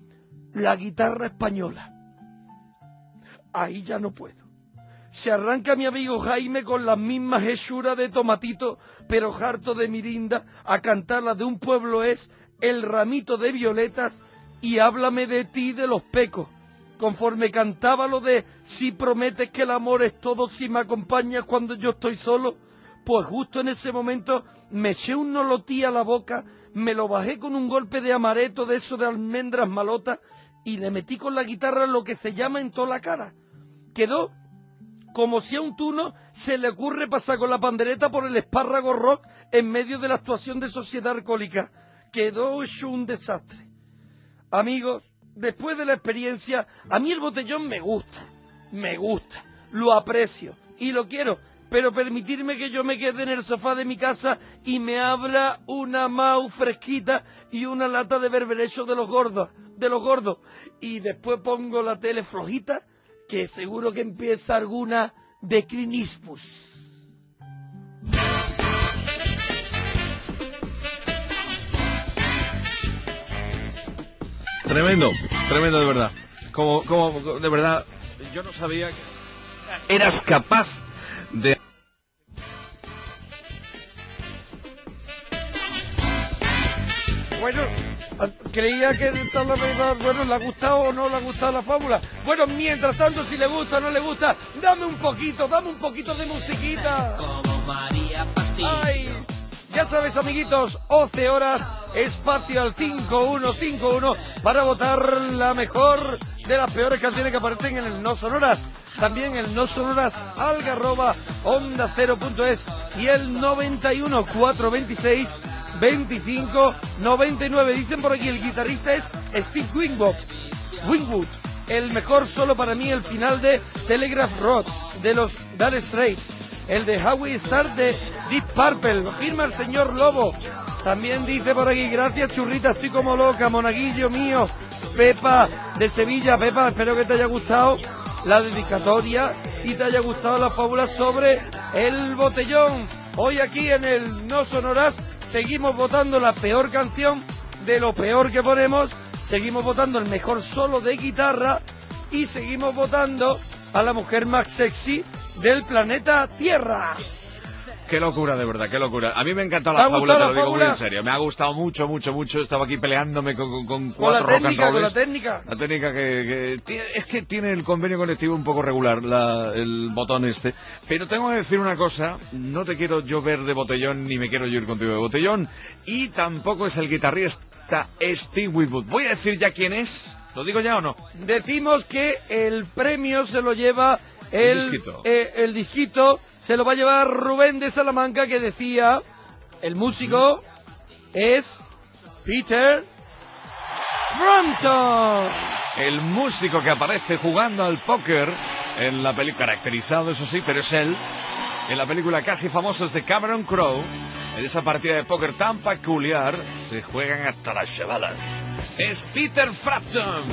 la guitarra española. Ahí ya no puedo. Se arranca mi amigo Jaime con las mismas hechuras de Tomatito, pero harto de mirinda, a cantar la de Un pueblo es el ramito de violetas y háblame de ti, de los pecos. Conforme cantaba lo de si prometes que el amor es todo, si me acompañas cuando yo estoy solo, pues justo en ese momento me eché un nolotí a la boca, me lo bajé con un golpe de amaretto de eso de almendras malotas y le metí con la guitarra lo que se llama en toda la cara. Quedó como si a un tuno se le ocurre pasar con la pandereta por el espárrago rock en medio de la actuación de Sociedad Alcohólica. Quedó hecho un desastre. Amigos, después de la experiencia, a mí el botellón me gusta, me gusta, lo aprecio y lo quiero, pero permitirme que yo me quede en el sofá de mi casa y me abra una mau fresquita y una lata de berberecho de los gordos, de los gordos, y después pongo la tele flojita, que seguro que empieza alguna de Clint Eastwood. Tremendo, tremendo de verdad. Como, como, de verdad, yo no sabía que eras capaz de... Bueno, creía que esta la verdad, bueno, ¿le ha gustado o no le ha gustado la fábula? Bueno, mientras tanto, si le gusta o no le gusta, dame un poquito, dame un poquito de musiquita. Como María Pastillo. Ay, ya sabes, amiguitos, once horas, espacio al cinco uno cinco uno para votar la mejor de las peores canciones que aparecen en el No Sonoras. También el No Sonoras algarroba onda cero punto es y el noventa y uno cuatrocientos veintiséis veinticinco noventa y nueve. Dicen por aquí, el guitarrista es Steve Winwood. Winwood, el mejor solo para mí el final de Telegraph Road de los Dire Straits. El de How We Start de Deep Purple, lo firma el señor Lobo. También dice por aquí, gracias churrita, estoy como loca, monaguillo mío. Pepa de Sevilla. Pepa, espero que te haya gustado la dedicatoria y te haya gustado la fábula sobre el botellón. Hoy aquí en el No Sonoras seguimos votando la peor canción de lo peor que ponemos, seguimos votando el mejor solo de guitarra y seguimos votando a la mujer más sexy del planeta Tierra. Qué locura, de verdad, qué locura. A mí me ha encantado ¿Te la ha fábula, te gustado lo la digo muy fábula? en serio. Me ha gustado mucho, mucho, mucho. Estaba aquí peleándome con, con, con Con la cuatro rock and técnica, con la rollers. técnica. La técnica que, que tiene- es que tiene el convenio colectivo un poco regular, la- el botón este. Pero tengo que decir una cosa, no te quiero yo ver de botellón, ni me quiero yo ir contigo de botellón, y tampoco es el guitarrista Steve Winwood. Voy a decir ya quién es, ¿lo digo ya o no? Decimos que el premio se lo lleva el, El disquito. eh, el disquito, se lo va a llevar Rubén de Salamanca, que decía, el músico es Peter Frampton. El músico que aparece jugando al póker en la película, caracterizado eso sí, pero es él, en la película Casi Famosos de Cameron Crowe. En esa partida de póker tan peculiar se juegan hasta las chavalas. Es Peter Frampton.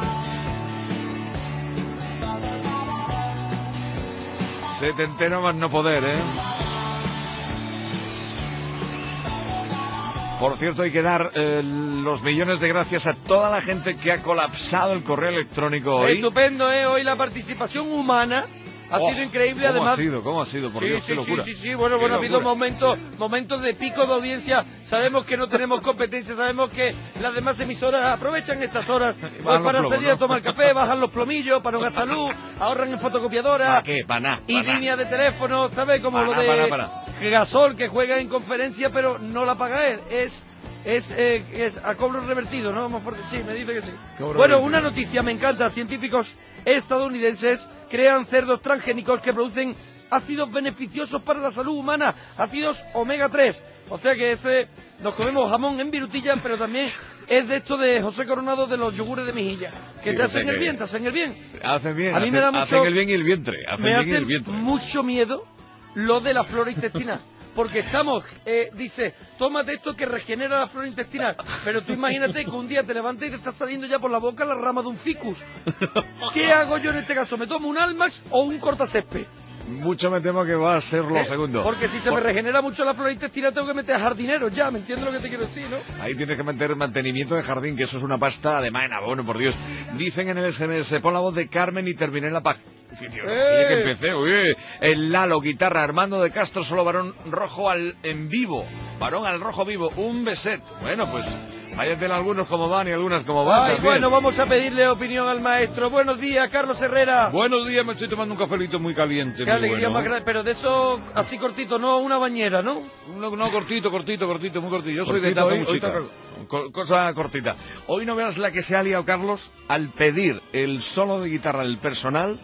Setentero más no poder, ¿eh? Por cierto, hay que dar eh, los millones de gracias a toda la gente que ha colapsado el correo electrónico hoy. Estupendo, ¿eh? Hoy la participación humana ha Oh, sido increíble, ¿Cómo además. ha sido? ¿Cómo ha sido? Por Sí, Dios, sí, qué sí, locura. sí, sí, bueno, Qué bueno, ha habido locura. momentos, momentos de pico de audiencia. Sabemos que no tenemos competencia, sabemos que las demás emisoras aprovechan estas horas pues, bajan los para plomos, salir ¿no? a tomar café, bajan los plomillos, para no gastar luz, ahorran en fotocopiadora ¿Para qué? Para nada. y líneas de teléfono, ¿sabes? Como Pa' lo nada, de pa' nada, pa' nada. Gasol, que juega en conferencia, pero no la paga él. Es es, eh, es a cobro revertido, ¿no? Más fuerte. Sí, me dice que sí. Cobro Bueno, revertido. una noticia, me encanta. Científicos estadounidenses crean cerdos transgénicos que producen ácidos beneficiosos para la salud humana, ácidos omega tres. O sea que ese, nos comemos jamón en virutilla, pero también es de esto de José Coronado de los yogures de mejilla, que Sí, te o hacen sea el que- bien, te hacen el bien. Hacen bien, A mí hacen, me da mucho- hacen el bien y el vientre. Hacen Me bien y hace el vientre. mucho miedo lo de la flora intestinal. Porque estamos, eh, dice, tómate esto que regenera la flora intestinal. Pero tú imagínate que un día te levantas y te está saliendo ya por la boca la rama de un ficus. ¿Qué hago yo en este caso? ¿Me tomo un Almax o un cortacésped? Mucho me temo que va a ser lo Eh, segundo. Porque si se me Por- regenera mucho la flora intestinal tengo que meter jardineros ya, ¿me entiendes lo que te quiero decir, no? Ahí tienes que meter mantenimiento de jardín, que eso es una pasta además en abono, por Dios. Dicen en el S M S, pon la voz de Carmen y terminé la página. Que ¡Eh! empecé, uy, el Lalo, guitarra, Armando de Castro, solo varón rojo al en vivo. Varón al rojo vivo, un beset. Bueno, pues Váyate algunos como van y algunas como van. Ay, también. bueno, vamos a pedirle opinión al maestro. Buenos días, Carlos Herrera. Buenos días, me estoy tomando un cafelito muy caliente. Qué muy alegría bueno. más grande, pero de eso así cortito, no una bañera, ¿no? No, no, cortito, cortito, cortito, muy cortito. Yo soy de Cortito, tapa hoy- muy hoy chica. toca co- cosa cortita. Hoy no veas la que se ha liado Carlos al pedir el solo de guitarra del personal.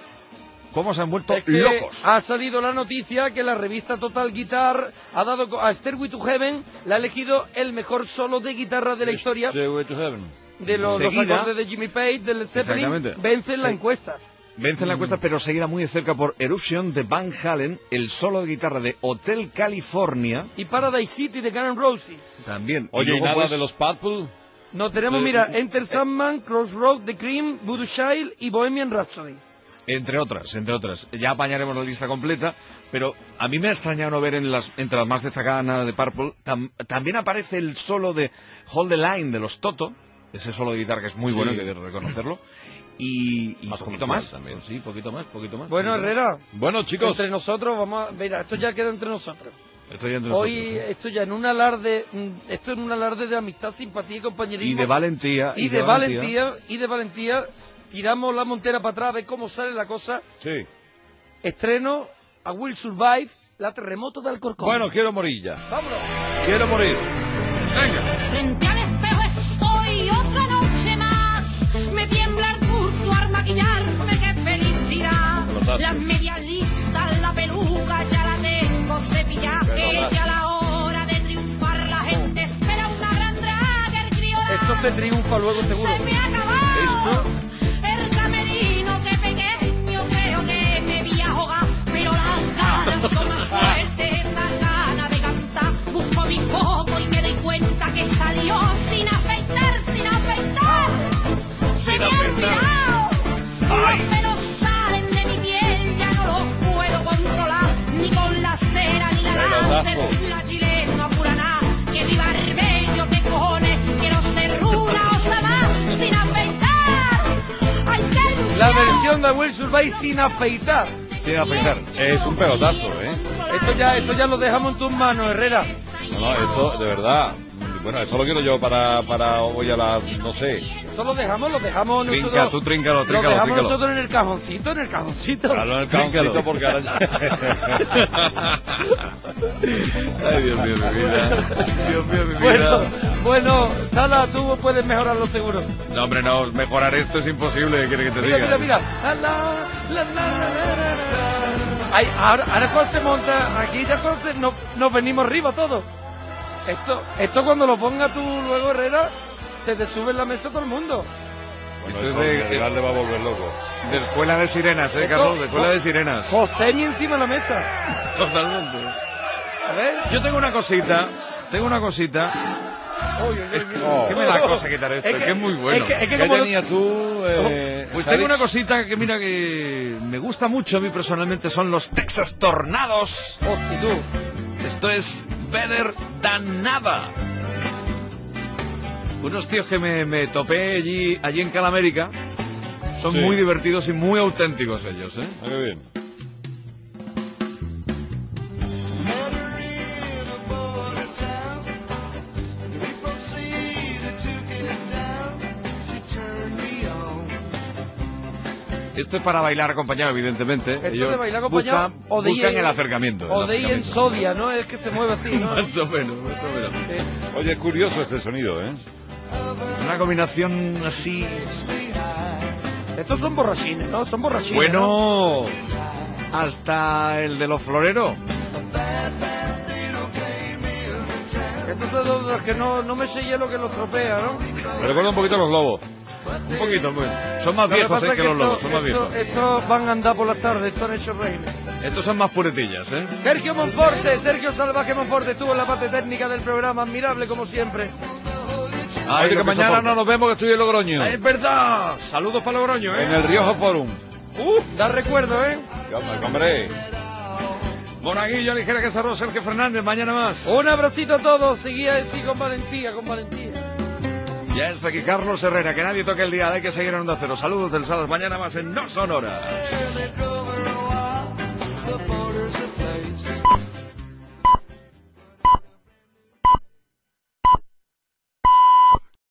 ¿Cómo se han vuelto Es que locos? ha salido la noticia que la revista Total Guitar ha dado co- a Stairway to Heaven, le ha elegido el mejor solo de guitarra de la historia Stairway to Heaven. de los, los Seguida- acordes de Jimmy Page, del Led Zeppelin, Exactamente. vence en la Sí. encuesta. Vence en la encuesta, pero seguida muy de cerca por Eruption de Van Halen, el solo de guitarra de Hotel California. Y Paradise City de Guns N' Roses. También. Oye, ¿y luego, nada pues, de los Purple? No tenemos, Eh, mira, Enter Sandman, Crossroad, The Cream, Voodoo Child y Bohemian Rhapsody. Entre otras, entre otras. Ya apañaremos la lista completa, pero a mí me ha extrañado no ver en las, entre las más destacadas nada de Purple. Tam- también aparece el solo de Hold the Line de los Toto, ese solo de guitarra que es muy Sí. bueno, hay que reconocerlo. Y, y Más poquito comercial más. también. Sí, poquito más, poquito más. Bueno, poquito más. Herrera, Bueno, chicos. entre nosotros vamos a... Mira, esto ya queda entre nosotros. Esto ya entre Hoy, nosotros, ¿eh? esto ya en un alarde, mm, esto en un alarde de amistad, simpatía y compañerismo. Y de valentía. y de valentía, y de valentía, tiramos la montera para atrás, a ver cómo sale la cosa. Sí. Estreno a Will Survive, la terremoto de Alcorcón. Bueno, quiero morir ya. vámonos. Quiero morir. Venga. Frente al espejo estoy otra noche más. Me tiembla el pulso al maquillarme, qué felicidad. Pelotazo. Las medias listas, la peluca ya la tengo cepillada. Pelotazo. Es ya la hora de triunfar, la gente espera una gran draga, el criolla. Esto se triunfa luego seguro. Se me ha acabado el camerino, que pequeño creo que me voy a ahogar. Pero las ganas son más fuertes, esas ganas de cantar. Busco mi foco y me doy cuenta que salió sin afeitar, sin afeitar. Se me ha olvidado. Los pelos salen de mi piel, ya no los puedo controlar. Ni con la cera, ni la láser, Pelotazo. la chilena pura nada. Que viva el bello, que cojones, quiero ser una osa más sin afeitar. Ay, qué ilusión. La versión de Will Survive sin afeitar. Sin afeitar. Es un pelotazo, ¿eh? Esto ya, esto ya lo dejamos en tus manos, Herrera. No, no, esto, de verdad. Bueno, esto lo quiero yo para, para hoy a las, no sé. Esto lo dejamos, lo dejamos Trinca, nosotros. tú tríncalo, Lo tríncalo, dejamos tríncalo. nosotros en el cajoncito, en el cajoncito. Claro, en el cajoncito porque ahora ya... Ay, Dios mío, mi vida. Dios mío, mi Bueno, vida. bueno, Sala, tú puedes mejorarlo seguro. No, hombre, no, mejorar esto es imposible, ¿qué quiere que te Mira, diga? mira, mira. La, la, la, la, la, la, la. Ay, ahora, ahora cuando se monta, aquí ya cuando se- no, nos venimos arriba todos. Esto, esto cuando lo ponga tú luego, Herrera, se te sube en la mesa todo el mundo. Bueno, Esto es esto de- de Regal le va a volver loco. De escuela de sirenas, ¿eh, Esto- Carlos? De escuela de sirenas. José ni encima de la mesa. Totalmente. A ver. Yo tengo una cosita, tengo una cosita. Uy, uy, uy, uy. Oh. ¿Qué me da cosa quitar esto? Es Es que- que, es muy bueno. es que- es que ¿Qué como lo- tenías tú? Eh, Pues Alex? tengo una cosita que mira que me gusta mucho a mí personalmente, son los Texas Tornados. Hostia, tú. Esto es Better Than Nada. Unos tíos que me, me topé allí, allí en Calamérica. Son Sí. muy divertidos y muy auténticos ellos, ¿eh? Ah, qué bien. Esto es para bailar acompañado, evidentemente. Esto Ellos de bailar acompañado buscan, o de buscan ir- el acercamiento. el O de ir en acercamiento. Sodia, ¿no? Es que se mueve así, ¿no? Más o menos, más o menos. Sí. Oye, es curioso este sonido, ¿eh? Una combinación así. Estos son borrachines, ¿no? Son borrachines. ¿no? Bueno, hasta el de los floreros. Estos son los los que no, no me sé hielo que los tropea, ¿no? Me recuerda un poquito a los lobos. Un poquito, bueno. Son más Lo que viejos pasa eh, es que los esto- lobos, son más esto- viejos. Estos van a andar por las tardes, estos han hecho reír. Estos son más puretillas, ¿eh? Sergio Monforte, Sergio Salvaje Monforte estuvo en la parte técnica del programa, admirable como siempre. Ay, Oye, lo que mañana soporta. no nos vemos, que estoy en Logroño. Es verdad. Saludos para Logroño, ¿eh? En el Rioja Forum. Uf, da recuerdo, ¿eh? Hombre, hombre. Monaguillo, Ligera que cerró Sergio Fernández, mañana más. Un abracito a todos, seguía así con valentía, con valentía. Ya está aquí Carlos Herrera, que nadie toque el día, hay que seguir en Onda Cero. Saludos del Salas, mañana más en No Son Horas.